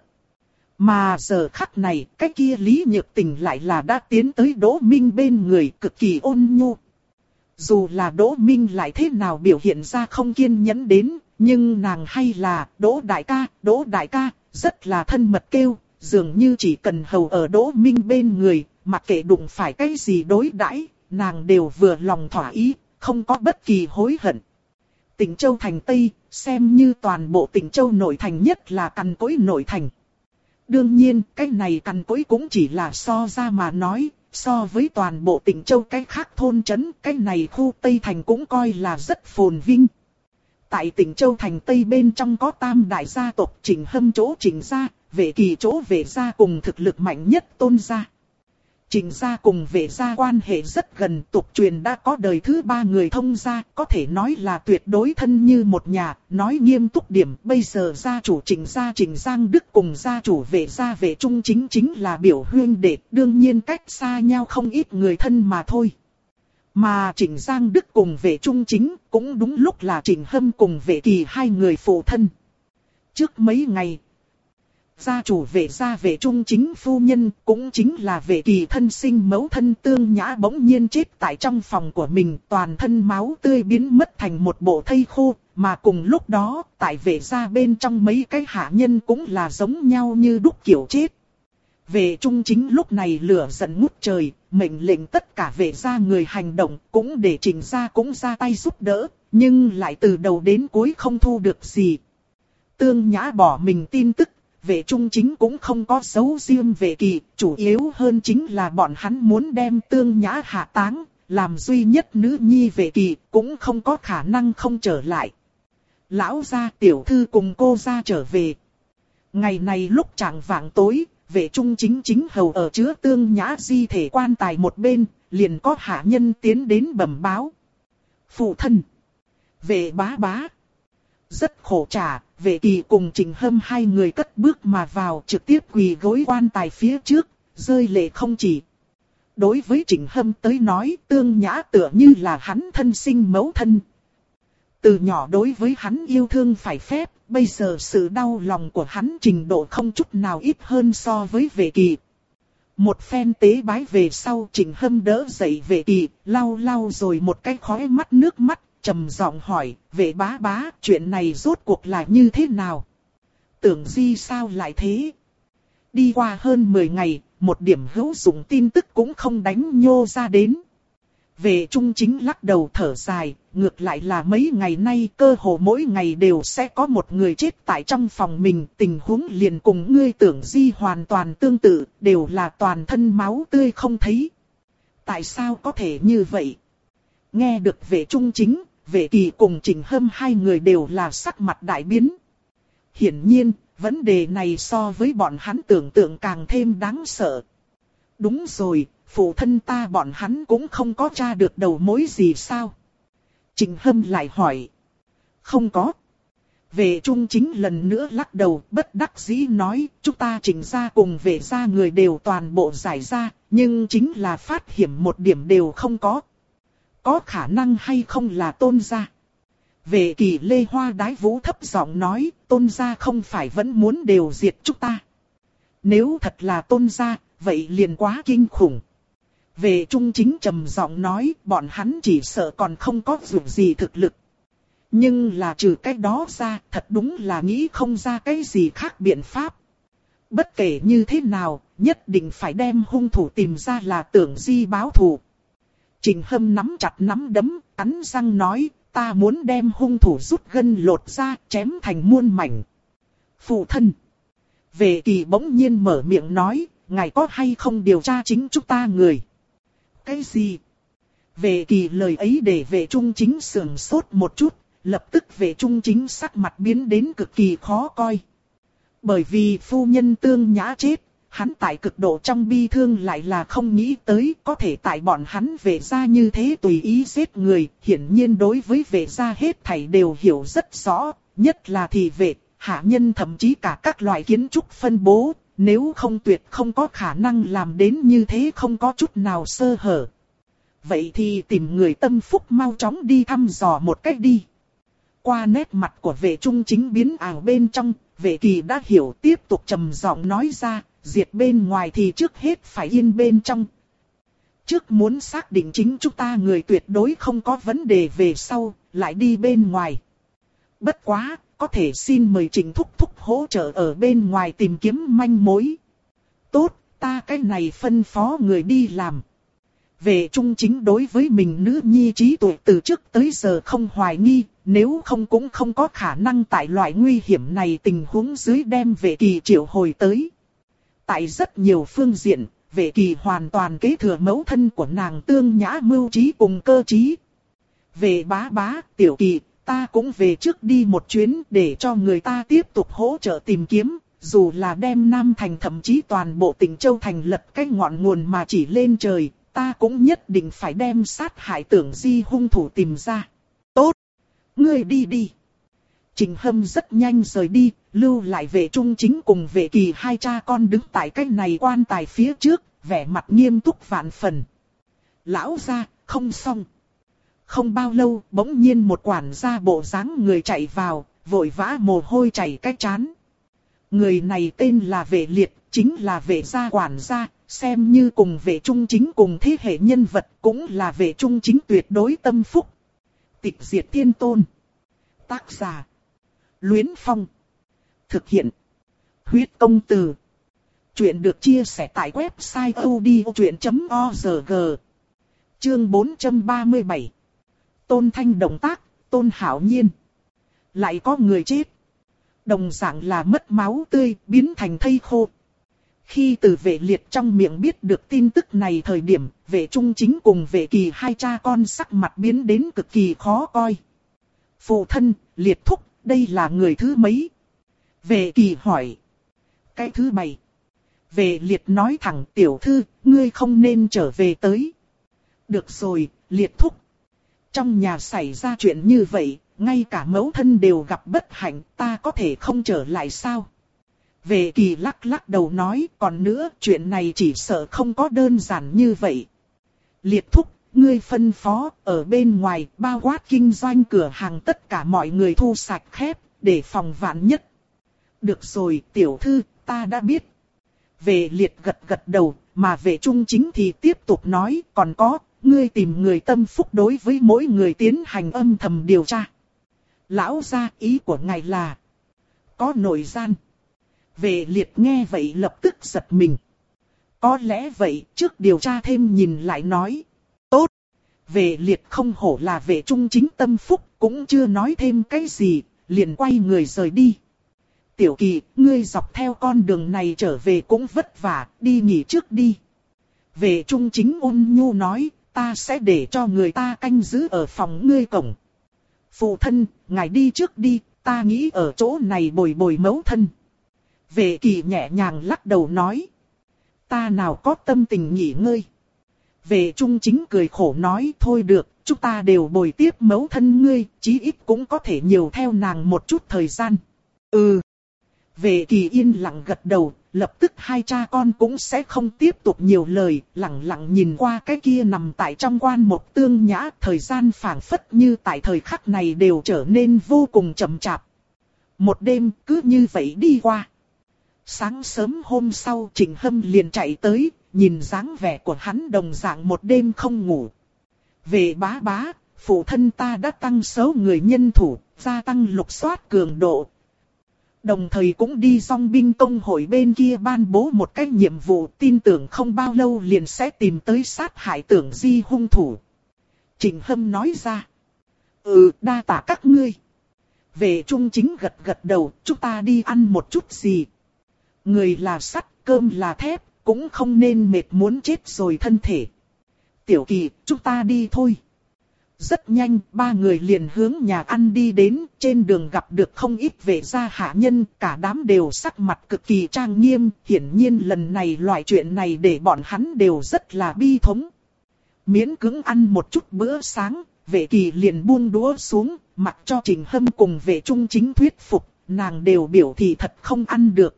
Mà giờ khắc này, cái kia Lý Nhược Tình lại là đã tiến tới Đỗ Minh bên người cực kỳ ôn nhu. Dù là Đỗ Minh lại thế nào biểu hiện ra không kiên nhẫn đến, nhưng nàng hay là Đỗ đại ca, Đỗ đại ca, rất là thân mật kêu, dường như chỉ cần hầu ở Đỗ Minh bên người, mặc kệ đụng phải cái gì đối đãi, nàng đều vừa lòng thỏa ý, không có bất kỳ hối hận. Tịnh Châu thành Tây, xem như toàn bộ Tịnh Châu nội thành nhất là cằn cỗi nội thành. Đương nhiên, cái này cằn cỗi cũng chỉ là so ra mà nói, so với toàn bộ Tịnh Châu cái khác thôn trấn, cái này khu Tây Thành cũng coi là rất phồn vinh. Tại Tịnh Châu thành Tây bên trong có tam đại gia tộc Trình Hâm chỗ Trình gia, Vệ Kỳ chỗ Vệ gia cùng thực lực mạnh nhất Tôn gia. Trình gia cùng Vệ gia quan hệ rất gần, tục truyền đã có đời thứ ba người thông gia, có thể nói là tuyệt đối thân như một nhà. Nói nghiêm túc điểm, bây giờ gia chủ Trình gia Trình Giang Đức cùng gia chủ Vệ gia Vệ Trung Chính chính là biểu huynh đệ, đương nhiên cách xa nhau không ít người thân mà thôi. Mà Trình Giang Đức cùng Vệ Trung Chính cũng đúng lúc là Trình Hâm cùng Vệ Kỳ hai người phụ thân. Trước mấy ngày, gia chủ Vệ gia Vệ Trung Chính phu nhân cũng chính là Vệ Kỳ thân sinh mẫu thân Tương Nhã bỗng nhiên chết tại trong phòng của mình, toàn thân máu tươi biến mất thành một bộ thây khô, mà cùng lúc đó, tại Vệ gia bên trong mấy cái hạ nhân cũng là giống nhau như đúc kiểu chết. Vệ Trung Chính lúc này lửa giận ngút trời, mệnh lệnh tất cả Vệ gia người hành động, cũng để Trình gia cũng ra tay giúp đỡ, nhưng lại từ đầu đến cuối không thu được gì. Tương Nhã bỏ mình tin tức, Vệ Trung Chính cũng không có giấu riêng Vệ Kỳ, chủ yếu hơn chính là bọn hắn muốn đem Tương Nhã hạ táng, làm duy nhất nữ nhi Vệ Kỳ, cũng không có khả năng không trở lại. Lão gia tiểu thư cùng cô gia trở về. Ngày này lúc chạng vạng tối, Vệ Trung Chính chính hầu ở chứa Tương Nhã di thể quan tài một bên, liền có hạ nhân tiến đến bẩm báo. Phụ thân, Vệ bá bá, rất khổ trả. Vệ Kỳ cùng Trình Hâm hai người cất bước mà vào, trực tiếp quỳ gối quan tài phía trước, rơi lệ không chỉ. Đối với Trình Hâm tới nói, Tương Nhã tựa như là hắn thân sinh mẫu thân. Từ nhỏ đối với hắn yêu thương phải phép, bây giờ sự đau lòng của hắn trình độ không chút nào ít hơn so với Vệ Kỳ. Một phen tế bái về sau, Trình Hâm đỡ dậy Vệ Kỳ, lau lau rồi một cái khóe mắt nước mắt. Trầm giọng hỏi, Vệ bá bá, chuyện này rốt cuộc là như thế nào? Tưởng Di sao lại thế? Đi qua hơn mười ngày, một điểm hữu dụng tin tức cũng không đánh nhô ra đến. Vệ Trung Chính lắc đầu thở dài, ngược lại là mấy ngày nay cơ hồ mỗi ngày đều sẽ có một người chết tại trong phòng mình. Tình huống liền cùng ngươi Tưởng Di hoàn toàn tương tự, đều là toàn thân máu tươi không thấy. Tại sao có thể như vậy? Nghe được Vệ Trung Chính, Vệ Kỳ cùng Trình Hâm hai người đều là sắc mặt đại biến. Hiển nhiên, vấn đề này so với bọn hắn tưởng tượng càng thêm đáng sợ. Đúng rồi, phụ thân ta bọn hắn cũng không có tra được đầu mối gì sao? Trình Hâm lại hỏi. Không có. Vệ Trung Chính lần nữa lắc đầu, bất đắc dĩ nói, chúng ta Trình gia cùng Vệ gia người đều toàn bộ giải ra, nhưng chính là phát hiện một điểm đều không có. Có khả năng hay không là Tôn gia? Vệ Kỳ Lê Hoa Đái Vũ thấp giọng nói, Tôn gia không phải vẫn muốn đều diệt chúng ta. Nếu thật là Tôn gia, vậy liền quá kinh khủng. Vệ Trung Chính trầm giọng nói, bọn hắn chỉ sợ còn không có dù gì thực lực. Nhưng là trừ cái đó ra, thật đúng là nghĩ không ra cái gì khác biện pháp. Bất kể như thế nào, nhất định phải đem hung thủ tìm ra là Tưởng Di báo thù. Trình Hâm nắm chặt nắm đấm, cắn răng nói, ta muốn đem hung thủ rút gân lột ra, chém thành muôn mảnh. Phụ thân. Vệ Kỳ bỗng nhiên mở miệng nói, ngài có hay không điều tra chính chúng ta người? Cái gì? Vệ Kỳ lời ấy để Vệ Trung Chính sườn sốt một chút, lập tức Vệ Trung Chính sắc mặt biến đến cực kỳ khó coi. Bởi vì phu nhân Tương Nhã chết, hắn tại cực độ trong bi thương lại là không nghĩ tới có thể tại bọn hắn Vệ gia như thế tùy ý giết người, hiển nhiên đối với Vệ gia hết thảy đều hiểu rất rõ, nhất là thị vệ, hạ nhân thậm chí cả các loại kiến trúc phân bố, nếu không tuyệt không có khả năng làm đến như thế không có chút nào sơ hở. Vậy thì tìm người tâm phúc mau chóng đi thăm dò một cách đi. Qua nét mặt của Vệ Trung Chính biến ảo bên trong, Vệ Kỳ đã hiểu tiếp tục trầm giọng nói ra, diệt bên ngoài thì trước hết phải yên bên trong. Trước muốn xác định chính chúng ta người tuyệt đối không có vấn đề về sau, lại đi bên ngoài. Bất quá, có thể xin mời Trịnh Thúc Thúc hỗ trợ ở bên ngoài tìm kiếm manh mối. Tốt, ta cái này phân phó người đi làm. Vệ Trung Chính đối với mình nữ nhi trí tuệ từ trước tới giờ không hoài nghi, nếu không cũng không có khả năng tại loại nguy hiểm này tình huống dưới đem Vệ Kỳ triệu hồi tới. Tại rất nhiều phương diện, Vệ Kỳ hoàn toàn kế thừa mẫu thân của nàng Tương Nhã mưu trí cùng cơ trí. Vệ bá bá, Tiểu Kỳ, ta cũng về trước đi một chuyến để cho người ta tiếp tục hỗ trợ tìm kiếm, dù là đem Nam Thành thậm chí toàn bộ tỉnh Châu Thành lật cái ngọn nguồn mà chỉ lên trời, ta cũng nhất định phải đem sát hại Tưởng Di hung thủ tìm ra. Tốt! Ngươi đi đi! Trình Hâm rất nhanh rời đi, lưu lại Vệ Trung Chính cùng Vệ Kỳ hai cha con đứng tại cái này quan tài phía trước, vẻ mặt nghiêm túc vạn phần. Lão gia, không xong. Không bao lâu, bỗng nhiên một quản gia bộ dáng người chạy vào, vội vã mồ hôi chảy cái trán. Người này tên là Vệ Liệt, chính là Vệ gia quản gia, xem như cùng Vệ Trung Chính cùng thế hệ nhân vật, cũng là Vệ Trung Chính tuyệt đối tâm phúc. Tịch diệt thiên tôn. Tác giả. Luyến Phong. Thực hiện. Huyết công từ. Chuyện được chia sẻ tại website odchuyện chấm org. Chương bốn trăm ba mươi bảy. Tôn Thanh động tác, Tôn Hảo Nhiên. Lại có người chết. Đồng dạng là mất máu tươi, biến thành thây khô. Khi từ Vệ Liệt trong miệng biết được tin tức này thời điểm, Vệ Trung Chính cùng Vệ Kỳ hai cha con sắc mặt biến đến cực kỳ khó coi. Phụ thân, Liệt thúc, đây là người thứ mấy? Vệ Kỳ hỏi. Cái thứ bảy. Vệ Liệt nói thẳng, tiểu thư, ngươi không nên trở về tới. Được rồi, Liệt thúc. Trong nhà xảy ra chuyện như vậy, ngay cả mẫu thân đều gặp bất hạnh, ta có thể không trở lại sao? Vệ Kỳ lắc lắc đầu nói, còn nữa, chuyện này chỉ sợ không có đơn giản như vậy. Liệt thúc, ngươi phân phó, ở bên ngoài, bao quát kinh doanh cửa hàng tất cả mọi người thu sạch khép, để phòng vạn nhất. Được rồi, tiểu thư, ta đã biết. Vệ Liệt gật gật đầu, mà Vệ Trung Chính thì tiếp tục nói, còn có, ngươi tìm người tâm phúc đối với mỗi người tiến hành âm thầm điều tra. Lão gia, ý của ngài là có nội gian. Vệ Liệt nghe vậy lập tức giật mình. Có lẽ vậy, trước điều tra thêm nhìn lại nói. Tốt. Vệ Liệt không hổ là Vệ Trung Chính tâm phúc, cũng chưa nói thêm cái gì, liền quay người rời đi. Tiểu Kỳ, ngươi dọc theo con đường này trở về cũng vất vả, đi nghỉ trước đi. Vệ Trung Chính ôn nhu nói, ta sẽ để cho người ta canh giữ ở phòng ngươi cổng. Phụ thân, ngài đi trước đi, ta nghĩ ở chỗ này bồi bồi mẫu thân. Vệ Kỳ nhẹ nhàng lắc đầu nói. Ta nào có tâm tình nghỉ ngơi. Vệ Trung Chính cười khổ nói, thôi được, chúng ta đều bồi tiếp mẫu thân ngươi, chí ít cũng có thể nhiều theo nàng một chút thời gian. Ừ. Vệ Kỳ yên lặng gật đầu, lập tức hai cha con cũng sẽ không tiếp tục nhiều lời, lặng lặng nhìn qua cái kia nằm tại trong quan một tương nhã, thời gian phảng phất như tại thời khắc này đều trở nên vô cùng chậm chạp. Một đêm cứ như vậy đi qua. Sáng sớm hôm sau Trịnh Hâm liền chạy tới, nhìn dáng vẻ của hắn đồng dạng một đêm không ngủ. Về bá bá, phụ thân ta đã tăng số người nhân thủ, gia tăng lục soát cường độ. Đồng thời cũng đi dòng binh công hội bên kia ban bố một cái nhiệm vụ, tin tưởng không bao lâu liền sẽ tìm tới sát hại Tưởng Di hung thủ. Trịnh Hâm nói ra. Ừ, đa tạ các ngươi. Vệ Trung Chính gật gật đầu, chúng ta đi ăn một chút gì. Người là sắt, cơm là thép, cũng không nên mệt muốn chết rồi thân thể. Tiểu Kỳ, chúng ta đi thôi. Rất nhanh, ba người liền hướng nhà ăn đi đến, trên đường gặp được không ít vệ gia hạ nhân, cả đám đều sắc mặt cực kỳ trang nghiêm, hiển nhiên lần này loại chuyện này để bọn hắn đều rất là bi thống. Miễn cưỡng ăn một chút bữa sáng, Vệ Kỳ liền buông đũa xuống, mặc cho Trịnh Hâm cùng Vệ Trung Chính thuyết phục, nàng đều biểu thị thật không ăn được.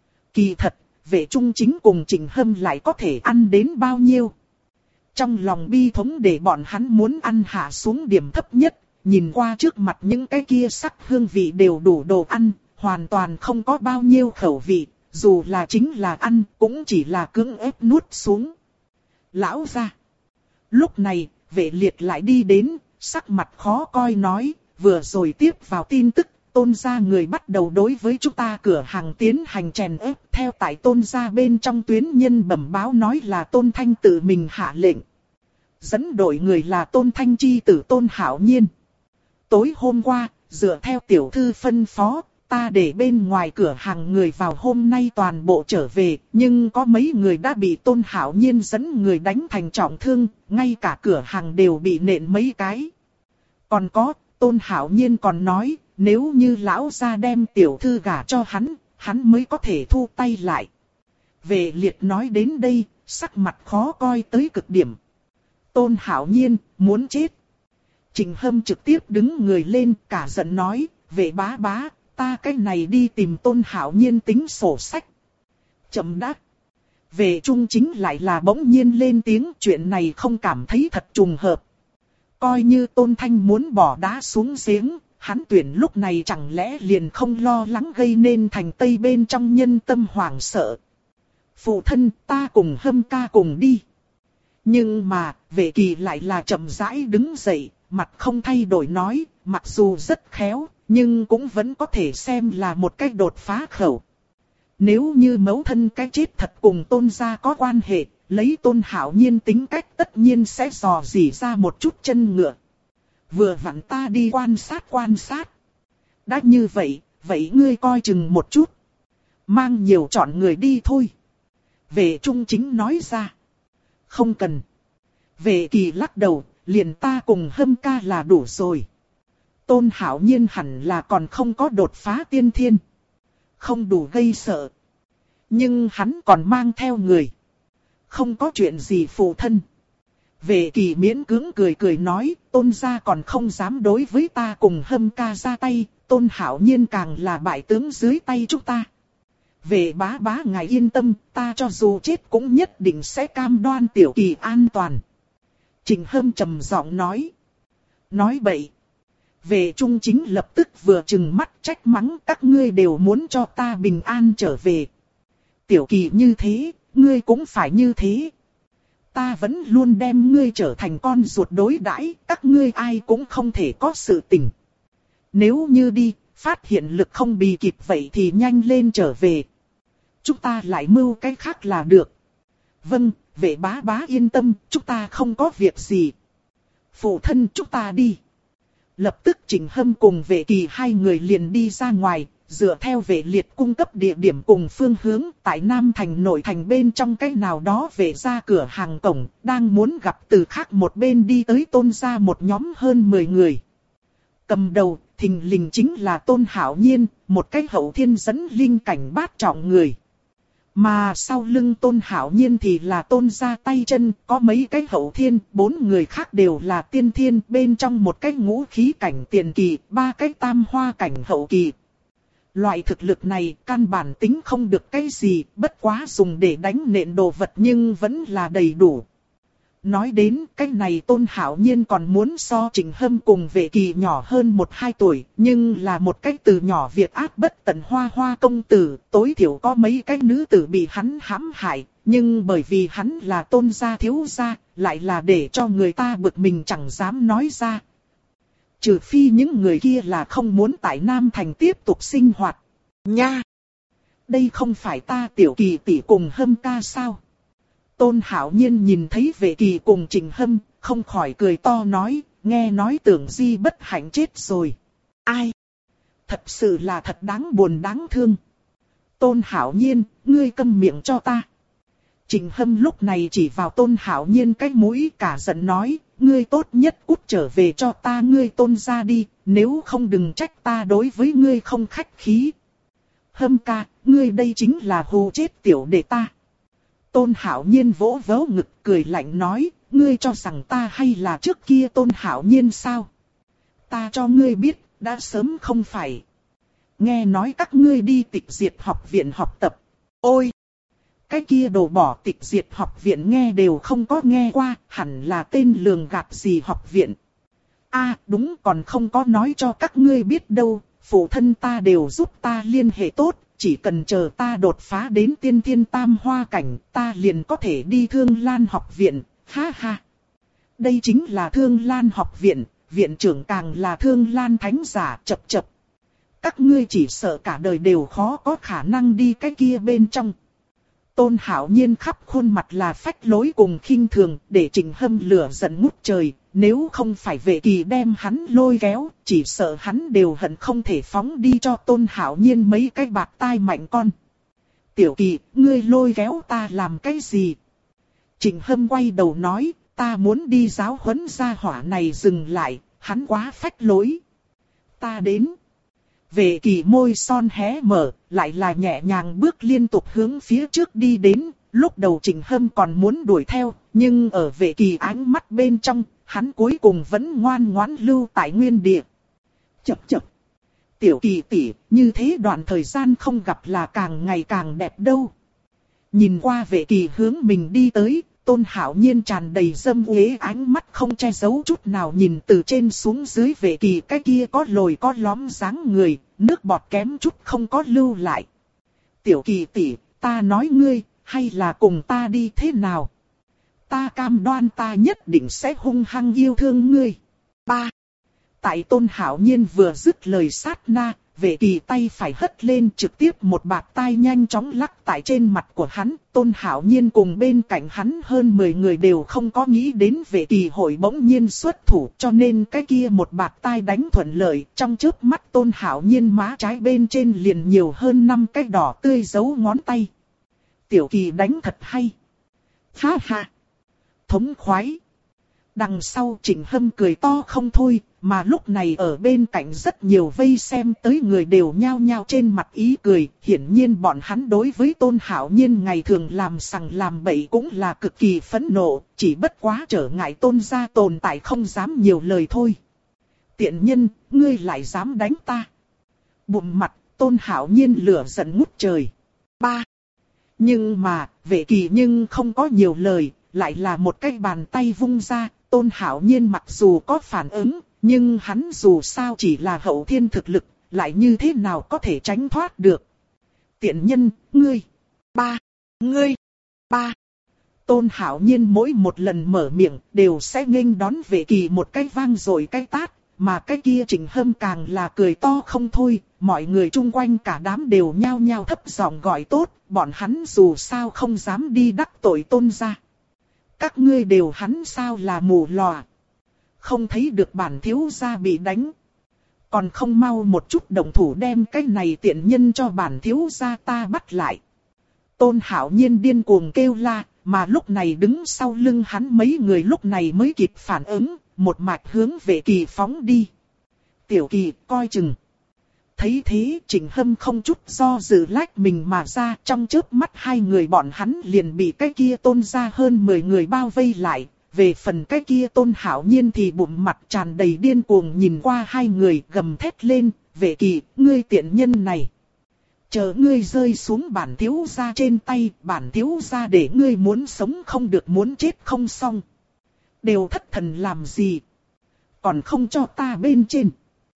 Kỳ thật, Vệ Trung Chính cùng Trịnh Hâm lại có thể ăn đến bao nhiêu? Trong lòng bi thống để bọn hắn muốn ăn hạ xuống điểm thấp nhất, nhìn qua trước mặt những cái kia sắc hương vị đều đủ đồ ăn, hoàn toàn không có bao nhiêu khẩu vị, dù là chính là ăn cũng chỉ là cưỡng ép nuốt xuống. Lão gia. Lúc này, Vệ Liệt lại đi đến, sắc mặt khó coi nói, vừa rồi tiếp vào tin tức, Tôn gia người bắt đầu đối với chúng ta cửa hàng tiến hành chèn ép, theo tại Tôn gia bên trong tuyến nhân bẩm báo nói là Tôn Thanh tự mình hạ lệnh. Dẫn đội người là Tôn Thanh chi tử Tôn Hạo Nhiên. Tối hôm qua, dựa theo tiểu thư phân phó, ta để bên ngoài cửa hàng người vào hôm nay toàn bộ trở về, nhưng có mấy người đã bị Tôn Hạo Nhiên dẫn người đánh thành trọng thương, ngay cả cửa hàng đều bị nện mấy cái. Còn có, Tôn Hạo Nhiên còn nói, nếu như lão gia đem tiểu thư gả cho hắn, hắn mới có thể thu tay lại. Vệ Liệt nói đến đây, sắc mặt khó coi tới cực điểm. Tôn Hạo Nhiên, muốn chết. Trịnh Hâm trực tiếp đứng người lên, cả giận nói, Vệ bá bá, ta cái này đi tìm Tôn Hạo Nhiên tính sổ sách. Chậm đã. Vệ Trung Chính lại là bỗng nhiên lên tiếng, chuyện này không cảm thấy thật trùng hợp. Coi như Tôn Thanh muốn bỏ đá xuống giếng, hắn tuyển lúc này chẳng lẽ liền không lo lắng gây nên thành Tây bên trong nhân tâm hoảng sợ. Phụ thân, ta cùng Hâm ca cùng đi. Nhưng mà, Vệ Kỳ lại là chậm rãi đứng dậy, mặt không thay đổi nói, mặc dù rất khéo, nhưng cũng vẫn có thể xem là một cách đột phá khẩu. Nếu như mẫu thân cái chết thật cùng Tôn gia có quan hệ, lấy Tôn Hạo Nhiên tính cách tất nhiên sẽ dò dỉ ra một chút chân ngựa. Vừa vặn ta đi quan sát quan sát. Đã như vậy, vậy ngươi coi chừng một chút. Mang nhiều chọn người đi thôi. Vệ Trung Chính nói ra. Không cần. Vệ Kỳ lắc đầu, liền ta cùng Hâm ca là đủ rồi. Tôn Hạo Nhiên hẳn là còn không có đột phá tiên thiên. Không đủ gây sợ. Nhưng hắn còn mang theo người. Không có chuyện gì phụ thân. Vệ Kỳ miễn cưỡng cười cười nói, Tôn gia còn không dám đối với ta cùng Hâm ca ra tay, Tôn Hạo Nhiên càng là bại tướng dưới tay chúng ta. Vệ bá bá ngài yên tâm, ta cho dù chết cũng nhất định sẽ cam đoan tiểu Kỳ an toàn. Trịnh Hâm trầm giọng nói. Nói bậy. Vệ Trung Chính lập tức vừa trừng mắt trách mắng, các ngươi đều muốn cho ta bình an trở về. Tiểu Kỳ như thế, ngươi cũng phải như thế. Ta vẫn luôn đem ngươi trở thành con ruột đối đãi, các ngươi ai cũng không thể có sự tình. Nếu như đi, phát hiện lực không bì kịp vậy thì nhanh lên trở về. Chúng ta lại mưu cái khác là được. Vâng, Vệ bá bá yên tâm, chúng ta không có việc gì. Phụ thân chúng ta đi. Lập tức Trịnh Hâm cùng Vệ Kỳ hai người liền đi ra ngoài, dựa theo Vệ Liệt cung cấp địa điểm cùng phương hướng tại Nam Thành nội thành bên trong cái nào đó về ra cửa hàng cổng, đang muốn gặp từ khác một bên đi tới Tôn gia một nhóm hơn mười người. Cầm đầu, thình lình chính là Tôn Hạo Nhiên, một cái hậu thiên dẫn linh cảnh bát trọng người. Mà sau lưng Tôn Hạo Nhiên thì là Tôn gia tay chân, có mấy cái hậu thiên, bốn người khác đều là tiên thiên, bên trong một cái ngũ khí cảnh tiền kỳ, ba cái tam hoa cảnh hậu kỳ. Loại thực lực này căn bản tính không được cái gì, bất quá dùng để đánh nện đồ vật nhưng vẫn là đầy đủ. Nói đến cái này Tôn Hạo Nhiên còn muốn so Trình Hâm cùng Vệ Kỳ nhỏ hơn một hai tuổi, nhưng là một cái từ nhỏ việc ác bất tận hoa hoa công tử, tối thiểu có mấy cái nữ tử bị hắn hãm hại, nhưng bởi vì hắn là Tôn gia thiếu gia, lại là để cho người ta bực mình chẳng dám nói ra. Trừ phi những người kia là không muốn tại Nam Thành tiếp tục sinh hoạt. Nha! Đây không phải ta Tiểu Kỳ tỷ cùng Hâm ca sao? Tôn Hạo Nhiên nhìn thấy Vệ Kỳ cùng Trình Hâm, không khỏi cười to nói, nghe nói Tưởng Di bất hạnh chết rồi. Ai? Thật sự là thật đáng buồn đáng thương. Tôn Hạo Nhiên, ngươi câm miệng cho ta. Trình Hâm lúc này chỉ vào Tôn Hạo Nhiên cái mũi cả giận nói, ngươi tốt nhất cút trở về cho ta ngươi Tôn ra đi, nếu không đừng trách ta đối với ngươi không khách khí. Hâm ca, ngươi đây chính là hù chết tiểu đệ ta. Tôn Hạo Nhiên vỗ vỗ ngực cười lạnh nói, ngươi cho rằng ta hay là trước kia Tôn Hạo Nhiên sao? Ta cho ngươi biết, đã sớm không phải. Nghe nói các ngươi đi tịch diệt học viện học tập. Ôi! Cái kia đồ bỏ tịch diệt học viện nghe đều không có nghe qua, hẳn là tên lường gạt gì học viện. À đúng, còn không có nói cho các ngươi biết đâu, phụ thân ta đều giúp ta liên hệ tốt. Chỉ cần chờ ta đột phá đến tiên thiên tam hoa cảnh, ta liền có thể đi Thương Lan học viện, ha ha. Đây chính là Thương Lan học viện, viện trưởng càng là Thương Lan thánh giả, chập chập. Các ngươi chỉ sợ cả đời đều khó có khả năng đi cái kia bên trong. Tôn Hạo Nhiên khắp khuôn mặt là phách lối cùng khinh thường, để Trình Hâm lửa giận ngút trời. Nếu không phải Vệ Kỳ đem hắn lôi kéo, chỉ sợ hắn đều hận không thể phóng đi cho Tôn Hạo Nhiên mấy cái bạc tai mạnh con. Tiểu Kỳ, ngươi lôi kéo ta làm cái gì? Trình Hâm quay đầu nói, ta muốn đi giáo huấn gia hỏa này dừng lại, hắn quá phách lối. Ta đến. Vệ Kỳ môi son hé mở, lại là nhẹ nhàng bước liên tục hướng phía trước đi đến. Lúc đầu Trình Hâm còn muốn đuổi theo, nhưng ở Vệ Kỳ ánh mắt bên trong, hắn cuối cùng vẫn ngoan ngoãn lưu tại nguyên địa. Chập chập. Tiểu Kỳ tỷ, như thế đoạn thời gian không gặp là càng ngày càng đẹp đâu. Nhìn qua Vệ Kỳ hướng mình đi tới, Tôn Hạo Nhiên tràn đầy dâm uế ánh mắt không che giấu chút nào nhìn từ trên xuống dưới Vệ Kỳ cái kia có lồi có lõm dáng người, nước bọt kém chút không có lưu lại. Tiểu Kỳ tỷ, ta nói ngươi, hay là cùng ta đi thế nào? Ta cam đoan ta nhất định sẽ hung hăng yêu thương ngươi. Ba. Tại Tôn Hạo Nhiên vừa dứt lời sát na, Vệ Kỳ tay phải hất lên trực tiếp một bạt tai nhanh chóng lắc tại trên mặt của hắn. Tôn Hạo Nhiên cùng bên cạnh hắn hơn mười người đều không có nghĩ đến Vệ Kỳ hội bỗng nhiên xuất thủ, cho nên cái kia một bạt tai đánh thuận lợi. Trong chớp mắt Tôn Hạo Nhiên má trái bên trên liền nhiều hơn năm cái đỏ tươi dấu ngón tay. Tiểu Kỳ đánh thật hay. Ha ha. Thống khoái. Đằng sau Trình Hâm cười to không thôi, mà lúc này ở bên cạnh rất nhiều vây xem tới người đều nhao nhao trên mặt ý cười. Hiển nhiên bọn hắn đối với Tôn Hạo Nhiên ngày thường làm sằng làm bậy cũng là cực kỳ phẫn nộ, chỉ bất quá trở ngại Tôn gia tồn tại không dám nhiều lời thôi. Tiện nhân, ngươi lại dám đánh ta. Bụng mặt, Tôn Hạo Nhiên lửa giận ngút trời. Ba. Nhưng mà, Vệ Kỳ nhưng không có nhiều lời, lại là một cái bàn tay vung ra. Tôn Hạo Nhiên mặc dù có phản ứng, nhưng hắn dù sao chỉ là hậu thiên thực lực, lại như thế nào có thể tránh thoát được. Tiện nhân, ngươi. Ba. Ngươi. Ba. Tôn Hạo Nhiên mỗi một lần mở miệng đều sẽ nghênh đón Vệ Kỳ một cái vang rồi cái tát, mà cái kia Trình Hâm càng là cười to không thôi. Mọi người chung quanh cả đám đều nhao nhao thấp giọng gọi tốt, bọn hắn dù sao không dám đi đắc tội Tôn gia. Các ngươi đều hắn sao là mù lòa. Không thấy được bản thiếu gia bị đánh. Còn không mau một chút động thủ đem cái này tiện nhân cho bản thiếu gia ta bắt lại. Tôn Hạo Nhiên điên cuồng kêu la, mà lúc này đứng sau lưng hắn mấy người lúc này mới kịp phản ứng, một mạch hướng Vệ Kỳ phóng đi. Tiểu Kỳ coi chừng. Thấy thế Trình Hâm không chút do dự lách mình mà ra, trong chớp mắt hai người bọn hắn liền bị cái kia Tôn gia hơn mười người bao vây lại. Về phần cái kia Tôn Hạo Nhiên thì bụng mặt tràn đầy điên cuồng nhìn qua hai người gầm thét lên, Vệ Kỳ, ngươi tiện nhân này. Chờ ngươi rơi xuống bản thiếu gia trên tay, bản thiếu gia để ngươi muốn sống không được muốn chết không xong. Đều thất thần làm gì? Còn không cho ta bên trên.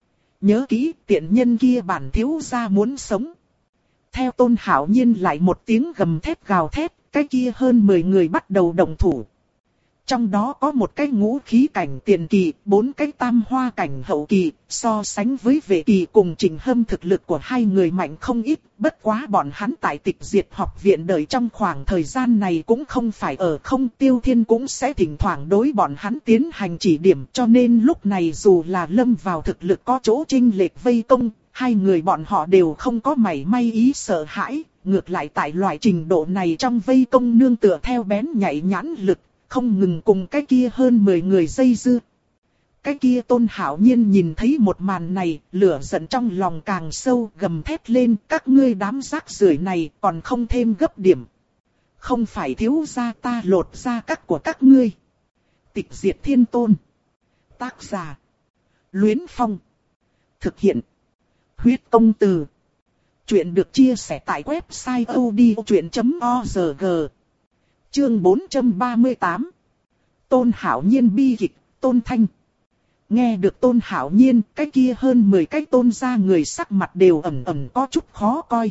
Nhớ kỹ tiện nhân kia bản thiếu gia muốn sống. Theo Tôn Hạo Nhiên lại một tiếng gầm thét gào thét, cái kia hơn mười người bắt đầu động thủ. Trong đó có một cái ngũ khí cảnh tiền kỳ, bốn cái tam hoa cảnh hậu kỳ, so sánh với Vệ Kỳ cùng Trình Hâm thực lực của hai người mạnh không ít, bất quá bọn hắn tại Tịch Diệt học viện đợi trong khoảng thời gian này cũng không phải ở không. Tiêu Thiên cũng sẽ thỉnh thoảng đối bọn hắn tiến hành chỉ điểm, cho nên lúc này dù là lâm vào thực lực có chỗ chênh lệch vây công, hai người bọn họ đều không có mảy may ý sợ hãi, ngược lại tại loại trình độ này trong vây công nương tựa theo bén nhạy nhãn lực, không ngừng cùng cái kia hơn mười người dây dưa. Cái kia Tôn Hạo Nhiên nhìn thấy một màn này, lửa giận trong lòng càng sâu, gầm thét lên, các ngươi đám rác rưởi này còn không thêm gấp điểm. Không phải thiếu gia ta lột ra các của các ngươi. Tịch Diệt Thiên Tôn. Tác giả. Luyến Phong. Thực hiện. Huyết Công Từ. Chuyện được chia sẻ tại website odchuyện chấm org. Chương bốn trăm ba mươi tám. Tôn Hạo Nhiên bi kịch, Tôn Thanh. Nghe được Tôn Hạo Nhiên, cái kia hơn mười cái tôn gia người sắc mặt đều ẩn ẩn có chút khó coi.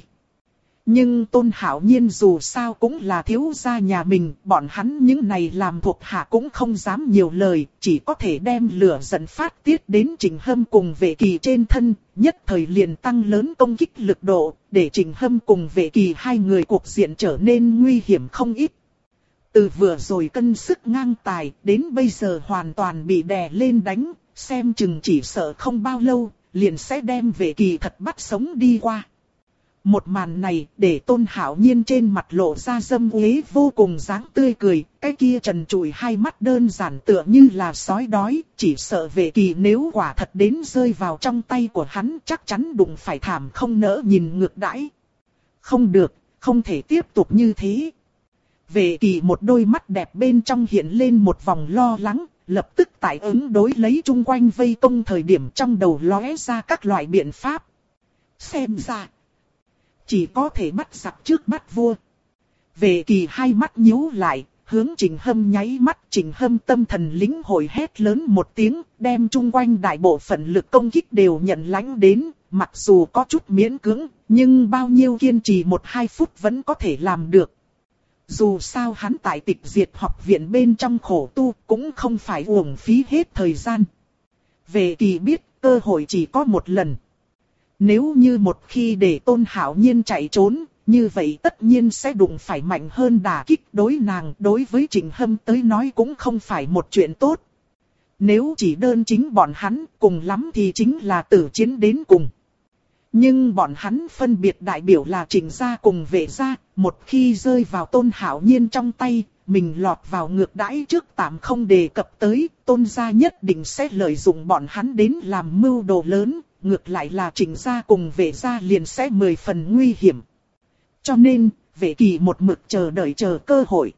Nhưng Tôn Hạo Nhiên dù sao cũng là thiếu gia nhà mình, bọn hắn những này làm thuộc hạ cũng không dám nhiều lời, chỉ có thể đem lửa giận phát tiết đến Trình Hâm cùng Vệ Kỳ trên thân, nhất thời liền tăng lớn công kích lực độ, để Trình Hâm cùng Vệ Kỳ hai người cuộc diện trở nên nguy hiểm không ít. Từ vừa rồi cân sức ngang tài, đến bây giờ hoàn toàn bị đè lên đánh, xem chừng chỉ sợ không bao lâu, liền sẽ đem Vệ Kỳ thật bắt sống đi qua. Một màn này để Tôn Hạo Nhiên trên mặt lộ ra dâm uế vô cùng dáng tươi cười, cái kia trần trụi hai mắt đơn giản tựa như là sói đói, chỉ sợ Vệ Kỳ nếu quả thật đến rơi vào trong tay của hắn chắc chắn đụng phải thảm không nỡ nhìn ngược đãi. Không được, không thể tiếp tục như thế. Vệ Kỳ một đôi mắt đẹp bên trong hiện lên một vòng lo lắng, lập tức tại ứng đối lấy chung quanh vây công thời điểm trong đầu lóe ra các loại biện pháp. Xem ra, chỉ có thể bắt giặc trước bắt vua. Vệ Kỳ hai mắt nhíu lại, hướng Trình Hâm nháy mắt. Trình Hâm tâm thần lĩnh hội hét lớn một tiếng, đem chung quanh đại bộ phận lực công kích đều nhận lãnh đến. Mặc dù có chút miễn cưỡng, nhưng bao nhiêu kiên trì một hai phút vẫn có thể làm được. Dù sao hắn tại Tịch Diệt học viện bên trong khổ tu cũng không phải uổng phí hết thời gian. Vệ Kỳ biết cơ hội chỉ có một lần. Nếu như một khi để Tôn Hạo Nhiên chạy trốn, như vậy tất nhiên sẽ đụng phải mạnh hơn đả kích đối nàng. Đối với Trình Hâm tới nói cũng không phải một chuyện tốt. Nếu chỉ đơn chính bọn hắn, cùng lắm thì chính là tử chiến đến cùng. Nhưng bọn hắn phân biệt đại biểu là Trình gia cùng Vệ gia, một khi rơi vào Tôn Hạo Nhiên trong tay, mình lọt vào ngược đãi trước tạm không đề cập tới, Tôn gia nhất định sẽ lợi dụng bọn hắn đến làm mưu đồ lớn, ngược lại là Trình gia cùng Vệ gia liền sẽ mười phần nguy hiểm. Cho nên, Vệ Kỳ một mực chờ đợi chờ cơ hội.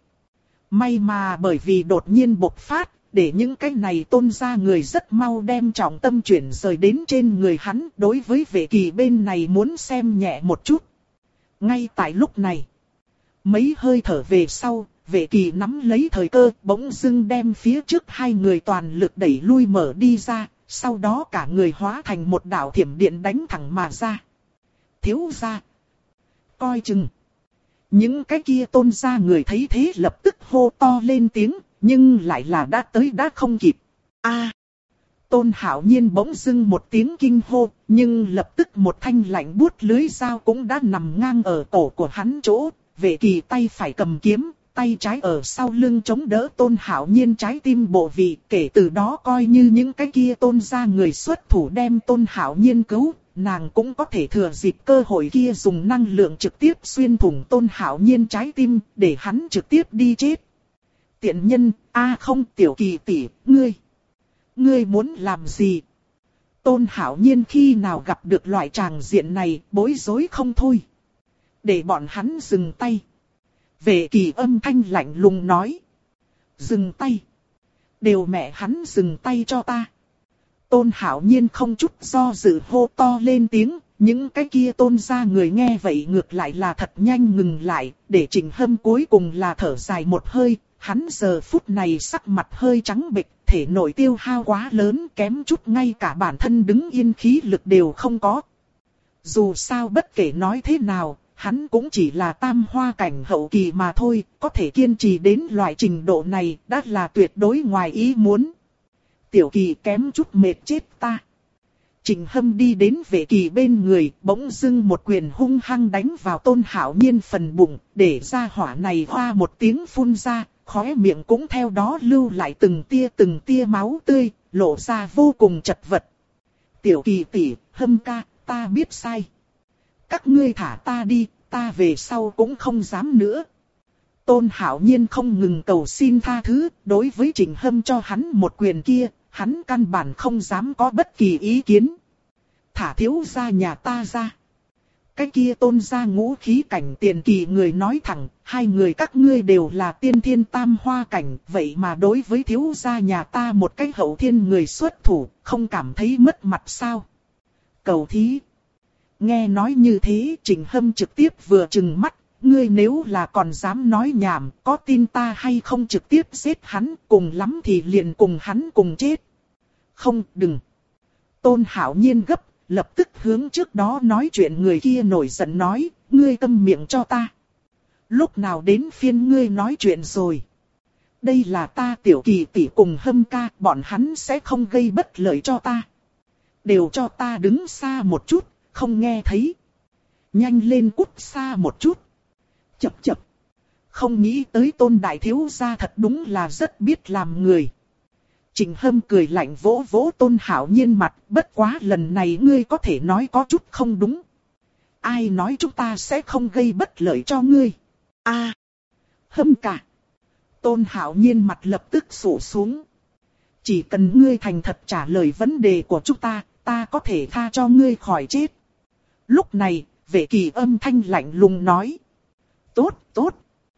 May mà bởi vì đột nhiên bộc phát, để những cái này Tôn gia người rất mau đem trọng tâm chuyển rời đến trên người hắn. Đối với Vệ Kỳ bên này muốn xem nhẹ một chút. Ngay tại lúc này, mấy hơi thở về sau, Vệ Kỳ nắm lấy thời cơ, bỗng dưng đem phía trước hai người toàn lực đẩy lui mở đi ra. Sau đó cả người hóa thành một đạo thiểm điện đánh thẳng mà ra. Thiếu gia, coi chừng. Những cái kia Tôn gia người thấy thế lập tức hô to lên tiếng, nhưng lại là đã tới đã không kịp. A! Tôn Hạo Nhiên bỗng dưng một tiếng kinh hô, nhưng lập tức một thanh lạnh buốt lưới dao cũng đã nằm ngang ở cổ của hắn chỗ. Vệ Kỳ tay phải cầm kiếm, tay trái ở sau lưng chống đỡ Tôn Hạo Nhiên trái tim bộ vị. Kể từ đó coi như những cái kia Tôn gia người xuất thủ đem Tôn Hạo Nhiên cứu, nàng cũng có thể thừa dịp cơ hội kia dùng năng lượng trực tiếp xuyên thủng Tôn Hạo Nhiên trái tim, để hắn trực tiếp đi chết. Tiện nhân, a không Tiểu Kỳ tỷ, ngươi, ngươi muốn làm gì? Tôn Hạo Nhiên khi nào gặp được loại tràng diện này, bối rối không thôi. Để bọn hắn dừng tay. Vệ Kỳ âm thanh lạnh lùng nói. Dừng tay. Đều mẹ hắn dừng tay cho ta. Tôn Hạo Nhiên không chút do dự hô to lên tiếng, Những cái kia Tôn gia người nghe vậy ngược lại là thật nhanh ngừng lại, để Trịnh Hâm cuối cùng là thở dài một hơi, hắn giờ phút này sắc mặt hơi trắng bệch, thể nội tiêu hao quá lớn, kém chút ngay cả bản thân đứng yên khí lực đều không có. Dù sao bất kể nói thế nào, hắn cũng chỉ là tam hoa cảnh hậu kỳ mà thôi, có thể kiên trì đến loại trình độ này đã là tuyệt đối ngoài ý muốn. Tiểu Kỳ kém chút mệt chết ta. Trịnh Hâm đi đến Vệ Kỳ bên người, bỗng dưng một quyền hung hăng đánh vào Tôn Hạo Nhiên phần bụng, để ra hỏa này hoa một tiếng phun ra, khóe miệng cũng theo đó lưu lại từng tia từng tia máu tươi, lộ ra vô cùng chật vật. Tiểu Kỳ tỷ, Hâm ca, ta biết sai. Các ngươi thả ta đi, ta về sau cũng không dám nữa. Tôn Hạo Nhiên không ngừng cầu xin tha thứ, đối với Trịnh Hâm cho hắn một quyền kia, hắn căn bản không dám có bất kỳ ý kiến. Thả thiếu gia nhà ta ra. Cái kia Tôn gia ngũ khí cảnh tiền kỳ người nói thẳng, hai người các ngươi đều là tiên thiên tam hoa cảnh, vậy mà đối với thiếu gia nhà ta một cái hậu thiên người xuất thủ, không cảm thấy mất mặt sao? Cầu thí. Nghe nói như thế, Trịnh Hâm trực tiếp vừa trừng mắt, ngươi nếu là còn dám nói nhảm, có tin ta hay không trực tiếp giết hắn, cùng lắm thì liền cùng hắn cùng chết. Không, đừng. Tôn Hạo Nhiên gấp, lập tức hướng trước đó nói chuyện người kia nổi giận nói, ngươi câm miệng cho ta. Lúc nào đến phiên ngươi nói chuyện rồi? Đây là ta Tiểu Kỳ tỷ cùng Hâm ca, bọn hắn sẽ không gây bất lợi cho ta. Đều cho ta đứng xa một chút, không nghe thấy. Nhanh lên cút xa một chút. Chập chập. Không nghĩ tới Tôn đại thiếu gia thật đúng là rất biết làm người. Trịnh Hâm cười lạnh vỗ vỗ Tôn Hạo Nhiên mặt, bất quá lần này ngươi có thể nói có chút không đúng. Ai nói chúng ta sẽ không gây bất lợi cho ngươi? A, à, Hâm cả. Tôn Hạo Nhiên mặt lập tức sụ xuống. Chỉ cần ngươi thành thật trả lời vấn đề của chúng ta, ta có thể tha cho ngươi khỏi chết. Lúc này, Vệ Kỳ âm thanh lạnh lùng nói. Tốt, tốt.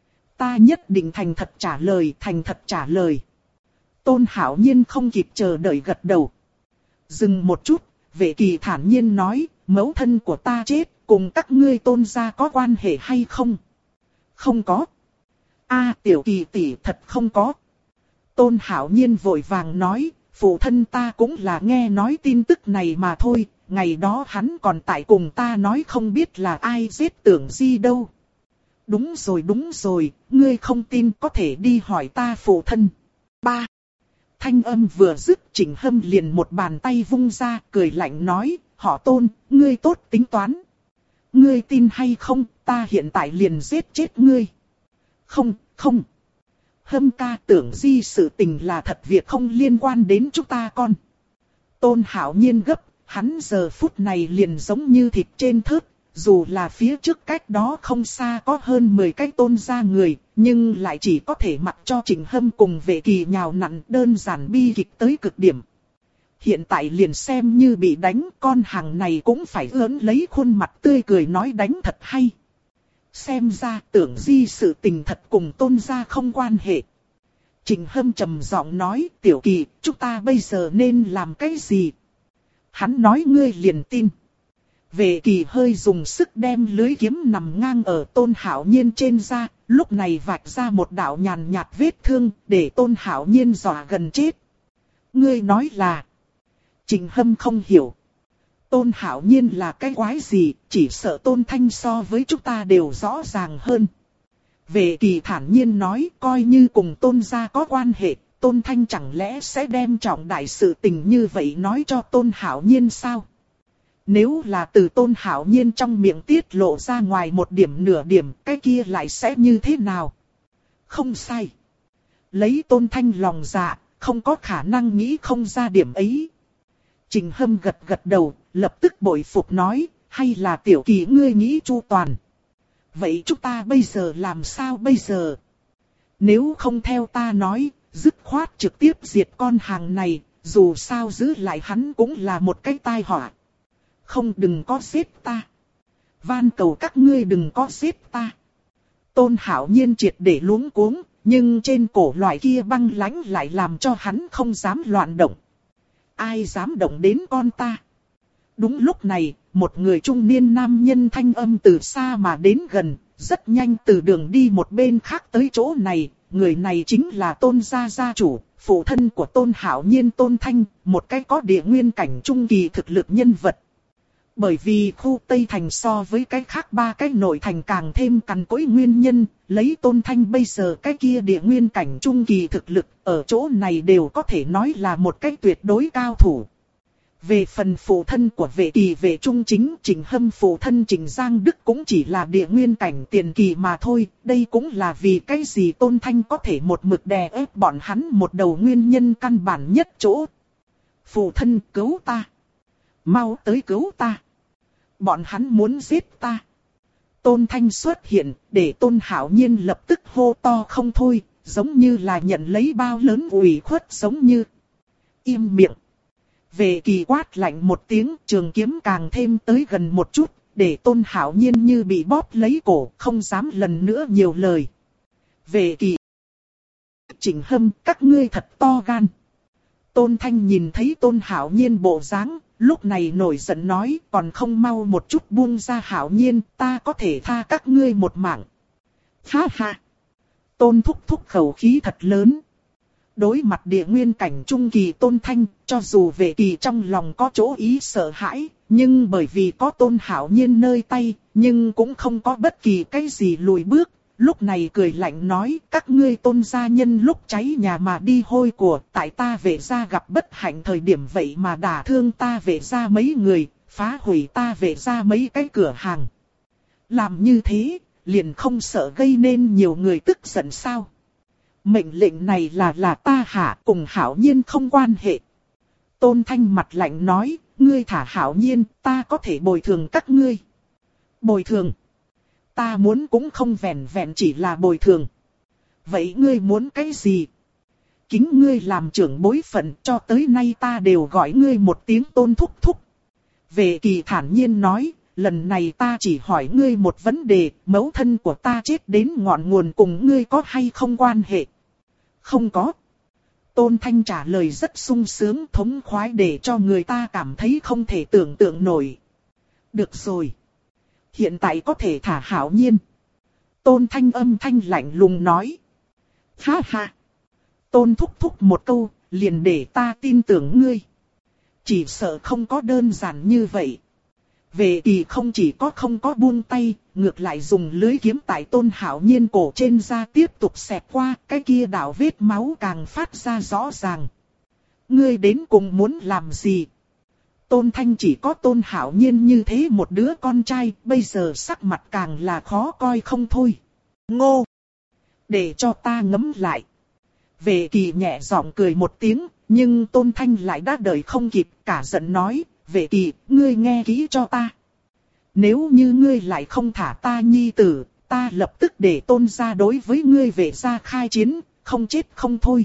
Ta nhất định thành thật trả lời, thành thật trả lời. Tôn Hạo Nhiên không kịp chờ đợi gật đầu. Dừng một chút, Vệ Kỳ thản nhiên nói, mẫu thân của ta chết, cùng các ngươi Tôn gia có quan hệ hay không? Không có. A, Tiểu Kỳ tỷ thật không có. Tôn Hạo Nhiên vội vàng nói, phụ thân ta cũng là nghe nói tin tức này mà thôi, ngày đó hắn còn tại cùng ta nói không biết là ai giết Tưởng Di đâu. Đúng rồi đúng rồi, ngươi không tin có thể đi hỏi ta phụ thân. Ba. Thanh âm vừa dứt, Trịnh Hâm liền một bàn tay vung ra, cười lạnh nói, họ Tôn, ngươi tốt tính toán. Ngươi tin hay không, ta hiện tại liền giết chết ngươi. Không, không. Hâm ca, Tưởng Di sự tình là thật việc không liên quan đến chúng ta con. Tôn Hạo Nhiên gấp, hắn giờ phút này liền giống như thịt trên thớt, dù là phía trước cách đó không xa có hơn mười cái Tôn gia người, nhưng lại chỉ có thể mặc cho Trịnh Hâm cùng Vệ Kỳ nhào nặn, đơn giản bi kịch tới cực điểm. Hiện tại liền xem như bị đánh, con hàng này cũng phải ớn lấy khuôn mặt tươi cười nói đánh thật hay. Xem ra Tưởng Di sự tình thật cùng Tôn gia không quan hệ. Trịnh Hâm trầm giọng nói, Tiểu Kỳ, chúng ta bây giờ nên làm cái gì? Hắn nói ngươi liền tin. Vệ Kỳ hơi dùng sức đem lưới kiếm nằm ngang ở Tôn Hạo Nhiên trên da, lúc này vạch ra một đạo nhàn nhạt vết thương, để Tôn Hạo Nhiên dọa gần chết. Ngươi nói là... Trịnh Hâm không hiểu. Tôn Hạo Nhiên là cái quái gì, chỉ sợ Tôn Thanh so với chúng ta đều rõ ràng hơn. Vệ Kỳ thản nhiên nói, coi như cùng Tôn gia có quan hệ, Tôn Thanh chẳng lẽ sẽ đem trọng đại sự tình như vậy nói cho Tôn Hạo Nhiên sao? Nếu là từ Tôn Hạo Nhiên trong miệng tiết lộ ra ngoài một điểm nửa điểm, cái kia lại sẽ như thế nào? Không sai. Lấy Tôn Thanh lòng dạ, không có khả năng nghĩ không ra điểm ấy. Trịnh Hâm gật gật đầu, lập tức bội phục nói, hay là Tiểu Kỳ ngươi nghĩ chu toàn. Vậy chúng ta bây giờ làm sao bây giờ? Nếu không theo ta nói, dứt khoát trực tiếp diệt con hàng này, dù sao giữ lại hắn cũng là một cái tai họa. Không, đừng có giết ta. Van cầu các ngươi đừng có giết ta. Tôn Hạo Nhiên triệt để luống cuống, nhưng trên cổ loại kia băng lãnh lại làm cho hắn không dám loạn động. Ai dám động đến con ta? Đúng lúc này, một người trung niên nam nhân thanh âm từ xa mà đến gần, rất nhanh từ đường đi một bên khác tới chỗ này. Người này chính là Tôn gia gia chủ, phụ thân của Tôn Hạo Nhiên Tôn Thanh, một cái có địa nguyên cảnh trung kỳ thực lực nhân vật. Bởi vì khu Tây Thành so với cái khác ba cái nội thành càng thêm cằn cỗi nguyên nhân, lấy Tôn Thanh bây giờ cái kia địa nguyên cảnh trung kỳ thực lực, ở chỗ này đều có thể nói là một cái tuyệt đối cao thủ. Về phần phụ thân của Vệ Kỳ Vệ Trung chính, Trình Hâm phụ thân Trình Giang Đức cũng chỉ là địa nguyên cảnh tiền kỳ mà thôi. Đây cũng là vì cái gì Tôn Thanh có thể một mực đè ép bọn hắn một đầu nguyên nhân căn bản nhất chỗ. Phụ thân, cứu ta! Mau tới cứu ta! Bọn hắn muốn giết ta! Tôn Thanh xuất hiện, để Tôn Hạo Nhiên lập tức hô to không thôi, giống như là nhận lấy bao lớn ủy khuất giống như. Im miệng! Vệ Kỳ quát lạnh một tiếng, trường kiếm càng thêm tới gần một chút, để Tôn Hạo Nhiên như bị bóp lấy cổ, không dám lần nữa nhiều lời. Vệ Kỳ, Trình Hâm, các ngươi thật to gan. Tôn Thanh nhìn thấy Tôn Hạo Nhiên bộ dáng, lúc này nổi giận nói, còn không mau một chút buông ra Hạo Nhiên, ta có thể tha các ngươi một mạng. Ha ha! Tôn thúc thúc khẩu khí thật lớn. Đối mặt địa nguyên cảnh trung kỳ Tôn Thanh, cho dù Vệ Kỳ trong lòng có chỗ ý sợ hãi, nhưng bởi vì có Tôn Hạo Nhiên nơi tay, nhưng cũng không có bất kỳ cái gì lùi bước. Lúc này cười lạnh nói, các ngươi Tôn gia nhân lúc cháy nhà mà đi hôi của, tại ta Vệ gia gặp bất hạnh thời điểm vậy mà đả thương ta Vệ gia mấy người, phá hủy ta Vệ gia mấy cái cửa hàng. Làm như thế, liền không sợ gây nên nhiều người tức giận sao? Mệnh lệnh này là là ta hạ, cùng Hạo Nhiên không quan hệ. Tôn Thanh mặt lạnh nói, ngươi thả Hạo Nhiên, ta có thể bồi thường các ngươi. Bồi thường? Ta muốn cũng không vẹn vẹn chỉ là bồi thường. Vậy ngươi muốn cái gì? Kính ngươi làm trưởng bối phận, cho tới nay ta đều gọi ngươi một tiếng Tôn thúc thúc. Vệ Kỳ thản nhiên nói, lần này ta chỉ hỏi ngươi một vấn đề, mẫu thân của ta chết đến ngọn nguồn cùng ngươi có hay không quan hệ? Không có. Tôn Thanh trả lời rất sung sướng, thống khoái để cho người ta cảm thấy không thể tưởng tượng nổi. Được rồi. Hiện tại có thể thả Hạo Nhiên. Tôn Thanh âm thanh lạnh lùng nói. Ha ha. Tôn thúc thúc một câu, liền để ta tin tưởng ngươi. Chỉ sợ không có đơn giản như vậy. Vệ Kỳ không chỉ có không có buông tay, ngược lại dùng lưới kiếm tại Tôn Hạo Nhiên cổ trên da tiếp tục xẹt qua, cái kia đạo vết máu càng phát ra rõ ràng. Ngươi đến cùng muốn làm gì? Tôn Thanh chỉ có Tôn Hạo Nhiên như thế một đứa con trai, bây giờ sắc mặt càng là khó coi không thôi. Ngô! Để cho ta ngẫm lại. Vệ Kỳ nhẹ giọng cười một tiếng, nhưng Tôn Thanh lại đã đợi không kịp, cả giận nói. Vệ Kỳ, ngươi nghe kỹ cho ta. Nếu như ngươi lại không thả ta nhi tử, ta lập tức để Tôn gia đối với ngươi Vệ gia khai chiến, không chết không thôi.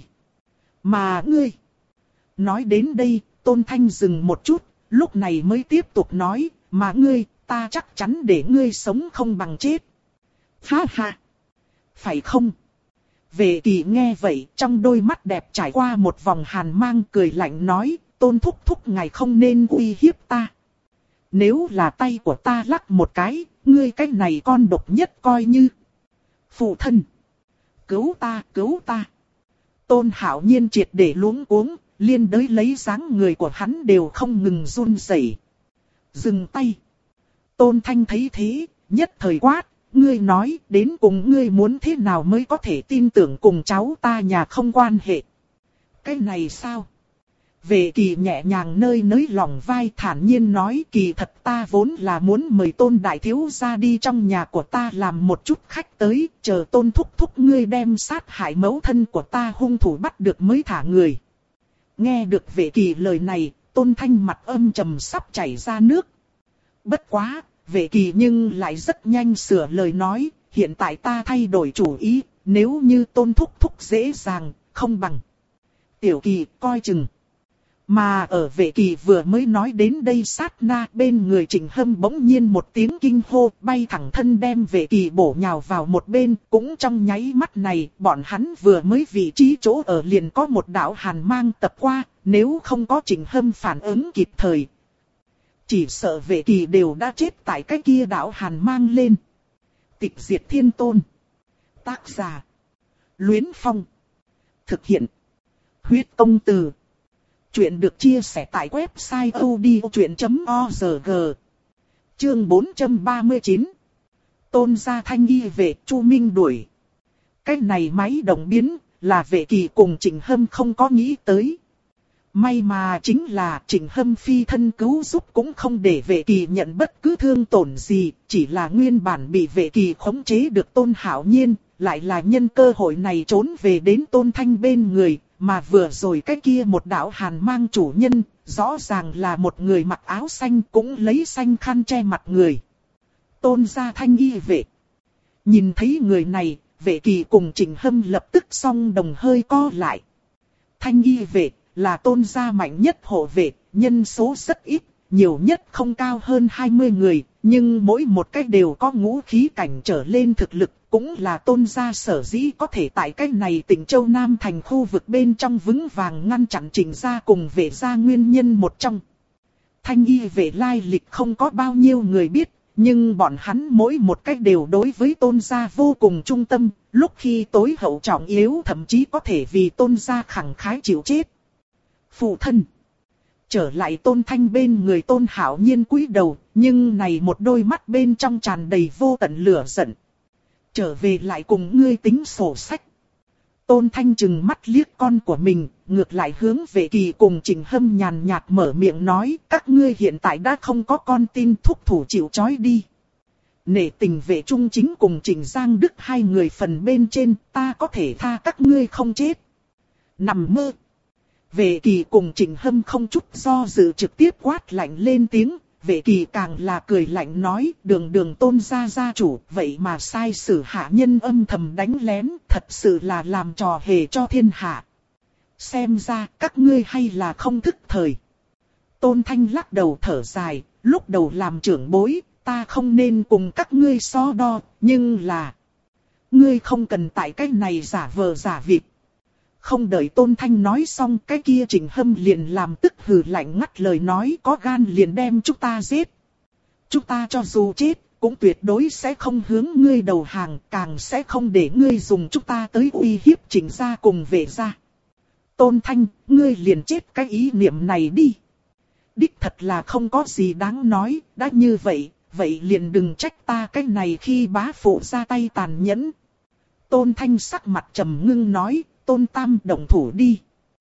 Mà ngươi... Nói đến đây, Tôn Thanh dừng một chút, lúc này mới tiếp tục nói, mà ngươi, ta chắc chắn để ngươi sống không bằng chết. Ha ha! Phải không? Vệ Kỳ nghe vậy, trong đôi mắt đẹp trải qua một vòng hàn mang cười lạnh nói, Tôn thúc thúc ngài không nên uy hiếp ta. Nếu là tay của ta lắc một cái, ngươi cái này con độc nhất coi như. Phụ thân! Cứu ta, cứu ta! Tôn Hạo Nhiên triệt để luống cuống, liên đới lấy dáng người của hắn đều không ngừng run rẩy. Dừng tay! Tôn Thanh thấy thế, nhất thời quát, ngươi nói đến cùng ngươi muốn thế nào mới có thể tin tưởng cùng cháu ta nhà không quan hệ. Cái này sao? Vệ Kỳ nhẹ nhàng nơi nới lòng vai thản nhiên nói, kỳ thật ta vốn là muốn mời Tôn đại thiếu gia đi trong nhà của ta làm một chút khách tới, chờ Tôn thúc thúc ngươi đem sát hại mẫu thân của ta hung thủ bắt được mới thả người. Nghe được Vệ Kỳ lời này, Tôn Thanh mặt âm trầm sắp chảy ra nước. Bất quá, Vệ Kỳ nhưng lại rất nhanh sửa lời nói, hiện tại ta thay đổi chủ ý, nếu như Tôn thúc thúc dễ dàng, không bằng. Tiểu Kỳ coi chừng. Mà ở Vệ Kỳ vừa mới nói đến đây sát na, bên người Trình Hâm bỗng nhiên một tiếng kinh hô, bay thẳng thân đem Vệ Kỳ bổ nhào vào một bên. Cũng trong nháy mắt này, bọn hắn vừa mới vị trí chỗ ở liền có một đạo hàn mang tập qua, nếu không có Trình Hâm phản ứng kịp thời, Chỉ sợ vệ kỳ đều đã chết tại cái kia đạo hàn mang lên. Tịch diệt thiên tôn. Tác giả. Luyến Phong. Thực hiện. Huyết công từ. Chuyện được chia sẻ tại website odchuyện chấm org. Chương bốn trăm ba mươi chín. Tôn gia thanh y vệ Chu Minh đuổi. Cái này máy động biến là vệ kỳ cùng Trịnh Hâm không có nghĩ tới. May mà chính là Trịnh Hâm phi thân cứu giúp cũng không để vệ kỳ nhận bất cứ thương tổn gì, chỉ là nguyên bản bị vệ kỳ khống chế được Tôn Hạo Nhiên, lại là nhân cơ hội này trốn về đến Tôn Thanh bên người, mà vừa rồi cái kia một đạo hàn mang chủ nhân, rõ ràng là một người mặc áo xanh cũng lấy xanh khăn che mặt người. Tôn gia thanh y vệ. Nhìn thấy người này, vệ kỳ cùng Trịnh Hâm lập tức song đồng hơi co lại. Thanh y vệ là Tôn gia mạnh nhất hộ vệ, nhân số rất ít, nhiều nhất không cao hơn hai mươi người, nhưng mỗi một cái đều có ngũ khí cảnh trở lên thực lực, cũng là Tôn gia sở dĩ có thể tại cái này tỉnh Châu Nam thành khu vực bên trong vững vàng ngăn chặn Trịnh gia cùng vệ gia nguyên nhân một trong. Thanh y vệ lai lịch không có bao nhiêu người biết, nhưng bọn hắn mỗi một cách đều đối với Tôn gia vô cùng trung tâm, lúc khi tối hậu trọng yếu thậm chí có thể vì Tôn gia khẳng khái chịu chết. Phụ thân. Trở lại Tôn Thanh bên người Tôn Hạo Nhiên cúi đầu, nhưng này một đôi mắt bên trong tràn đầy vô tận lửa giận. Trở về lại cùng ngươi tính sổ sách. Tôn Thanh trừng mắt liếc con của mình, ngược lại hướng về kỳ cùng Trịnh Hâm nhàn nhạt mở miệng nói, các ngươi hiện tại đã không có con tin, thúc thủ chịu trói đi. Nể tình vệ trung chính cùng Trịnh Giang Đức hai người phần bên trên, ta có thể tha các ngươi không chết. Nằm mơ. Vệ kỳ cùng Trịnh Hâm không chút do dự trực tiếp quát lạnh lên tiếng. Vệ kỳ càng là cười lạnh nói, đường đường Tôn gia gia chủ, vậy mà sai sử hạ nhân âm thầm đánh lén, thật sự là làm trò hề cho thiên hạ. Xem ra các ngươi hay là không thức thời. Tôn Thanh lắc đầu thở dài, lúc đầu làm trưởng bối, ta không nên cùng các ngươi so đo, nhưng là... Ngươi không cần tại cái này giả vờ giả vịt. Không đợi Tôn Thanh nói xong, cái kia Trịnh Hâm liền làm tức hừ lạnh ngắt lời nói, có gan liền đem chúng ta giết. Chúng ta cho dù chết, cũng tuyệt đối sẽ không hướng ngươi đầu hàng, càng sẽ không để ngươi dùng chúng ta tới uy hiếp Trịnh gia cùng vệ gia. Tôn Thanh, ngươi liền chết cái ý niệm này đi. Đích thật là không có gì đáng nói, đã như vậy, vậy liền đừng trách ta cái này khi bá phụ ra tay tàn nhẫn. Tôn Thanh sắc mặt trầm ngưng nói, Tôn Tam động thủ đi.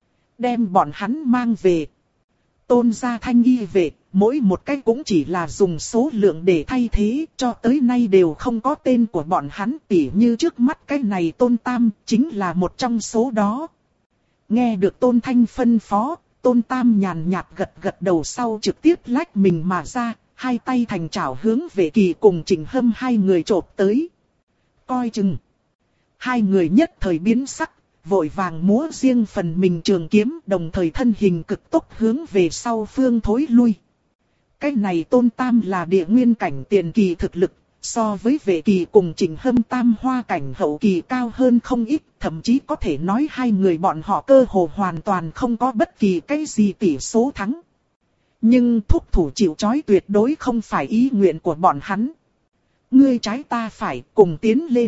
Đem bọn hắn mang về. Tôn gia thanh y về, mỗi một cái cũng chỉ là dùng số lượng để thay thế, cho tới nay đều không có tên của bọn hắn, tỉ như trước mắt cái này Tôn Tam, chính là một trong số đó. Nghe được Tôn Thanh phân phó, Tôn Tam nhàn nhạt gật gật đầu sau trực tiếp lách mình mà ra, hai tay thành chảo hướng về kỳ cùng Trịnh Hâm hai người chộp tới. Coi chừng. Hai người nhất thời biến sắc. Vội vàng múa riêng phần mình trường kiếm, đồng thời thân hình cực tốc hướng về sau phương thối lui. Cái này Tôn Tam là địa nguyên cảnh tiền kỳ thực lực, so với vệ kỳ cùng Trịnh Hâm tam hoa cảnh hậu kỳ cao hơn không ít, thậm chí có thể nói hai người bọn họ cơ hồ hoàn toàn không có bất kỳ cái gì tỷ số thắng. Nhưng thúc thủ chịu trói tuyệt đối không phải ý nguyện của bọn hắn. Ngươi trái ta phải, cùng tiến lên.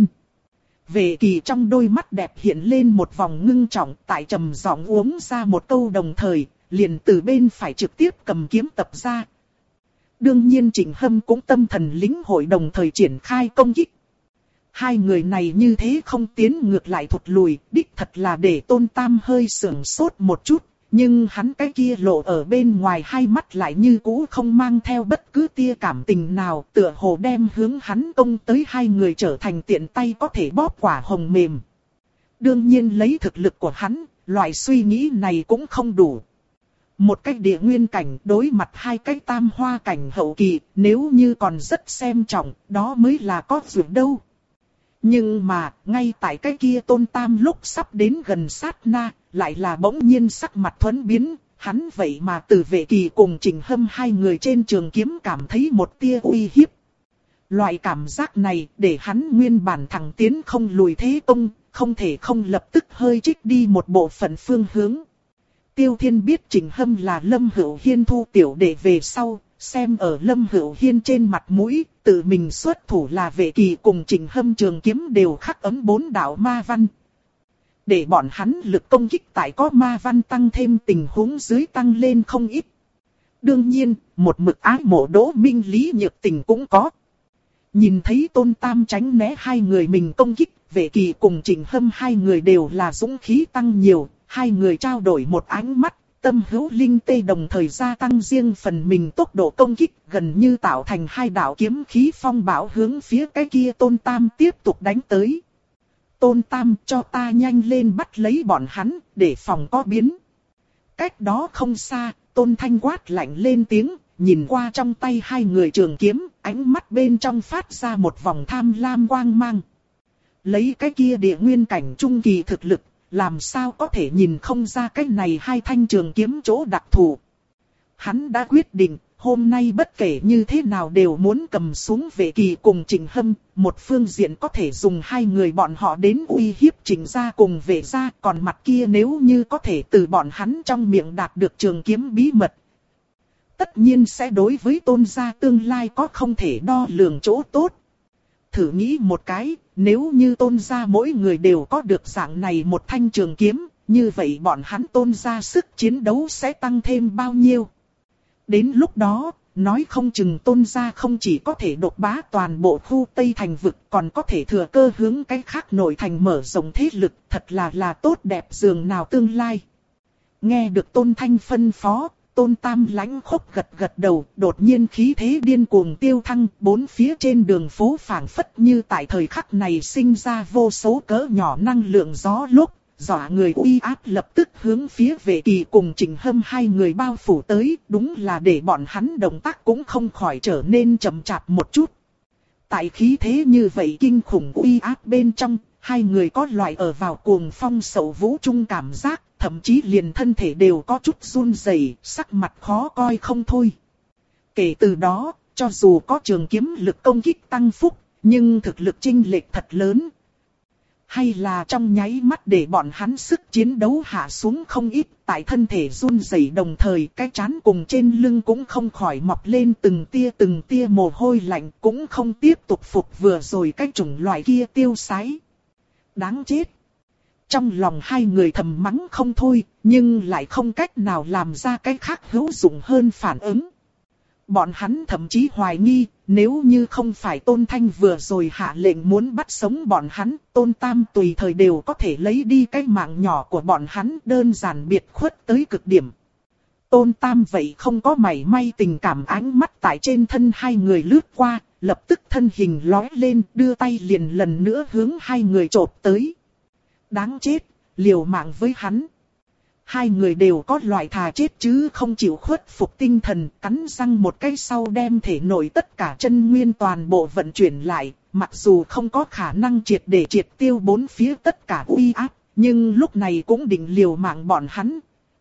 Vệ kỳ trong đôi mắt đẹp hiện lên một vòng ngưng trọng, tại trầm giọng uống ra một câu đồng thời, liền từ bên phải trực tiếp cầm kiếm tập ra. Đương nhiên Trịnh Hâm cũng tâm thần lĩnh hội đồng thời triển khai công kích. Hai người này như thế không tiến ngược lại thụt lùi, đích thật là để Tôn Tam hơi sưởng sốt một chút. Nhưng hắn cái kia lộ ở bên ngoài hai mắt lại như cũ không mang theo bất cứ tia cảm tình nào, tựa hồ đem hướng hắn công tới hai người trở thành tiện tay có thể bóp quả hồng mềm. Đương nhiên lấy thực lực của hắn, loại suy nghĩ này cũng không đủ. Một cái địa nguyên cảnh đối mặt hai cái tam hoa cảnh hậu kỳ, nếu như còn rất xem trọng, đó mới là có dược đâu. Nhưng mà, ngay tại cái kia Tôn Tam lúc sắp đến gần sát na, lại là bỗng nhiên sắc mặt thuẫn biến, hắn vậy mà từ vệ kỳ cùng Trịnh Hâm hai người trên trường kiếm cảm thấy một tia uy hiếp. Loại cảm giác này để hắn nguyên bản thẳng tiến không lùi thế công, không thể không lập tức hơi trích đi một bộ phận phương hướng. Tiêu Thiên biết Trịnh Hâm là Lâm Hữu Hiên thu tiểu đệ về sau, xem ở Lâm Hữu Hiên trên mặt mũi, tự mình xuất thủ là Vệ Kỳ cùng Trình Hâm trường kiếm đều khắc ấm bốn đạo ma văn. Để bọn hắn lực công kích tại có ma văn tăng thêm tình huống dưới tăng lên không ít. Đương nhiên, một mực ái mộ Đỗ Minh Lý Nhược Tình cũng có. Nhìn thấy Tôn Tam tránh né hai người mình công kích, Vệ Kỳ cùng Trình Hâm hai người đều là dũng khí tăng nhiều, hai người trao đổi một ánh mắt, tâm hữu linh tê đồng thời gia tăng riêng phần mình tốc độ công kích, gần như tạo thành hai đạo kiếm khí phong bão hướng phía cái kia Tôn Tam tiếp tục đánh tới. Tôn Tam, cho ta nhanh lên bắt lấy bọn hắn, để phòng có biến. Cách đó không xa, Tôn Thanh quát lạnh lên tiếng, nhìn qua trong tay hai người trường kiếm, ánh mắt bên trong phát ra một vòng tham lam quang mang. Lấy cái kia địa nguyên cảnh trung kỳ thực lực, làm sao có thể nhìn không ra cái này hai thanh trường kiếm chỗ đặc thù. Hắn đã quyết định, hôm nay bất kể như thế nào đều muốn cầm xuống Vệ Kỳ cùng Trình Hâm, một phương diện có thể dùng hai người bọn họ đến uy hiếp Trình gia cùng Vệ gia, còn mặt kia nếu như có thể từ bọn hắn trong miệng đạt được trường kiếm bí mật. Tất nhiên sẽ đối với Tôn gia tương lai có không thể đo lường chỗ tốt. Thử nghĩ một cái, nếu như Tôn gia mỗi người đều có được dạng này một thanh trường kiếm, như vậy bọn hắn Tôn gia sức chiến đấu sẽ tăng thêm bao nhiêu? Đến lúc đó, nói không chừng Tôn gia không chỉ có thể độc bá toàn bộ khu Tây Thành vực, còn có thể thừa cơ hướng cái khác nội thành mở rộng thế lực, thật là là tốt đẹp dường nào tương lai. Nghe được Tôn Thanh phân phó, Tôn Tam lãnh khốc gật gật đầu, đột nhiên khí thế điên cuồng tiêu thăng, bốn phía trên đường phố phảng phất như tại thời khắc này sinh ra vô số cỡ nhỏ năng lượng gió lốc, dọa người uy áp lập tức hướng phía Vệ Kỳ cùng Trình Hâm hai người bao phủ tới, đúng là để bọn hắn động tác cũng không khỏi trở nên chậm chạp một chút. Tại khí thế như vậy kinh khủng uy áp bên trong, hai người có loại ở vào cuồng phong sầu vũ chung cảm giác, thậm chí liền thân thể đều có chút run rẩy, sắc mặt khó coi không thôi. Kể từ đó, cho dù có trường kiếm lực công kích tăng phúc, nhưng thực lực chênh lệch thật lớn. Hay là trong nháy mắt để bọn hắn sức chiến đấu hạ xuống không ít, tại thân thể run rẩy đồng thời cái trán cùng trên lưng cũng không khỏi mọc lên từng tia từng tia mồ hôi lạnh, cũng không tiếp tục phục vừa rồi cái chủng loại kia tiêu sái. Đáng chết! Trong lòng hai người thầm mắng không thôi, nhưng lại không cách nào làm ra cái khác hữu dụng hơn phản ứng. Bọn hắn thậm chí hoài nghi, nếu như không phải Tôn Thanh vừa rồi hạ lệnh muốn bắt sống bọn hắn, Tôn Tam tùy thời đều có thể lấy đi cái mạng nhỏ của bọn hắn, đơn giản biệt khuất tới cực điểm. Tôn Tam vậy không có mảy may tình cảm, ánh mắt tại trên thân hai người lướt qua, lập tức thân hình lói lên, đưa tay liền lần nữa hướng hai người chộp tới. Đáng chết, liều mạng với hắn. Hai người đều có loại thà chết chứ không chịu khuất phục tinh thần, cắn răng một cái sau đem thể nội tất cả chân nguyên toàn bộ vận chuyển lại, mặc dù không có khả năng triệt để triệt tiêu bốn phía tất cả uy áp, nhưng lúc này cũng định liều mạng bọn hắn.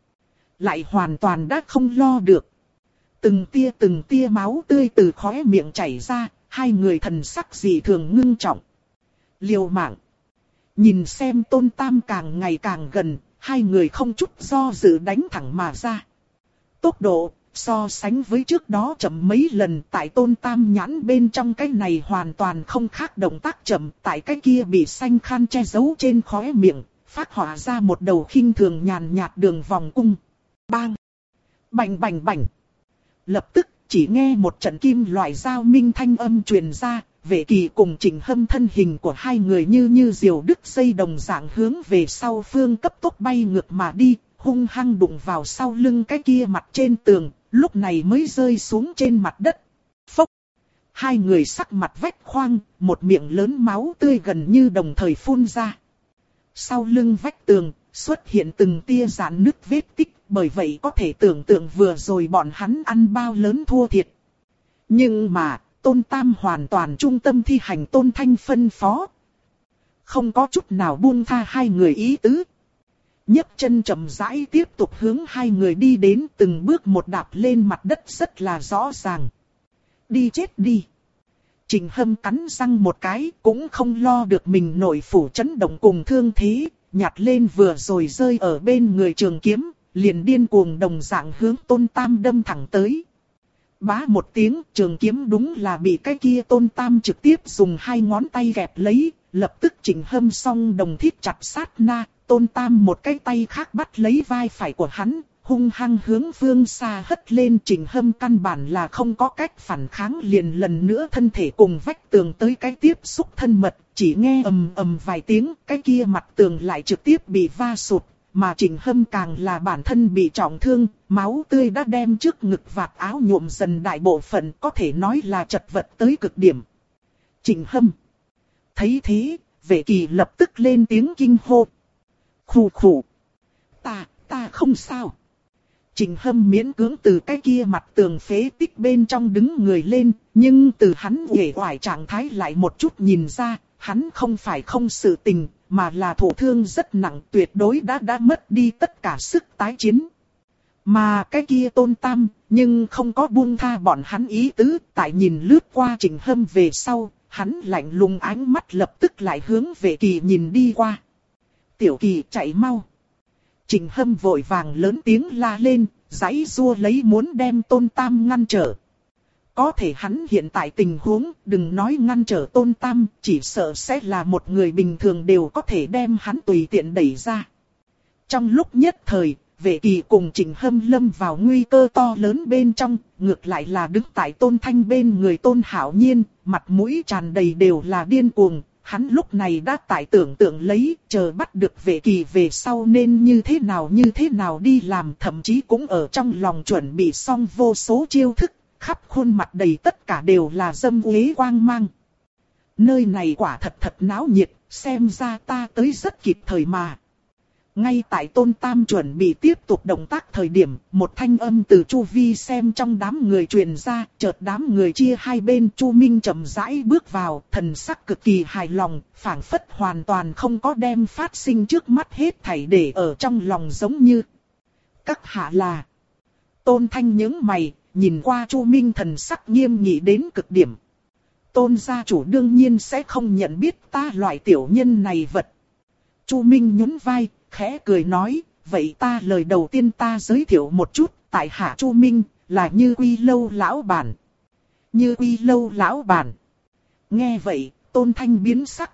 Lại hoàn toàn đã không lo được. Từng tia từng tia máu tươi từ khóe miệng chảy ra, hai người thần sắc dị thường ngưng trọng. Liều mạng. Nhìn xem Tôn Tam càng ngày càng gần, hai người không chút do dự đánh thẳng mà ra. Tốc độ, so sánh với trước đó chậm mấy lần, tại Tôn Tam nhãn bên trong cái này hoàn toàn không khác động tác chậm, tại cái kia bị xanh khăn che giấu trên khóe miệng, phát họa ra một đầu khinh thường nhàn nhạt đường vòng cung. Bang! Bành bành bành! Lập tức, chỉ nghe một trận kim loại dao minh thanh âm truyền ra. Vệ Kỳ cùng Trình Hâm thân hình của hai người như như diều đứt dây đồng dạng hướng về sau phương cấp tốc bay ngược mà đi, hung hăng đụng vào sau lưng cái kia mặt trên tường, lúc này mới rơi xuống trên mặt đất. Phốc! Hai người sắc mặt vách khoang, một miệng lớn máu tươi gần như đồng thời phun ra. Sau lưng vách tường, xuất hiện từng tia rạn nứt vết tích, bởi vậy có thể tưởng tượng vừa rồi bọn hắn ăn bao lớn thua thiệt. Nhưng mà... Tôn Tam hoàn toàn trung tâm thi hành Tôn Thanh phân phó. Không có chút nào buông tha hai người ý tứ. Nhấc chân chậm rãi tiếp tục hướng hai người đi đến, từng bước một đạp lên mặt đất rất là rõ ràng. Đi chết đi. Trình Hâm cắn răng một cái, cũng không lo được mình nội phủ chấn động cùng thương thế, nhặt lên vừa rồi rơi ở bên người trường kiếm, liền điên cuồng đồng dạng hướng Tôn Tam đâm thẳng tới. Bá một tiếng, trường kiếm đúng là bị cái kia Tôn Tam trực tiếp dùng hai ngón tay gẹp lấy, lập tức Trình Hâm song đồng thiết chặt sát na, Tôn Tam một cái tay khác bắt lấy vai phải của hắn, hung hăng hướng phương xa hất lên. Trình Hâm căn bản là không có cách phản kháng, liền lần nữa thân thể cùng vách tường tới cái tiếp xúc thân mật, chỉ nghe ầm ầm vài tiếng, cái kia mặt tường lại trực tiếp bị va sụt. Mà Trình Hâm càng là bản thân bị trọng thương, máu tươi đã đem trước ngực vạt áo nhuộm dần đại bộ phận, có thể nói là chật vật tới cực điểm. Trình Hâm thấy thế, Vệ Kỳ lập tức lên tiếng kinh hô. Khù khù. Ta, ta không sao. Trình Hâm miễn cưỡng từ cái kia mặt tường phế tích bên trong đứng người lên, nhưng từ hắn uể oải trạng thái lại một chút nhìn ra, hắn không phải không sự tình, mà là thổ thương rất nặng, tuyệt đối đã đã mất đi tất cả sức tái chiến. Mà cái kia Tôn Tam, nhưng không có buông tha bọn hắn ý tứ, tại nhìn lướt qua Trình Hâm về sau, hắn lạnh lùng ánh mắt lập tức lại hướng Vệ Kỳ nhìn đi qua. Tiểu Kỳ chạy mau. Trình Hâm vội vàng lớn tiếng la lên, giãy giụa lấy muốn đem Tôn Tam ngăn trở. Có thể hắn hiện tại tình huống, đừng nói ngăn trở Tôn Tam, chỉ sợ sẽ là một người bình thường đều có thể đem hắn tùy tiện đẩy ra. Trong lúc nhất thời, Vệ Kỳ cùng Trình Hâm lâm vào nguy cơ to lớn bên trong, ngược lại là đứng tại Tôn Thanh bên người Tôn Hạo Nhiên, mặt mũi tràn đầy đều là điên cuồng. Hắn lúc này đã tại tưởng tượng lấy, chờ bắt được Vệ Kỳ về sau nên như thế nào như thế nào đi làm, thậm chí cũng ở trong lòng chuẩn bị xong vô số chiêu thức, khắp khuôn mặt đầy tất cả đều là dâm uế quang mang. Nơi này quả thật thật náo nhiệt, xem ra ta tới rất kịp thời mà. Ngay tại Tôn Tam chuẩn bị tiếp tục động tác thời điểm, một thanh âm từ chu vi xem trong đám người truyền ra, chợt đám người chia hai bên. Chu Minh chậm rãi bước vào, thần sắc cực kỳ hài lòng, phảng phất hoàn toàn không có đem phát sinh trước mắt hết thảy để ở trong lòng, giống như các hạ là. Tôn Thanh nhướng mày, nhìn qua Chu Minh thần sắc nghiêm nghị đến cực điểm. Tôn gia chủ đương nhiên sẽ không nhận biết ta loại tiểu nhân này vật. Chu Minh nhún vai, khẽ cười nói, vậy ta lời đầu tiên ta giới thiệu một chút, tại hạ Chu Minh, là Như Quy Lâu lão bản. Như Quy Lâu lão bản. Nghe vậy, Tôn Thanh biến sắc.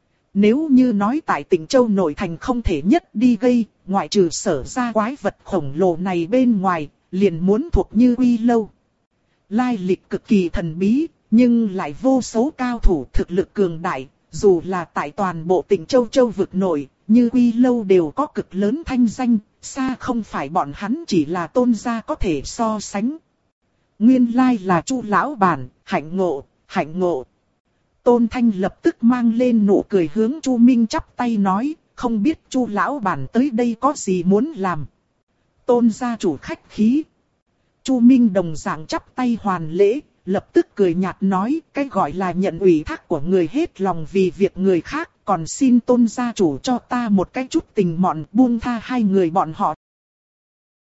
Nếu như nói tại Tịnh Châu nội thành không thể nhất đi gây, ngoại trừ Sở ra quái vật khổng lồ này bên ngoài, liền muốn thuộc Như Quy Lâu. Lai lịch cực kỳ thần bí, nhưng lại vô số cao thủ thực lực cường đại, dù là tại toàn bộ Tịnh Châu châu vực nội, Như Quy Lâu đều có cực lớn thanh danh, xa không phải bọn hắn chỉ là Tôn gia có thể so sánh. Nguyên lai là Chu lão bản, hạnh ngộ, hạnh ngộ. Tôn Thanh lập tức mang lên nụ cười hướng Chu Minh chắp tay nói, không biết Chu lão bản tới đây có gì muốn làm. Tôn gia chủ khách khí. Chu Minh đồng dạng chắp tay hoàn lễ, lập tức cười nhạt nói, cái gọi là nhận ủy thác của người hết lòng vì việc người khác, còn xin Tôn gia chủ cho ta một cái chút tình mọn, buông tha hai người bọn họ